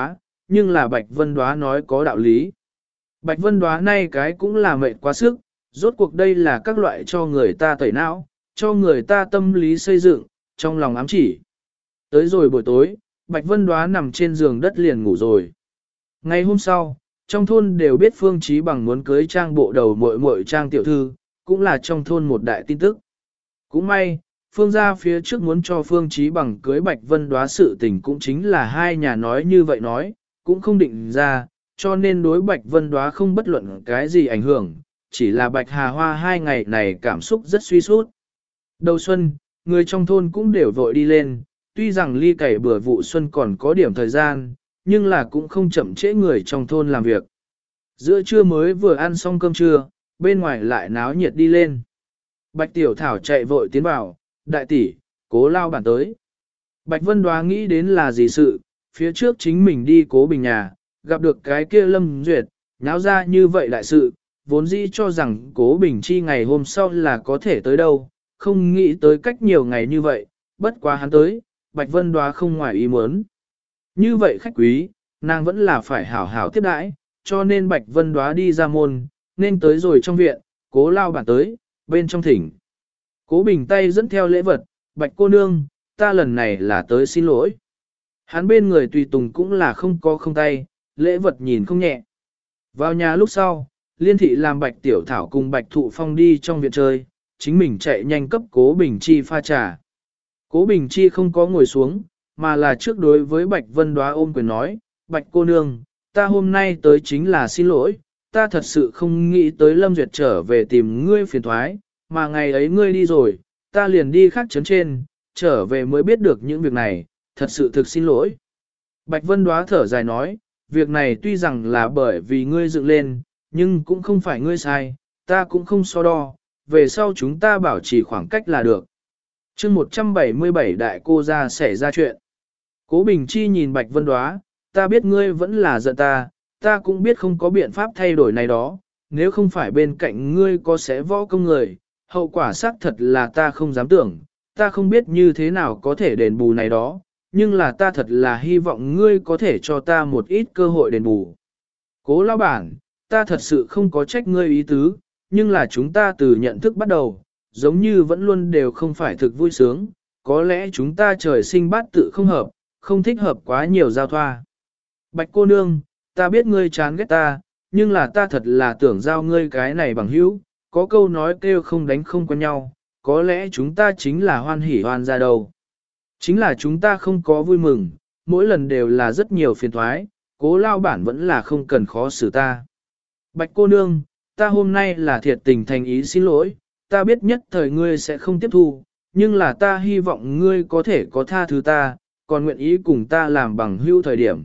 nhưng là Bạch Vân Đóa nói có đạo lý. Bạch Vân Đóa nay cái cũng là mệt quá sức, rốt cuộc đây là các loại cho người ta tẩy não, cho người ta tâm lý xây dựng, trong lòng ám chỉ. Tới rồi buổi tối, Bạch Vân Đóa nằm trên giường đất liền ngủ rồi. Ngày hôm sau, trong thôn đều biết Phương Chí Bằng muốn cưới Trang bộ đầu muội muội Trang tiểu thư, cũng là trong thôn một đại tin tức. Cũng may, Phương gia phía trước muốn cho Phương Chí Bằng cưới Bạch Vân Đóa sự tình cũng chính là hai nhà nói như vậy nói, cũng không định ra, cho nên đối Bạch Vân Đóa không bất luận cái gì ảnh hưởng, chỉ là Bạch Hà Hoa hai ngày này cảm xúc rất suy sút. Đầu xuân, người trong thôn cũng đều vội đi lên, tuy rằng ly cày bừa vụ xuân còn có điểm thời gian, nhưng là cũng không chậm trễ người trong thôn làm việc. Giữa trưa mới vừa ăn xong cơm trưa, bên ngoài lại náo nhiệt đi lên. Bạch Tiểu Thảo chạy vội tiến vào, đại tỷ, Cố lao bản tới. Bạch Vân Đoá nghĩ đến là gì sự, phía trước chính mình đi Cố Bình nhà, gặp được cái kia Lâm Duyệt, nháo ra như vậy đại sự, vốn dĩ cho rằng Cố Bình chi ngày hôm sau là có thể tới đâu, không nghĩ tới cách nhiều ngày như vậy, bất quá hắn tới, Bạch Vân Đoá không ngoài ý muốn. Như vậy khách quý, nàng vẫn là phải hảo hảo tiếp đãi, cho nên Bạch Vân Đoá đi ra môn, nên tới rồi trong viện, Cố lao bản tới, bên trong thỉnh. Cố Bình tay dẫn theo lễ vật, Bạch cô nương, ta lần này là tới xin lỗi. Hắn bên người tùy tùng cũng là không có không tay, lễ vật nhìn không nhẹ. Vào nhà lúc sau, Liên thị làm Bạch Tiểu Thảo cùng Bạch Thụ Phong đi trong viện chơi, chính mình chạy nhanh cấp Cố Bình Chi pha trà. Cố Bình Chi không có ngồi xuống, mà là trước đối với Bạch Vân Đoá ôm quyền nói, Bạch cô nương, ta hôm nay tới chính là xin lỗi, ta thật sự không nghĩ tới Lâm Duyệt trở về tìm ngươi phiền thoái, mà ngày ấy ngươi đi rồi, ta liền đi khác trấn trên, trở về mới biết được những việc này, thật sự thực xin lỗi. Bạch Vân Đoá thở dài nói, việc này tuy rằng là bởi vì ngươi dựng lên, nhưng cũng không phải ngươi sai, ta cũng không so đo, về sau chúng ta bảo trì khoảng cách là được. chương 177 đại cô ra xảy ra chuyện. Cố Bình Chi nhìn Bạch Vân Đoá, ta biết ngươi vẫn là giận ta cũng biết không có biện pháp thay đổi này đó, nếu không phải bên cạnh ngươi có sẽ võ công người, hậu quả xác thật là ta không dám tưởng, ta không biết như thế nào có thể đền bù này đó, nhưng là ta thật là hy vọng ngươi có thể cho ta một ít cơ hội đền bù. Cố lão bản, ta thật sự không có trách ngươi ý tứ, nhưng là chúng ta từ nhận thức bắt đầu, giống như vẫn luôn đều không phải thực vui sướng, có lẽ chúng ta trời sinh bát tự không hợp, không thích hợp quá nhiều giao thoa. Bạch cô nương, ta biết ngươi chán ghét ta, nhưng là ta thật là tưởng giao ngươi cái này bằng hữu, có câu nói kêu không đánh không quen nhau, có lẽ chúng ta chính là hoan hỉ hoan ra đầu. Chính là chúng ta không có vui mừng, mỗi lần đều là rất nhiều phiền thoái, Cố lao bản vẫn là không cần khó xử ta. Bạch cô nương, ta hôm nay là thiệt tình thành ý xin lỗi, ta biết nhất thời ngươi sẽ không tiếp thu, nhưng là ta hy vọng ngươi có thể có tha thứ ta, còn nguyện ý cùng ta làm bằng hữu thời điểm.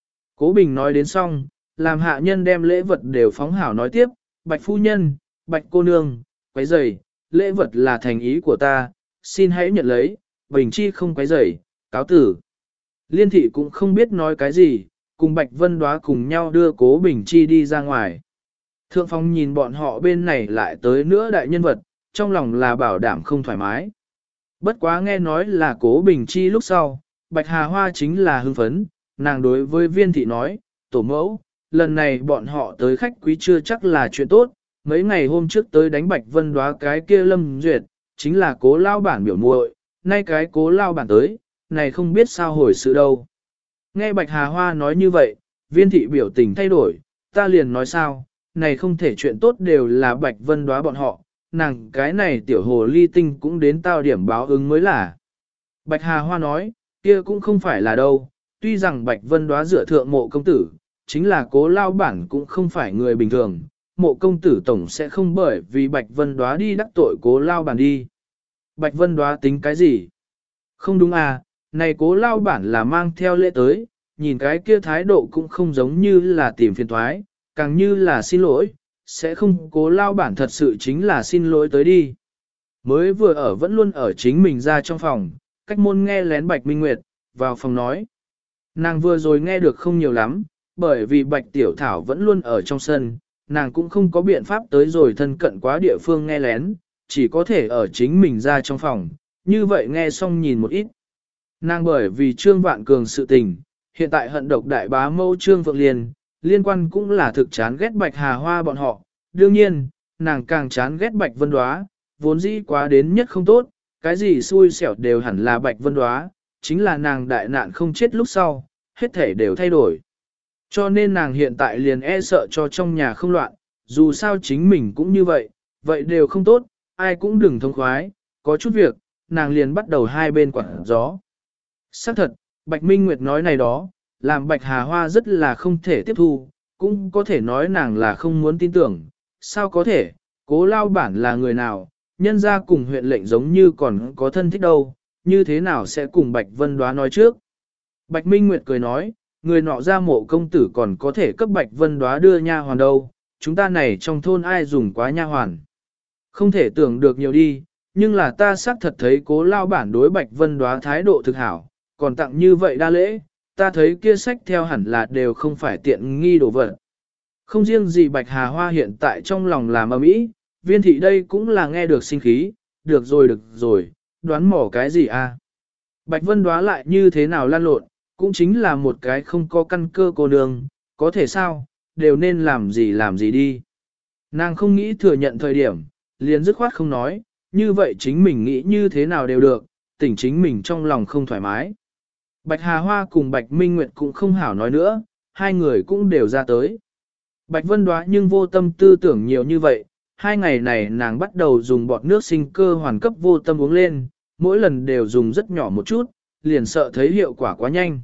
Cố Bình nói đến xong, làm hạ nhân đem lễ vật đều phóng hảo nói tiếp, Bạch phu nhân, Bạch cô nương, quấy rầy, lễ vật là thành ý của ta, xin hãy nhận lấy, Bình Chi không quấy rầy, cáo tử. Liên thị cũng không biết nói cái gì, cùng Bạch Vân Đoá cùng nhau đưa Cố Bình Chi đi ra ngoài. Thượng Phong nhìn bọn họ bên này lại tới nữa đại nhân vật, trong lòng là bảo đảm không thoải mái. Bất quá nghe nói là Cố Bình Chi lúc sau, Bạch Hà Hoa chính là hưng phấn, nàng đối với viên thị nói, tổ mẫu, lần này bọn họ tới khách quý chưa chắc là chuyện tốt, mấy ngày hôm trước tới đánh Bạch Vân Đoá cái kia Lâm Duyệt, chính là Cố lao bản biểu muội, nay cái Cố lao bản tới, này không biết sao hồi sự đâu. Nghe Bạch Hà Hoa nói như vậy, viên thị biểu tình thay đổi, ta liền nói sao, này không thể chuyện tốt đều là Bạch Vân Đoá bọn họ, nàng cái này tiểu hồ ly tinh cũng đến tao điểm báo ứng mới là. Bạch Hà Hoa nói, kia cũng không phải là đâu, tuy rằng Bạch Vân Đoá dựa thượng Mộ công tử, chính là Cố lao bản cũng không phải người bình thường, Mộ công tử tổng sẽ không bởi vì Bạch Vân Đoá đi đắc tội Cố lao bản đi. Bạch Vân Đoá tính cái gì? Không đúng à, này Cố lao bản là mang theo lễ tới, nhìn cái kia thái độ cũng không giống như là tìm phiền toái, càng như là xin lỗi, sẽ không Cố lao bản thật sự chính là xin lỗi tới đi. Mới vừa ở vẫn luôn ở chính mình ra trong phòng, cách môn nghe lén Bạch Minh Nguyệt, vào phòng nói. Nàng vừa rồi nghe được không nhiều lắm, bởi vì Bạch Tiểu Thảo vẫn luôn ở trong sân, nàng cũng không có biện pháp tới rồi thân cận quá địa phương nghe lén, chỉ có thể ở chính mình ra trong phòng, như vậy nghe xong nhìn một ít. Nàng bởi vì Trương Vạn Cường sự tình, hiện tại hận độc đại bá mẫu Trương Phượng Liên, liên quan cũng là thực chán ghét Bạch Hà Hoa bọn họ. Đương nhiên, nàng càng chán ghét Bạch Vân Đóa, vốn dĩ quá đến nhất không tốt, cái gì xui xẻo đều hẳn là Bạch Vân Đóa, chính là nàng đại nạn không chết lúc sau, hết thể đều thay đổi. Cho nên nàng hiện tại liền e sợ cho trong nhà không loạn, dù sao chính mình cũng như vậy, vậy đều không tốt, ai cũng đừng thông khoái, có chút việc, nàng liền bắt đầu hai bên quảng gió. Xác thật, Bạch Minh Nguyệt nói này đó, làm Bạch Hà Hoa rất là không thể tiếp thu, cũng có thể nói nàng là không muốn tin tưởng, sao có thể, Cố lao bản là người nào, nhân ra cùng huyện lệnh giống như còn có thân thích đâu, như thế nào sẽ cùng Bạch Vân Đoá nói trước. Bạch Minh Nguyệt cười nói, người nọ ra mộ công tử còn có thể cấp Bạch Vân Đoá đưa nha hoàn đâu, chúng ta này trong thôn ai dùng quá nha hoàn. Không thể tưởng được nhiều đi, nhưng là ta xác thật thấy Cố lao bản đối Bạch Vân Đoá thái độ thực hảo, còn tặng như vậy đa lễ, ta thấy kia sách theo hẳn là đều không phải tiện nghi đồ vật. Không riêng gì Bạch Hà Hoa hiện tại trong lòng làm ầm ĩ, Viên thị đây cũng là nghe được sinh khí, được rồi, đoán mò cái gì à. Bạch Vân Đoá lại như thế nào lan lộn, cũng chính là một cái không có căn cơ cô nương, có thể sao, đều nên làm gì đi. Nàng không nghĩ thừa nhận thời điểm, liền dứt khoát không nói, như vậy chính mình nghĩ như thế nào đều được, tỉnh chính mình trong lòng không thoải mái. Bạch Hà Hoa cùng Bạch Minh Nguyệt cũng không hảo nói nữa, hai người cũng đều ra tới. Bạch Vân Đoá nhưng vô tâm tư tưởng nhiều như vậy, hai ngày này nàng bắt đầu dùng bọt nước sinh cơ hoàn cấp vô tâm uống lên, mỗi lần đều dùng rất nhỏ một chút, liền sợ thấy hiệu quả quá nhanh.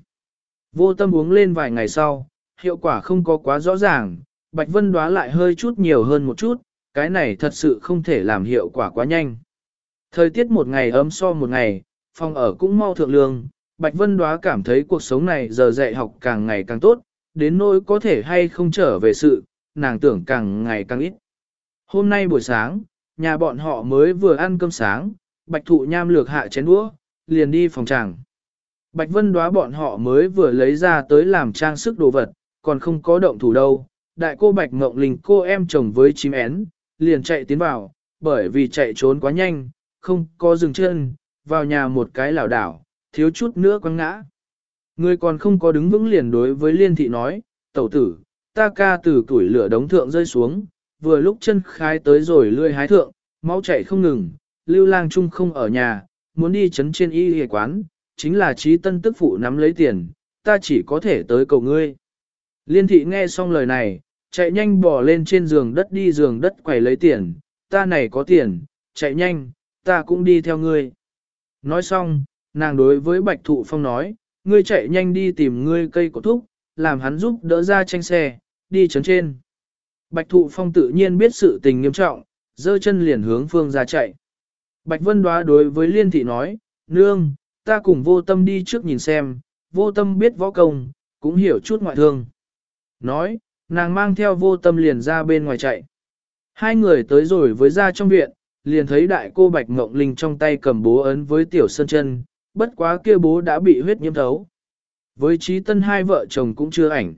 Vô tâm uống lên vài ngày sau, hiệu quả không có quá rõ ràng, Bạch Vân Đoá lại hơi chút nhiều hơn một chút, cái này thật sự không thể làm hiệu quả quá nhanh. Thời tiết một ngày ấm so một ngày, phòng ở cũng mau thượng lương, Bạch Vân Đoá cảm thấy cuộc sống này giờ dạy học càng ngày càng tốt, đến nỗi có thể hay không trở về sự, nàng tưởng càng ngày càng ít. Hôm nay buổi sáng, nhà bọn họ mới vừa ăn cơm sáng, Bạch Thụ Nham lược hạ chén đũa, liền đi phòng tràng. Bạch Vân Đoá bọn họ mới vừa lấy ra tới làm trang sức đồ vật, còn không có động thủ đâu. Đại cô Bạch Ngộng Linh cô em chồng với chim én, liền chạy tiến vào, bởi vì chạy trốn quá nhanh, không có dừng chân, vào nhà một cái lảo đảo, thiếu chút nữa quăng ngã. Người còn không có đứng vững liền đối với Liên Thị nói, tẩu tử, ta ca từ củi lửa đống thượng rơi xuống, vừa lúc chân khai tới rồi lươi hái thượng, máu chảy không ngừng, Lưu Lang Trung không ở nhà, muốn đi chấn trên y y quán, chính là Trí Tân tức phụ nắm lấy tiền, ta chỉ có thể tới cầu ngươi. Liên Thị nghe xong lời này, chạy nhanh bỏ lên trên giường đất đi giường đất quầy lấy tiền, ta này có tiền, chạy nhanh, ta cũng đi theo ngươi. Nói xong, nàng đối với Bạch Thụ Phong nói, ngươi chạy nhanh đi tìm ngươi cây cổ thúc, làm hắn giúp đỡ ra tranh xe, đi chấn trên. Bạch Thụ Phong tự nhiên biết sự tình nghiêm trọng, giơ chân liền hướng phương ra chạy. Bạch Vân Đoá đối với Liên Thị nói, nương, ta cùng vô tâm đi trước nhìn xem, vô tâm biết võ công, cũng hiểu chút ngoại thương. Nói, nàng mang theo vô tâm liền ra bên ngoài chạy. Hai người tới rồi với ra trong viện, liền thấy đại cô Bạch Ngộng Linh trong tay cầm bố ấn với tiểu sơn chân, bất quá kia bố đã bị huyết nhiễm thấu. Với Trí Tân hai vợ chồng cũng chưa ảnh.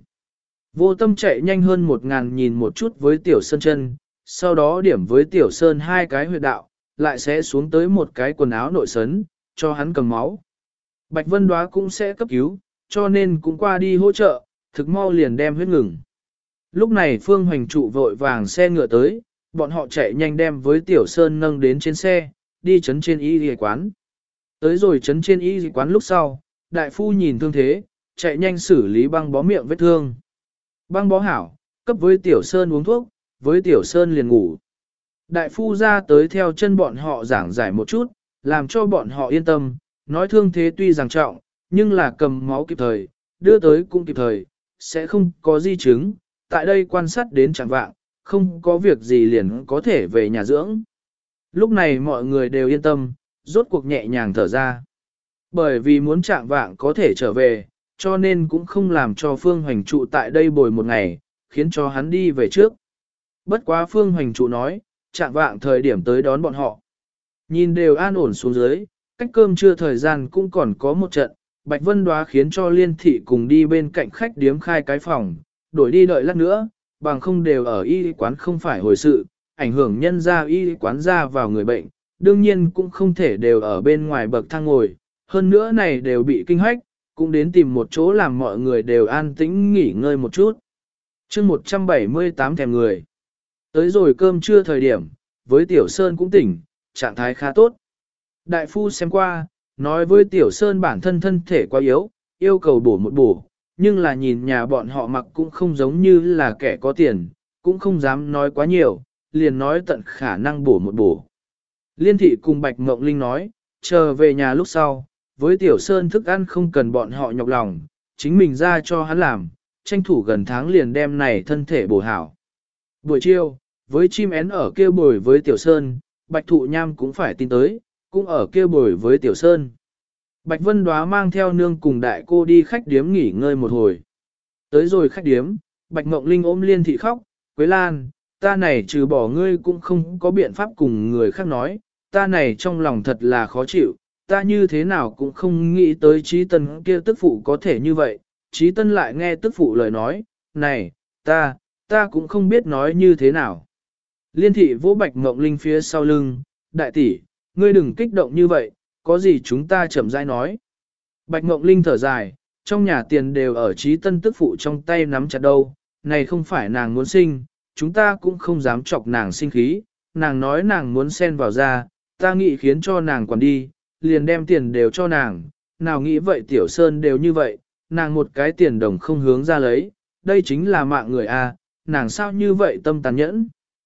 Vô tâm chạy nhanh hơn 1000 nhìn một chút với tiểu sơn chân, sau đó điểm với tiểu sơn hai cái huyệt đạo, lại sẽ xuống tới một cái quần áo nội sấn, cho hắn cầm máu. Bạch Vân Đoá cũng sẽ cấp cứu, cho nên cũng qua đi hỗ trợ, thực mau liền đem huyết ngừng. Lúc này Phương Hoành Trụ vội vàng xe ngựa tới, bọn họ chạy nhanh đem với tiểu sơn nâng đến trên xe, đi chấn trên y y quán. Tới rồi chấn trên y y quán lúc sau, đại phu nhìn thương thế, chạy nhanh xử lý băng bó miệng vết thương. Băng bó hảo, cấp với tiểu sơn uống thuốc, với tiểu sơn liền ngủ. Đại phu ra tới theo chân bọn họ giảng giải một chút, làm cho bọn họ yên tâm, nói thương thế tuy rằng trọng, nhưng là cầm máu kịp thời, đưa tới cũng kịp thời, sẽ không có di chứng, tại đây quan sát đến chẳng vạng, không có việc gì liền có thể về nhà dưỡng. Lúc này mọi người đều yên tâm, rốt cuộc nhẹ nhàng thở ra. Bởi vì muốn trạng vạng có thể trở về, cho nên cũng không làm cho Phương Hoành Trụ tại đây bồi một ngày, khiến cho hắn đi về trước. Bất quá Phương Hoành Trụ nói, trạng vạng thời điểm tới đón bọn họ. Nhìn đều an ổn xuống dưới, cách cơm trưa thời gian cũng còn có một trận, Bạch Vân Đoá khiến cho Liên Thị cùng đi bên cạnh khách điếm khai cái phòng, đổi đi đợi lát nữa, bằng không đều ở y quán không phải hồi sự, ảnh hưởng nhân ra y quán ra vào người bệnh, đương nhiên cũng không thể đều ở bên ngoài bậc thang ngồi, hơn nữa này đều bị kinh hách, cũng đến tìm một chỗ làm mọi người đều an tĩnh nghỉ ngơi một chút. chương 178 thèm người. Tới rồi cơm trưa thời điểm, với Tiểu Sơn cũng tỉnh, trạng thái khá tốt. Đại phu xem qua, nói với Tiểu Sơn bản thân thân thể quá yếu, yêu cầu bổ một bổ, nhưng là nhìn nhà bọn họ mặc cũng không giống như là kẻ có tiền, cũng không dám nói quá nhiều, liền nói tận khả năng bổ một bổ. Liên thị cùng Bạch Ngộng Linh nói, chờ về nhà lúc sau, với Tiểu Sơn thức ăn không cần bọn họ nhọc lòng, chính mình ra cho hắn làm, tranh thủ gần tháng liền đem này thân thể bổ hảo. Buổi chiều, với chim én ở kêu bồi với Tiểu Sơn, Bạch Thụ Nham cũng phải tin tới, cũng ở kêu bồi với Tiểu Sơn. Bạch Vân Đóa mang theo nương cùng đại cô đi khách điếm nghỉ ngơi một hồi. Tới rồi khách điếm, Bạch Ngộng Linh ôm Liên thị khóc, Quế Lan, ta này trừ bỏ ngươi cũng không có biện pháp cùng người khác nói, ta này trong lòng thật là khó chịu, ta như thế nào cũng không nghĩ tới Trí Tân kia tức phụ có thể như vậy. Trí Tân lại nghe tức phụ lời nói, này, ta cũng không biết nói như thế nào. Liên thị vỗ Bạch Ngộng Linh phía sau lưng, đại tỷ, ngươi đừng kích động như vậy, có gì chúng ta chậm rãi nói. Bạch Ngộng Linh thở dài, trong nhà tiền đều ở Trí Tân tức phụ trong tay nắm chặt đâu, này không phải nàng muốn sinh, chúng ta cũng không dám chọc nàng sinh khí, nàng nói nàng muốn xen vào ra, ta nghĩ khiến cho nàng quản đi, liền đem tiền đều cho nàng, nào nghĩ vậy Tiểu Sơn đều như vậy, nàng một cái tiền đồng không hướng ra lấy, đây chính là mạng người a, nàng sao như vậy tâm tàn nhẫn.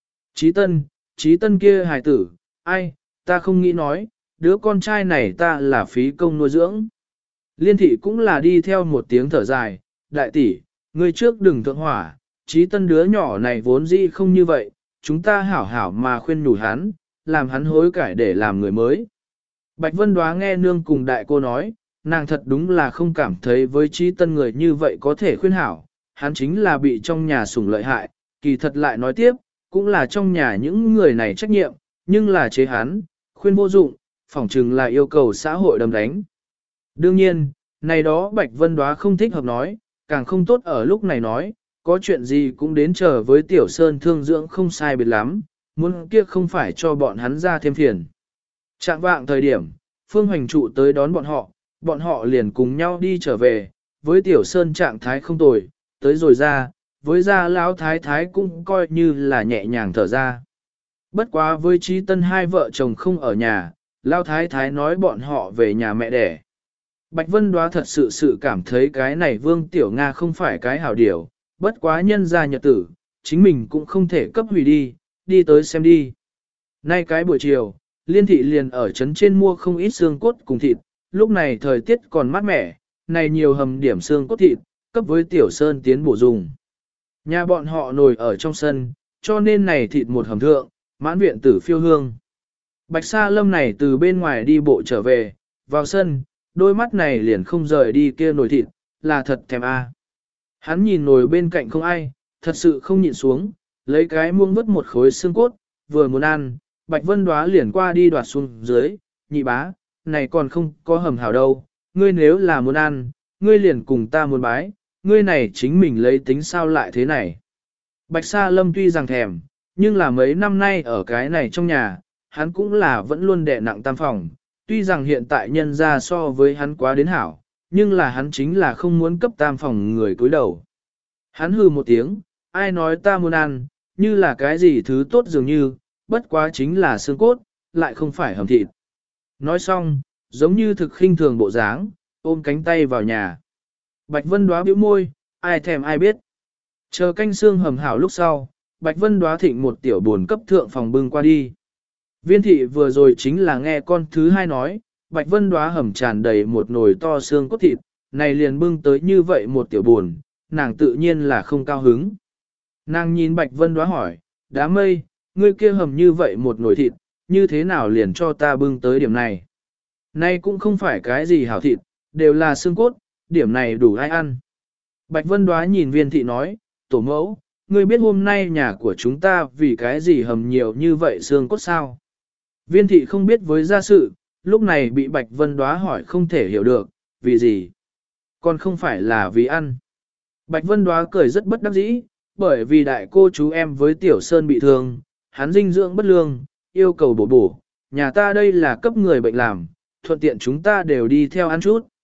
Trí Tân kia hài tử, ai, ta không nghĩ nói, đứa con trai này ta là phí công nuôi dưỡng. Liên thị cũng là đi theo một tiếng thở dài, đại tỷ, ngươi trước đừng thượng hỏa, Trí Tân đứa nhỏ này vốn dĩ không như vậy, chúng ta hảo hảo mà khuyên nhủ hắn, làm hắn hối cải để làm người mới. Bạch Vân Đóa nghe nương cùng đại cô nói, nàng thật đúng là không cảm thấy với Trí Tân người như vậy có thể khuyên hảo, hắn chính là bị trong nhà sủng lợi hại, kỳ thật lại nói tiếp, cũng là trong nhà những người này trách nhiệm, nhưng là chế hắn, khuyên vô dụng, phỏng chừng là yêu cầu xã hội đầm đánh. Đương nhiên, này đó Bạch Vân Đóa không thích hợp nói, càng không tốt ở lúc này nói, có chuyện gì cũng đến chờ với Tiểu Sơn thương dưỡng không sai biệt lắm, muốn kia không phải cho bọn hắn ra thêm phiền. Trạng vạng thời điểm, Phương Hoành Trụ tới đón bọn họ liền cùng nhau đi trở về, với Tiểu Sơn trạng thái không tồi, tới rồi ra, với gia lão thái thái cũng coi như là nhẹ nhàng thở ra. Bất quá với Trí Tân hai vợ chồng không ở nhà, lão thái thái nói bọn họ về nhà mẹ đẻ. Bạch Vân Đóa thật sự cảm thấy cái này Vương Tiểu Nga không phải cái hảo điều, bất quá nhân gia nhật tử, chính mình cũng không thể cấp hủy đi tới xem đi. Nay cái buổi chiều, Liên thị liền ở trấn trên mua không ít xương cốt cùng thịt, lúc này thời tiết còn mát mẻ, này nhiều hầm điểm xương cốt thịt, cấp với Tiểu Sơn tiến bổ dùng. Nhà bọn họ nồi ở trong sân, cho nên này thịt một hầm thượng, mãn viện tử phiêu hương. Bạch Sa Lâm này từ bên ngoài đi bộ trở về, vào sân, đôi mắt này liền không rời đi kia nồi thịt, là thật thèm a. Hắn nhìn nồi bên cạnh không ai, thật sự không nhịn xuống, lấy cái muông vứt một khối xương cốt, vừa muốn ăn, Bạch Vân Đóa liền qua đi đoạt xuống dưới, nhị bá, này còn không có hầm hảo đâu, ngươi nếu là muốn ăn, ngươi liền cùng ta muốn bái, ngươi này chính mình lấy tính sao lại thế này. Bạch Sa Lâm tuy rằng thèm, nhưng là mấy năm nay ở cái này trong nhà, hắn cũng là vẫn luôn đè nặng tam phòng, tuy rằng hiện tại nhân ra so với hắn quá đến hảo, nhưng là hắn chính là không muốn cấp tam phòng người cúi đầu. Hắn hừ một tiếng, ai nói ta muốn ăn, như là cái gì thứ tốt dường như, bất quá chính là xương cốt, lại không phải hầm thịt. Nói xong, giống như thực khinh thường bộ dáng, ôm cánh tay vào nhà. Bạch Vân Đóa bĩu môi, ai thèm ai biết. Chờ canh xương hầm hảo lúc sau, Bạch Vân Đóa thịnh một tiểu buồn cấp thượng phòng bưng qua đi. Viên thị vừa rồi chính là nghe con thứ hai nói, Bạch Vân Đóa hầm tràn đầy một nồi to xương cốt thịt, này liền bưng tới như vậy một tiểu buồn, nàng tự nhiên là không cao hứng. Nàng nhìn Bạch Vân Đóa hỏi, đá mây, ngươi kia hầm như vậy một nồi thịt, như thế nào liền cho ta bưng tới điểm này. Này cũng không phải cái gì hảo thịt, đều là xương cốt, điểm này đủ ai ăn. Bạch Vân Đóa nhìn viên thị nói, tổ mẫu, ngươi biết hôm nay nhà của chúng ta vì cái gì hầm nhiều như vậy xương cốt sao? Viên thị không biết với gia sự, lúc này bị Bạch Vân Đóa hỏi không thể hiểu được, vì gì? Còn không phải là vì ăn. Bạch Vân Đóa cười rất bất đắc dĩ, bởi vì đại cô chú em với Tiểu Sơn bị thương, hắn dinh dưỡng bất lương, yêu cầu bổ, nhà ta đây là cấp người bệnh làm, thuận tiện chúng ta đều đi theo ăn chút.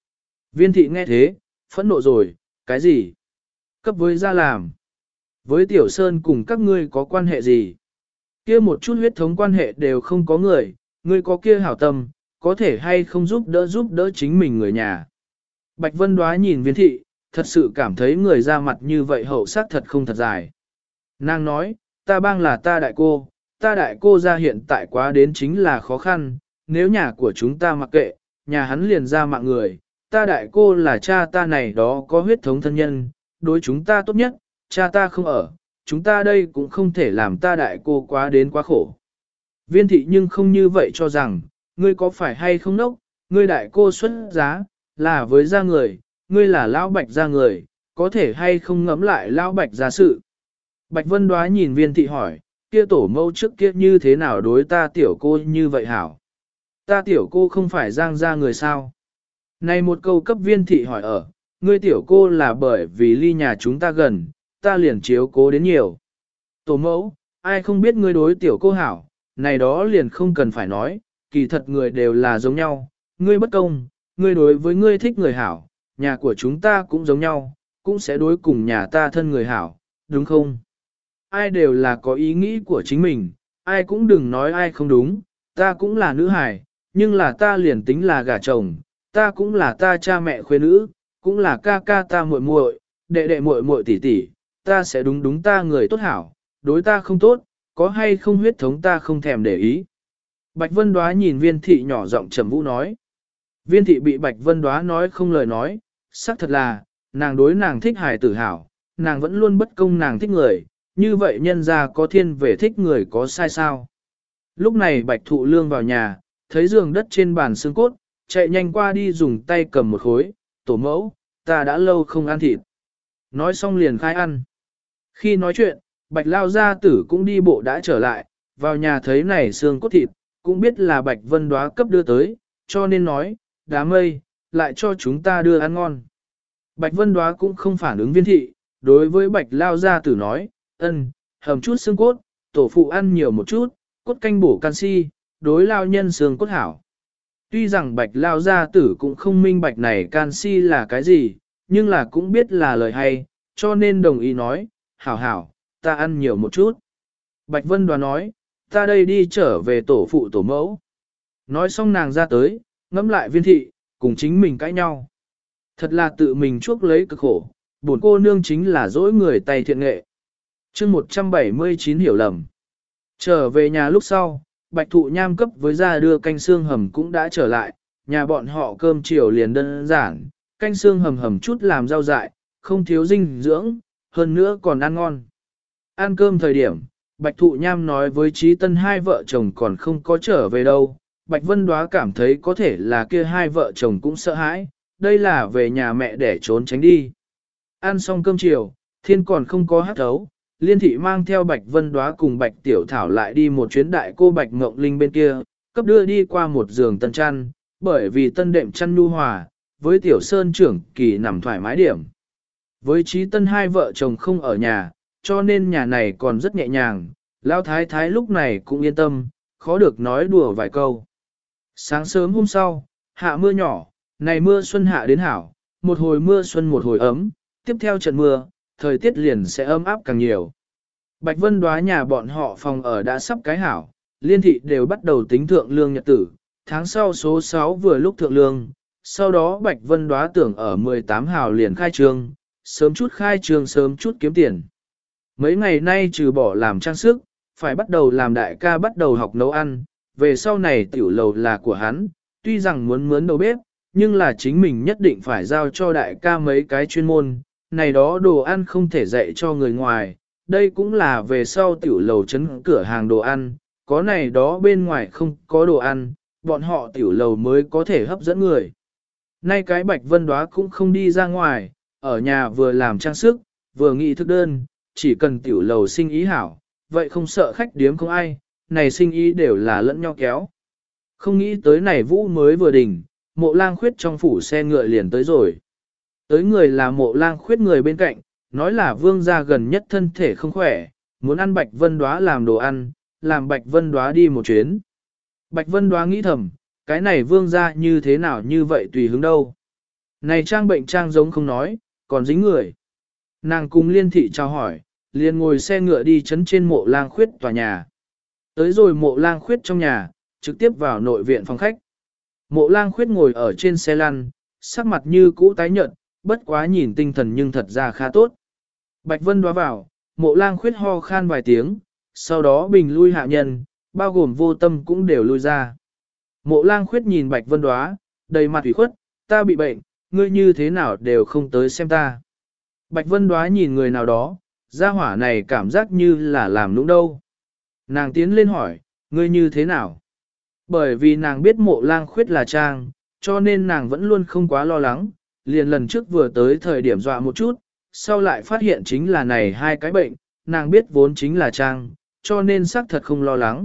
Viên thị nghe thế, phẫn nộ rồi, cái gì? Cấp với ra làm. Với Tiểu Sơn cùng các ngươi có quan hệ gì? Kia một chút huyết thống quan hệ đều không có người, ngươi có kia hảo tâm, có thể hay không giúp đỡ chính mình người nhà. Bạch Vân Đoá nhìn viên thị, thật sự cảm thấy người ra mặt như vậy hậu sắc thật không thật dài. Nàng nói, ta bang là ta đại cô ra hiện tại quá đến chính là khó khăn, nếu nhà của chúng ta mặc kệ, nhà hắn liền ra mạng người, ta đại cô là cha ta này đó có huyết thống thân nhân, đối chúng ta tốt nhất, cha ta không ở, chúng ta đây cũng không thể làm ta đại cô quá đến quá khổ. Viên thị nhưng không như vậy cho rằng, ngươi có phải hay không nốc, ngươi đại cô xuất giá, là với gia người, ngươi là lão bạch gia người, có thể hay không ngẫm lại lão bạch gia sự. Bạch Vân Đoá nhìn viên thị hỏi, kia tổ mẫu trước kia như thế nào đối ta tiểu cô như vậy hảo? Ta tiểu cô không phải giang gia người sao? Này một câu cấp viên thị hỏi ở, ngươi tiểu cô là bởi vì ly nhà chúng ta gần, ta liền chiếu cố đến nhiều. Tổ mẫu, ai không biết ngươi đối tiểu cô hảo, này đó liền không cần phải nói, kỳ thật người đều là giống nhau, ngươi bất công, ngươi đối với ngươi thích người hảo, nhà của chúng ta cũng giống nhau, cũng sẽ đối cùng nhà ta thân người hảo, đúng không? Ai đều là có ý nghĩ của chính mình, ai cũng đừng nói ai không đúng, ta cũng là nữ hài, nhưng là ta liền tính là gả chồng, ta cũng là ta cha mẹ khuê nữ, cũng là ca ca ta muội muội, đệ đệ muội muội tỷ tỷ, ta sẽ đúng ta người tốt hảo, đối ta không tốt, có hay không huyết thống ta không thèm để ý. Bạch Vân Đoá nhìn viên thị nhỏ giọng trầm vũ nói. Viên thị bị Bạch Vân Đoá nói không lời nói, xác thật là, nàng đối nàng thích hài tử hảo, nàng vẫn luôn bất công nàng thích người, như vậy nhân ra có thiên về thích người có sai sao. Lúc này Bạch Thụ Lương vào nhà, thấy giường đất trên bàn xương cốt, chạy nhanh qua đi dùng tay cầm một khối, tổ mẫu, ta đã lâu không ăn thịt. Nói xong liền khai ăn. Khi nói chuyện, Bạch Lao Gia Tử cũng đi bộ đã trở lại, vào nhà thấy này xương cốt thịt, cũng biết là Bạch Vân Đoá cấp đưa tới, cho nên nói, đám mây, lại cho chúng ta đưa ăn ngon. Bạch Vân Đoá cũng không phản ứng viên thị, đối với Bạch Lao Gia Tử nói, hầm chút xương cốt, tổ phụ ăn nhiều một chút, cốt canh bổ canxi, đối lao nhân xương cốt hảo. Tuy rằng Bạch Lao Gia Tử cũng không minh bạch này canxi là cái gì, nhưng là cũng biết là lời hay, cho nên đồng ý nói, hảo hảo, ta ăn nhiều một chút. Bạch Vân Đoá nói, ta đây đi trở về tổ phụ tổ mẫu. Nói xong nàng ra tới, ngẫm lại viên thị, cùng chính mình cãi nhau. Thật là tự mình chuốc lấy cực khổ, buồn cô nương chính là dỗi người tay thiện nghệ. chương 179 hiểu lầm. Trở về nhà lúc sau, Bạch Thụ Nham cấp với ra đưa canh xương hầm cũng đã trở lại, nhà bọn họ cơm chiều liền đơn giản, canh xương hầm hầm chút làm rau dại, không thiếu dinh dưỡng, hơn nữa còn ăn ngon. Ăn cơm thời điểm, Bạch Thụ Nham nói với Trí Tân hai vợ chồng còn không có trở về đâu, Bạch Vân Đoá cảm thấy có thể là kia hai vợ chồng cũng sợ hãi, đây là về nhà mẹ để trốn tránh đi. Ăn xong cơm chiều, thiên còn không có hát thấu, Liên thị mang theo Bạch Vân Đoá cùng Bạch Tiểu Thảo lại đi một chuyến đại cô Bạch Ngộng Linh bên kia, cấp đưa đi qua một giường tân chăn, bởi vì tân đệm chăn nhu hòa, với Tiểu Sơn trưởng kỳ nằm thoải mái điểm. Với Trí Tân hai vợ chồng không ở nhà, cho nên nhà này còn rất nhẹ nhàng, Lão Thái Thái lúc này cũng yên tâm, khó được nói đùa vài câu. Sáng sớm hôm sau, hạ mưa nhỏ, này mưa xuân hạ đến hảo, một hồi mưa xuân một hồi ấm, tiếp theo trận mưa, thời tiết liền sẽ ấm áp càng nhiều. Bạch Vân Đoá nhà bọn họ phòng ở đã sắp cái hảo, Liên thị đều bắt đầu tính thượng lương nhật tử, tháng sau số 6 vừa lúc thượng lương, sau đó Bạch Vân Đoá tưởng ở 18 hào liền khai trương, sớm chút khai trương sớm chút kiếm tiền. Mấy ngày nay trừ bỏ làm trang sức, phải bắt đầu làm đại ca bắt đầu học nấu ăn, về sau này tiểu lầu là của hắn, tuy rằng muốn mướn đầu bếp, nhưng là chính mình nhất định phải giao cho đại ca mấy cái chuyên môn, này đó đồ ăn không thể dạy cho người ngoài, đây cũng là về sau tiểu lầu chấn cửa hàng đồ ăn, có này đó bên ngoài không có đồ ăn, bọn họ tiểu lầu mới có thể hấp dẫn người. Nay cái Bạch Vân Đoá cũng không đi ra ngoài, ở nhà vừa làm trang sức, vừa nghị thức đơn, chỉ cần tiểu lầu sinh ý hảo, vậy không sợ khách điếm không ai, này sinh ý đều là lẫn nhau kéo. Không nghĩ tới này vũ mới vừa đỉnh, Mộ Lang Khuyết trong phủ xe ngựa liền tới rồi. Tới người là Mộ Lang Khuyết người bên cạnh, nói là vương gia gần nhất thân thể không khỏe, muốn ăn Bạch Vân Đoá làm đồ ăn, làm Bạch Vân Đoá đi một chuyến. Bạch Vân Đoá nghĩ thầm, cái này vương gia như thế nào như vậy tùy hứng đâu. Này trang bệnh trang giống không nói, còn dính người. Nàng cùng liên thị chào hỏi, liền ngồi xe ngựa đi chấn trên mộ lang khuyết tòa nhà. Tới rồi mộ lang khuyết trong nhà, trực tiếp vào nội viện phòng khách. Mộ lang khuyết ngồi ở trên xe lăn, sắc mặt như cũ tái nhợt, bất quá nhìn tinh thần nhưng thật ra khá tốt. Bạch Vân đoá vào, mộ lang khuyết ho khan vài tiếng, sau đó bình lui hạ nhân, bao gồm vô tâm cũng đều lui ra. Mộ lang khuyết nhìn Bạch Vân đoá, đầy mặt ủy khuất, ta bị bệnh, ngươi như thế nào đều không tới xem ta. Bạch Vân đoá nhìn người nào đó, gia hỏa này cảm giác như là làm nũng đâu. Nàng tiến lên hỏi, ngươi như thế nào? Bởi vì nàng biết mộ lang khuyết là trang, cho nên nàng vẫn luôn không quá lo lắng, liền lần trước vừa tới thời điểm dọa một chút, sau lại phát hiện chính là này hai cái bệnh, nàng biết vốn chính là trang, cho nên xác thật không lo lắng.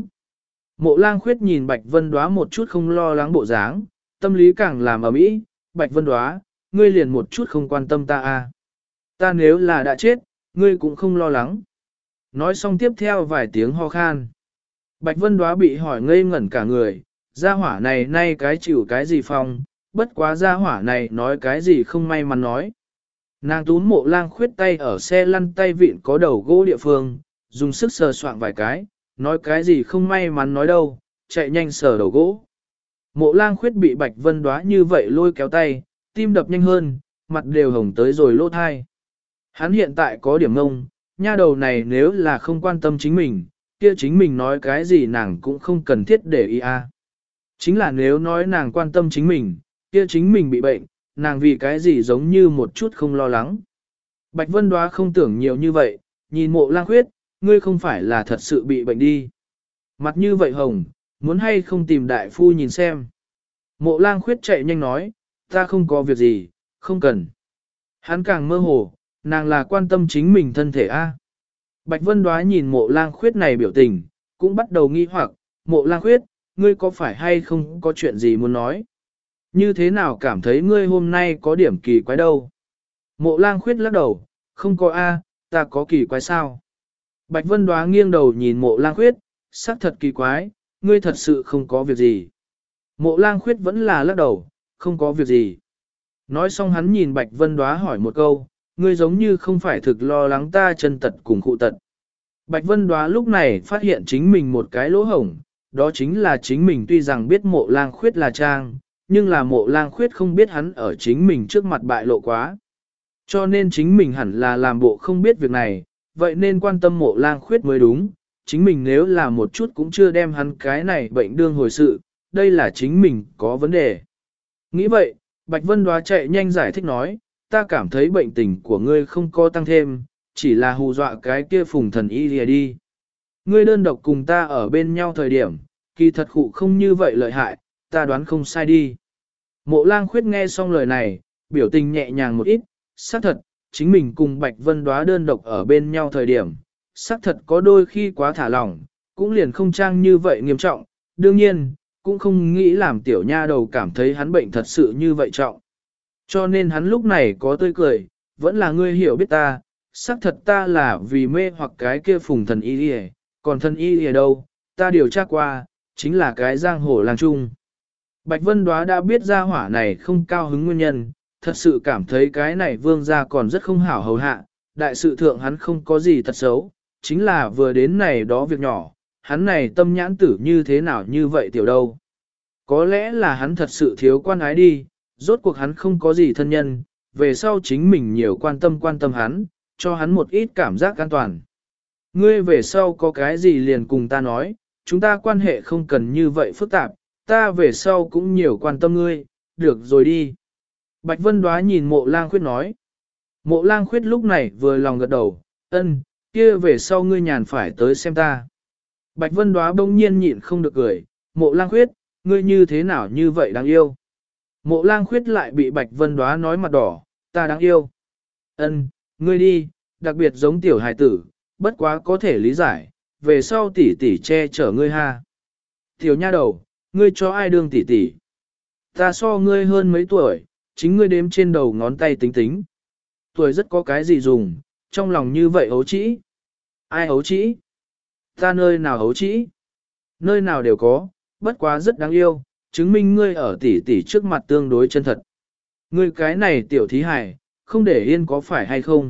Mộ lang khuyết nhìn Bạch Vân đoá một chút không lo lắng bộ dáng, tâm lý càng làm ở mỹ. Bạch Vân đoá, ngươi liền một chút không quan tâm ta à. Ta nếu là đã chết, ngươi cũng không lo lắng. Nói xong tiếp theo vài tiếng ho khan. Bạch Vân đoá bị hỏi ngây ngẩn cả người, gia hỏa này nay cái chịu cái gì phong, bất quá gia hỏa này nói cái gì không may mắn nói. Nàng túm mộ lang khuyết tay ở xe lăn tay vịn có đầu gỗ địa phương, dùng sức sờ soạng vài cái, nói cái gì không may mắn nói đâu, chạy nhanh sờ đầu gỗ. Mộ lang khuyết bị Bạch Vân đoá như vậy lôi kéo tay, tim đập nhanh hơn, mặt đều hồng tới rồi lỗ thai. Hắn hiện tại có điểm ngông, nha đầu này nếu là không quan tâm chính mình, kia chính mình nói cái gì nàng cũng không cần thiết để ý à. Chính là nếu nói nàng quan tâm chính mình, kia chính mình bị bệnh, nàng vì cái gì giống như một chút không lo lắng. Bạch Vân đoá không tưởng nhiều như vậy, nhìn mộ lang khuyết, ngươi không phải là thật sự bị bệnh đi. Mặt như vậy hồng, muốn hay không tìm đại phu nhìn xem. Mộ lang khuyết chạy nhanh nói, ta không có việc gì, không cần. Hắn càng mơ hồ, nàng là quan tâm chính mình thân thể a. Bạch Vân đoá nhìn mộ lang khuyết này biểu tình, cũng bắt đầu nghi hoặc, mộ lang khuyết, ngươi có phải hay không có chuyện gì muốn nói? Như thế nào cảm thấy ngươi hôm nay có điểm kỳ quái đâu? Mộ lang khuyết lắc đầu, không có a, ta có kỳ quái sao? Bạch Vân đoá nghiêng đầu nhìn mộ lang khuyết, sắc thật kỳ quái, ngươi thật sự không có việc gì. Mộ lang khuyết vẫn là lắc đầu, không có việc gì. Nói xong hắn nhìn Bạch Vân đoá hỏi một câu, ngươi giống như không phải thực lo lắng ta chân tật cùng cụ tật. Bạch Vân đoá lúc này phát hiện chính mình một cái lỗ hổng, đó chính là chính mình tuy rằng biết mộ lang khuyết là trang, nhưng là mộ lang khuyết không biết hắn ở chính mình trước mặt bại lộ quá. Cho nên chính mình hẳn là làm bộ không biết việc này, vậy nên quan tâm mộ lang khuyết mới đúng, chính mình nếu là một chút cũng chưa đem hắn cái này bệnh đương hồi sự, đây là chính mình có vấn đề. Nghĩ vậy, Bạch Vân đoá chạy nhanh giải thích nói, ta cảm thấy bệnh tình của ngươi không có tăng thêm, chỉ là hù dọa cái kia phùng thần y lìa đi. Ngươi đơn độc cùng ta ở bên nhau thời điểm, kỳ thật khụ không như vậy lợi hại, ta đoán không sai đi. Mộ lang khuyết nghe xong lời này, biểu tình nhẹ nhàng một ít, xác thật, chính mình cùng Bạch Vân đoá đơn độc ở bên nhau thời điểm, xác thật có đôi khi quá thả lỏng, cũng liền không trang như vậy nghiêm trọng, đương nhiên, cũng không nghĩ làm tiểu nha đầu cảm thấy hắn bệnh thật sự như vậy trọng. Cho nên hắn lúc này có tươi cười, vẫn là ngươi hiểu biết ta, xác thật ta là vì mê hoặc cái kia phùng thần y đi, còn thần y đi đâu, ta điều tra qua, chính là cái giang hồ làng trung. Bạch Vân đoá đã biết ra hỏa này không cao hứng nguyên nhân, thật sự cảm thấy cái này vương gia còn rất không hảo hầu hạ, đại sự thượng hắn không có gì thật xấu, chính là vừa đến này đó việc nhỏ, hắn này tâm nhãn tử như thế nào như vậy tiểu đâu. Có lẽ là hắn thật sự thiếu quan ái đi, rốt cuộc hắn không có gì thân nhân, về sau chính mình nhiều quan tâm hắn, cho hắn một ít cảm giác an toàn. Ngươi về sau có cái gì liền cùng ta nói, chúng ta quan hệ không cần như vậy phức tạp, ta về sau cũng nhiều quan tâm ngươi, được rồi đi. Bạch Vân đoá nhìn mộ lang khuyết nói. Mộ lang khuyết lúc này vừa lòng gật đầu, ân, kia về sau ngươi nhàn phải tới xem ta. Bạch Vân đoá bỗng nhiên nhịn không được cười, mộ lang khuyết, ngươi như thế nào như vậy đáng yêu. Mộ lang khuyết lại bị Bạch Vân đoá nói mặt đỏ, ta đáng yêu. Ân, ngươi đi, đặc biệt giống tiểu hài tử, bất quá có thể lý giải, về sau tỷ tỷ che chở ngươi ha. Tiểu nha đầu, ngươi cho ai đương tỷ tỷ? Ta so ngươi hơn mấy tuổi, chính ngươi đếm trên đầu ngón tay tính tính. Tuổi rất có cái gì dùng, trong lòng như vậy ấu trĩ. Ai ấu trĩ? Ta nơi nào ấu trĩ? Nơi nào đều có, bất quá rất đáng yêu, chứng minh ngươi ở tỷ tỷ trước mặt tương đối chân thật. Ngươi cái này tiểu thí hải, không để yên có phải hay không?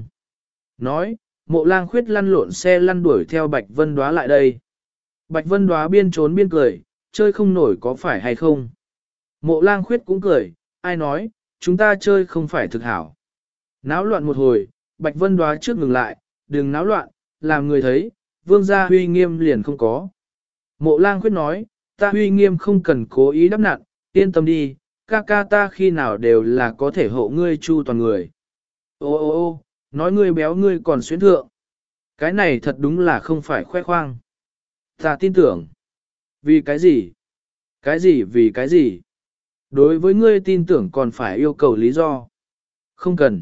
Nói, Mộ Lang Khuyết lăn lộn xe lăn đuổi theo Bạch Vân Đóa lại đây. Bạch Vân Đóa biên trốn biên cười, chơi không nổi có phải hay không? Mộ Lang Khuyết cũng cười, ai nói, chúng ta chơi không phải thực hảo. Náo loạn một hồi, Bạch Vân Đóa trước ngừng lại, đừng náo loạn, làm người thấy, vương gia huy nghiêm liền không có. Mộ Lang Khuyết nói, ta huy nghiêm không cần cố ý đắp nặn, yên tâm đi, ca ca ta khi nào đều là có thể hộ ngươi chu toàn người. Ô ô ô, nói ngươi béo ngươi còn xuyến thượng. Cái này thật đúng là không phải khoe khoang. Ta tin tưởng. Vì cái gì? Cái gì vì cái gì? Đối với ngươi tin tưởng còn phải yêu cầu lý do. Không cần.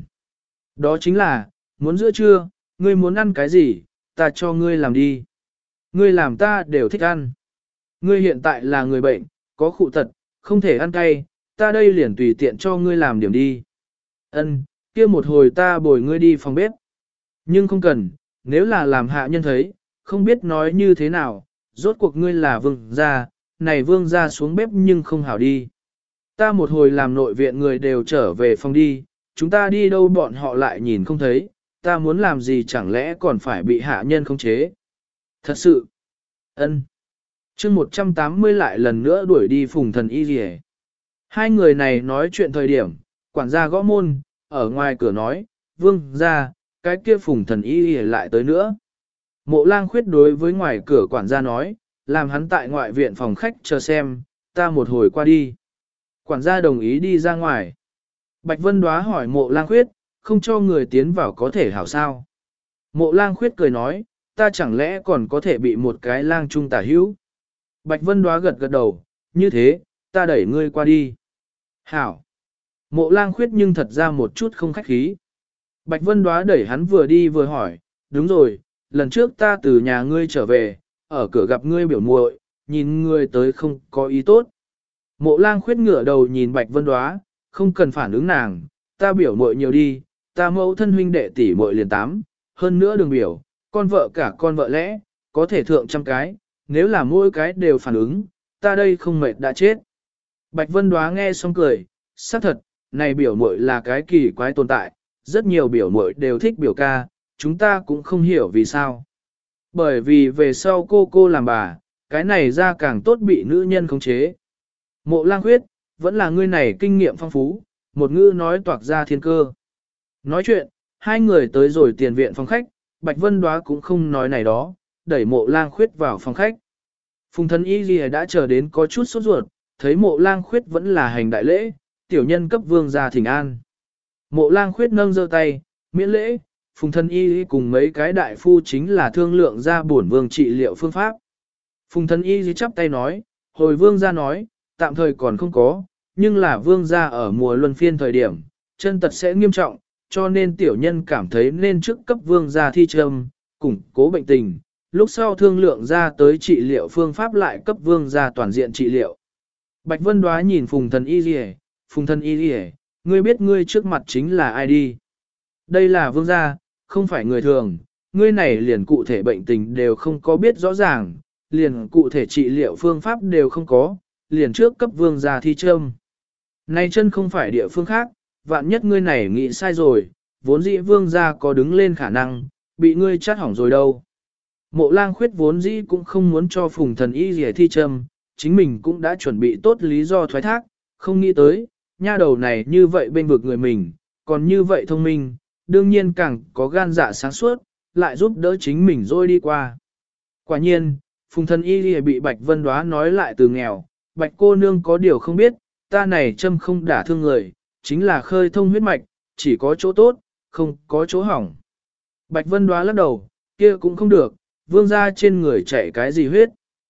Đó chính là, muốn giữa trưa, ngươi muốn ăn cái gì, ta cho ngươi làm đi. Ngươi làm ta đều thích ăn. Ngươi hiện tại là người bệnh, có khụ tật, không thể ăn cay, ta đây liền tùy tiện cho ngươi làm điểm đi. Ân, kia một hồi ta bồi ngươi đi phòng bếp. Nhưng không cần, nếu là làm hạ nhân thấy, không biết nói như thế nào, rốt cuộc ngươi là vương gia, này vương gia xuống bếp nhưng không hảo đi. Ta một hồi làm nội viện người đều trở về phòng đi, chúng ta đi đâu bọn họ lại nhìn không thấy, ta muốn làm gì chẳng lẽ còn phải bị hạ nhân khống chế. Thật sự, ân. Chương 180 lại lần nữa đuổi đi Phùng Thần Y Rỉ. Hai người này nói chuyện thời điểm, quản gia gõ môn, ở ngoài cửa nói, vương gia, cái kia Phùng Thần Y Rỉ lại tới nữa. Mộ Lang Khuyết đối với ngoài cửa quản gia nói, làm hắn tại ngoại viện phòng khách chờ xem, ta một hồi qua đi. Quản gia đồng ý đi ra ngoài. Bạch Vân Đóa hỏi Mộ Lang Khuyết, không cho người tiến vào có thể hảo sao? Mộ Lang Khuyết cười nói, ta chẳng lẽ còn có thể bị một cái lang trung tả hữu? Bạch Vân Đóa gật gật đầu, như thế, ta đẩy ngươi qua đi. Hảo. Mộ Lang Khuyết nhưng thật ra một chút không khách khí. Bạch Vân Đóa đẩy hắn vừa đi vừa hỏi, đúng rồi, lần trước ta từ nhà ngươi trở về, ở cửa gặp ngươi biểu muội, nhìn ngươi tới không có ý tốt. Mộ Lang Khuyết ngửa đầu nhìn Bạch Vân Đóa, không cần phản ứng nàng, ta biểu muội nhiều đi, ta mẫu thân huynh đệ tỷ muội liền 8, hơn nữa đừng biểu, con vợ cả con vợ lẽ, có thể thượng trăm cái, nếu là mỗi cái đều phản ứng, ta đây không mệt đã chết. Bạch Vân Đóa nghe xong cười, xác thật, này biểu muội là cái kỳ quái tồn tại, rất nhiều biểu muội đều thích biểu ca, chúng ta cũng không hiểu vì sao. Bởi vì về sau cô làm bà, cái này ra càng tốt bị nữ nhân khống chế. Mộ Lang Khuyết, vẫn là ngươi này kinh nghiệm phong phú, một ngữ nói toạc ra thiên cơ. Nói chuyện, hai người tới rồi tiền viện phòng khách, Bạch Vân Đóa cũng không nói này đó, đẩy Mộ Lang Khuyết vào phòng khách. Phùng Thần Y Ghi đã chờ đến có chút sốt ruột, thấy Mộ Lang Khuyết vẫn là hành đại lễ, tiểu nhân cấp vương gia thỉnh an. Mộ Lang Khuyết nâng giơ tay, miễn lễ, Phùng Thần Y cùng mấy cái đại phu chính là thương lượng ra bổn vương trị liệu phương pháp. Phùng Thần Y chắp tay nói, hồi vương gia nói, tạm thời còn không có, nhưng là vương gia ở mùa luân phiên thời điểm, chân tật sẽ nghiêm trọng, cho nên tiểu nhân cảm thấy nên trước cấp vương gia thi châm, củng cố bệnh tình, lúc sau thương lượng ra tới trị liệu phương pháp lại cấp vương gia toàn diện trị liệu. Bạch Vân Đóa nhìn Phùng Thần Y Lìa, Phùng Thần Y Lìa, ngươi biết ngươi trước mặt chính là ai đi. Đây là vương gia, không phải người thường, ngươi này liền cụ thể bệnh tình đều không có biết rõ ràng, liền cụ thể trị liệu phương pháp đều không có, liền trước cấp vương gia thi châm. Này chân không phải địa phương khác, vạn nhất ngươi này nghĩ sai rồi, vốn dĩ vương gia có đứng lên khả năng, bị ngươi chát hỏng rồi đâu. Mộ Lang Khuyết vốn dĩ cũng không muốn cho Phùng Thần Y Lìa thi châm, chính mình cũng đã chuẩn bị tốt lý do thoái thác, không nghĩ tới, nha đầu này như vậy bên vực người mình, còn như vậy thông minh, đương nhiên càng có gan dạ sáng suốt, lại giúp đỡ chính mình rồi đi qua. Quả nhiên, Phùng Thần Y Lìa bị Bạch Vân Đóa nói lại từ nghèo, Bạch cô nương có điều không biết, ta này châm không đả thương người, chính là khơi thông huyết mạch, chỉ có chỗ tốt, không có chỗ hỏng. Bạch Vân Đóa lắc đầu, kia cũng không được, vương gia trên người chảy cái gì huyết.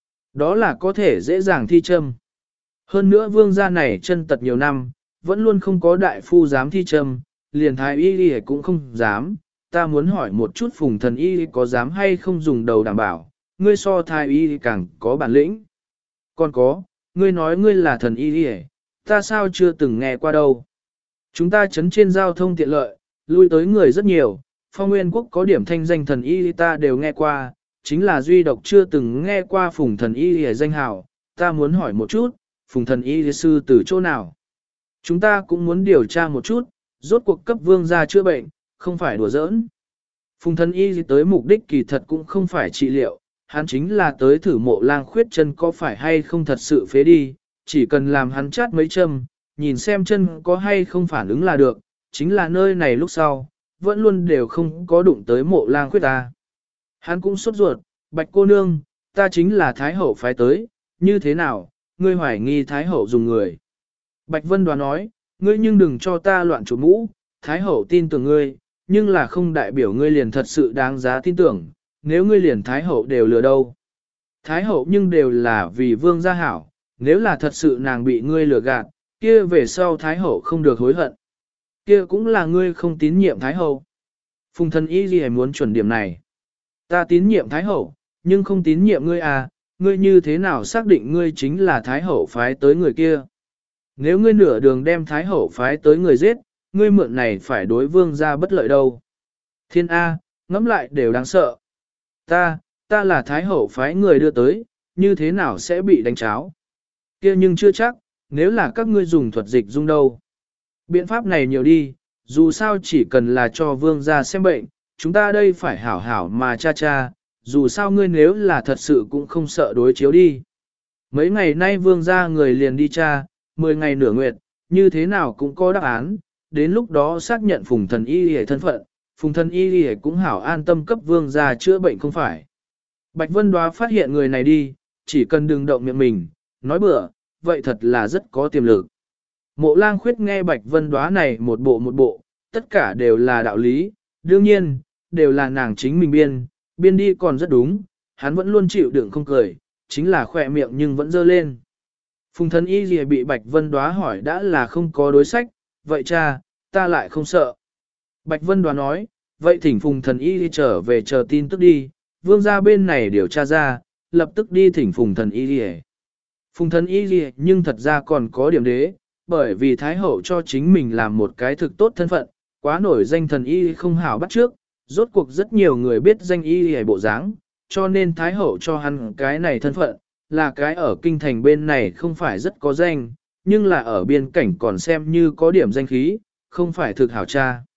Đó là có thể dễ dàng thi châm. Hơn nữa vương gia này chân tật nhiều năm, vẫn luôn không có đại phu dám thi châm, liền thái y y cũng không dám. Ta muốn hỏi một chút Phùng Thần Y có dám hay không dùng đầu đảm bảo, ngươi so thái y càng có bản lĩnh. Còn có, ngươi nói ngươi là thần y y, ta sao chưa từng nghe qua đâu. Chúng ta chấn trên giao thông tiện lợi, lui tới người rất nhiều, Phong Nguyên Quốc có điểm thanh danh thần y ta đều nghe qua, chính là duy độc chưa từng nghe qua Phùng Thần Y danh hào, ta muốn hỏi một chút, Phùng Thần Y sư từ chỗ nào? Chúng ta cũng muốn điều tra một chút, rốt cuộc cấp vương gia chữa bệnh, không phải đùa giỡn. Phùng Thần Y tới mục đích kỳ thật cũng không phải trị liệu, hắn chính là tới thử Mộ Lang Khuyết chân có phải hay không thật sự phế đi, chỉ cần làm hắn chát mấy châm, nhìn xem chân có hay không phản ứng là được, chính là nơi này lúc sau, vẫn luôn đều không có đụng tới Mộ Lang Khuyết ta. Hắn cũng sốt ruột, Bạch cô nương, ta chính là Thái Hậu phái tới, như thế nào, ngươi hoài nghi Thái Hậu dùng người. Bạch Vân Đoán nói, ngươi nhưng đừng cho ta loạn chủ mũ, Thái Hậu tin tưởng ngươi, nhưng là không đại biểu ngươi liền thật sự đáng giá tin tưởng, nếu ngươi liền Thái Hậu đều lừa đâu. Thái Hậu nhưng đều là vì vương gia hảo, nếu là thật sự nàng bị ngươi lừa gạt, kia về sau Thái Hậu không được hối hận. Kia cũng là ngươi không tín nhiệm Thái Hậu. Phùng Thần Y gì muốn chuẩn điểm này. Ta tín nhiệm Thái Hậu, nhưng không tín nhiệm ngươi à, ngươi như thế nào xác định ngươi chính là Thái Hậu phái tới người kia. Nếu ngươi nửa đường đem Thái Hậu phái tới người giết, ngươi mượn này phải đối vương gia bất lợi đâu. Thiên A, ngẫm lại đều đáng sợ. Ta là Thái Hậu phái người đưa tới, như thế nào sẽ bị đánh cháo. Kia nhưng chưa chắc, nếu là các ngươi dùng thuật dịch dung đâu. Biện pháp này nhiều đi, dù sao chỉ cần là cho vương gia xem bệnh, chúng ta đây phải hảo hảo mà cha, dù sao ngươi nếu là thật sự cũng không sợ đối chiếu đi. Mấy ngày nay vương gia người liền đi cha, 10 ngày nửa nguyệt, như thế nào cũng có đáp án, đến lúc đó xác nhận Phùng Thần Y hề thân phận, Phùng Thần Y hề cũng hảo an tâm cấp vương gia chữa bệnh không phải. Bạch Vân Đoá phát hiện người này đi, chỉ cần đừng động miệng mình, nói bừa, vậy thật là rất có tiềm lực. Mộ Lang Khuyết nghe Bạch Vân Đoá này một bộ, tất cả đều là đạo lý, đương nhiên, đều là nàng chính mình biên đi còn rất đúng, hắn vẫn luôn chịu đựng không cười, chính là khỏe miệng nhưng vẫn dơ lên. Phùng Thần Y gì bị Bạch Vân Đoá hỏi đã là không có đối sách, vậy cha, ta lại không sợ. Bạch Vân Đoá nói, vậy thỉnh Phùng Thần Y đi trở về chờ tin tức đi, vương gia bên này điều tra ra, lập tức đi thỉnh Phùng Thần Y đi. Phùng Thần Y đi nhưng thật ra còn có điểm đế, bởi vì Thái Hậu cho chính mình làm một cái thực tốt thân phận, quá nổi danh Thần Y không hảo bắt trước, rốt cuộc rất nhiều người biết danh Y hề bộ dáng, cho nên Thái Hậu cho hắn cái này thân phận, là cái ở kinh thành bên này không phải rất có danh, nhưng là ở biên cảnh còn xem như có điểm danh khí, không phải thực hảo cha.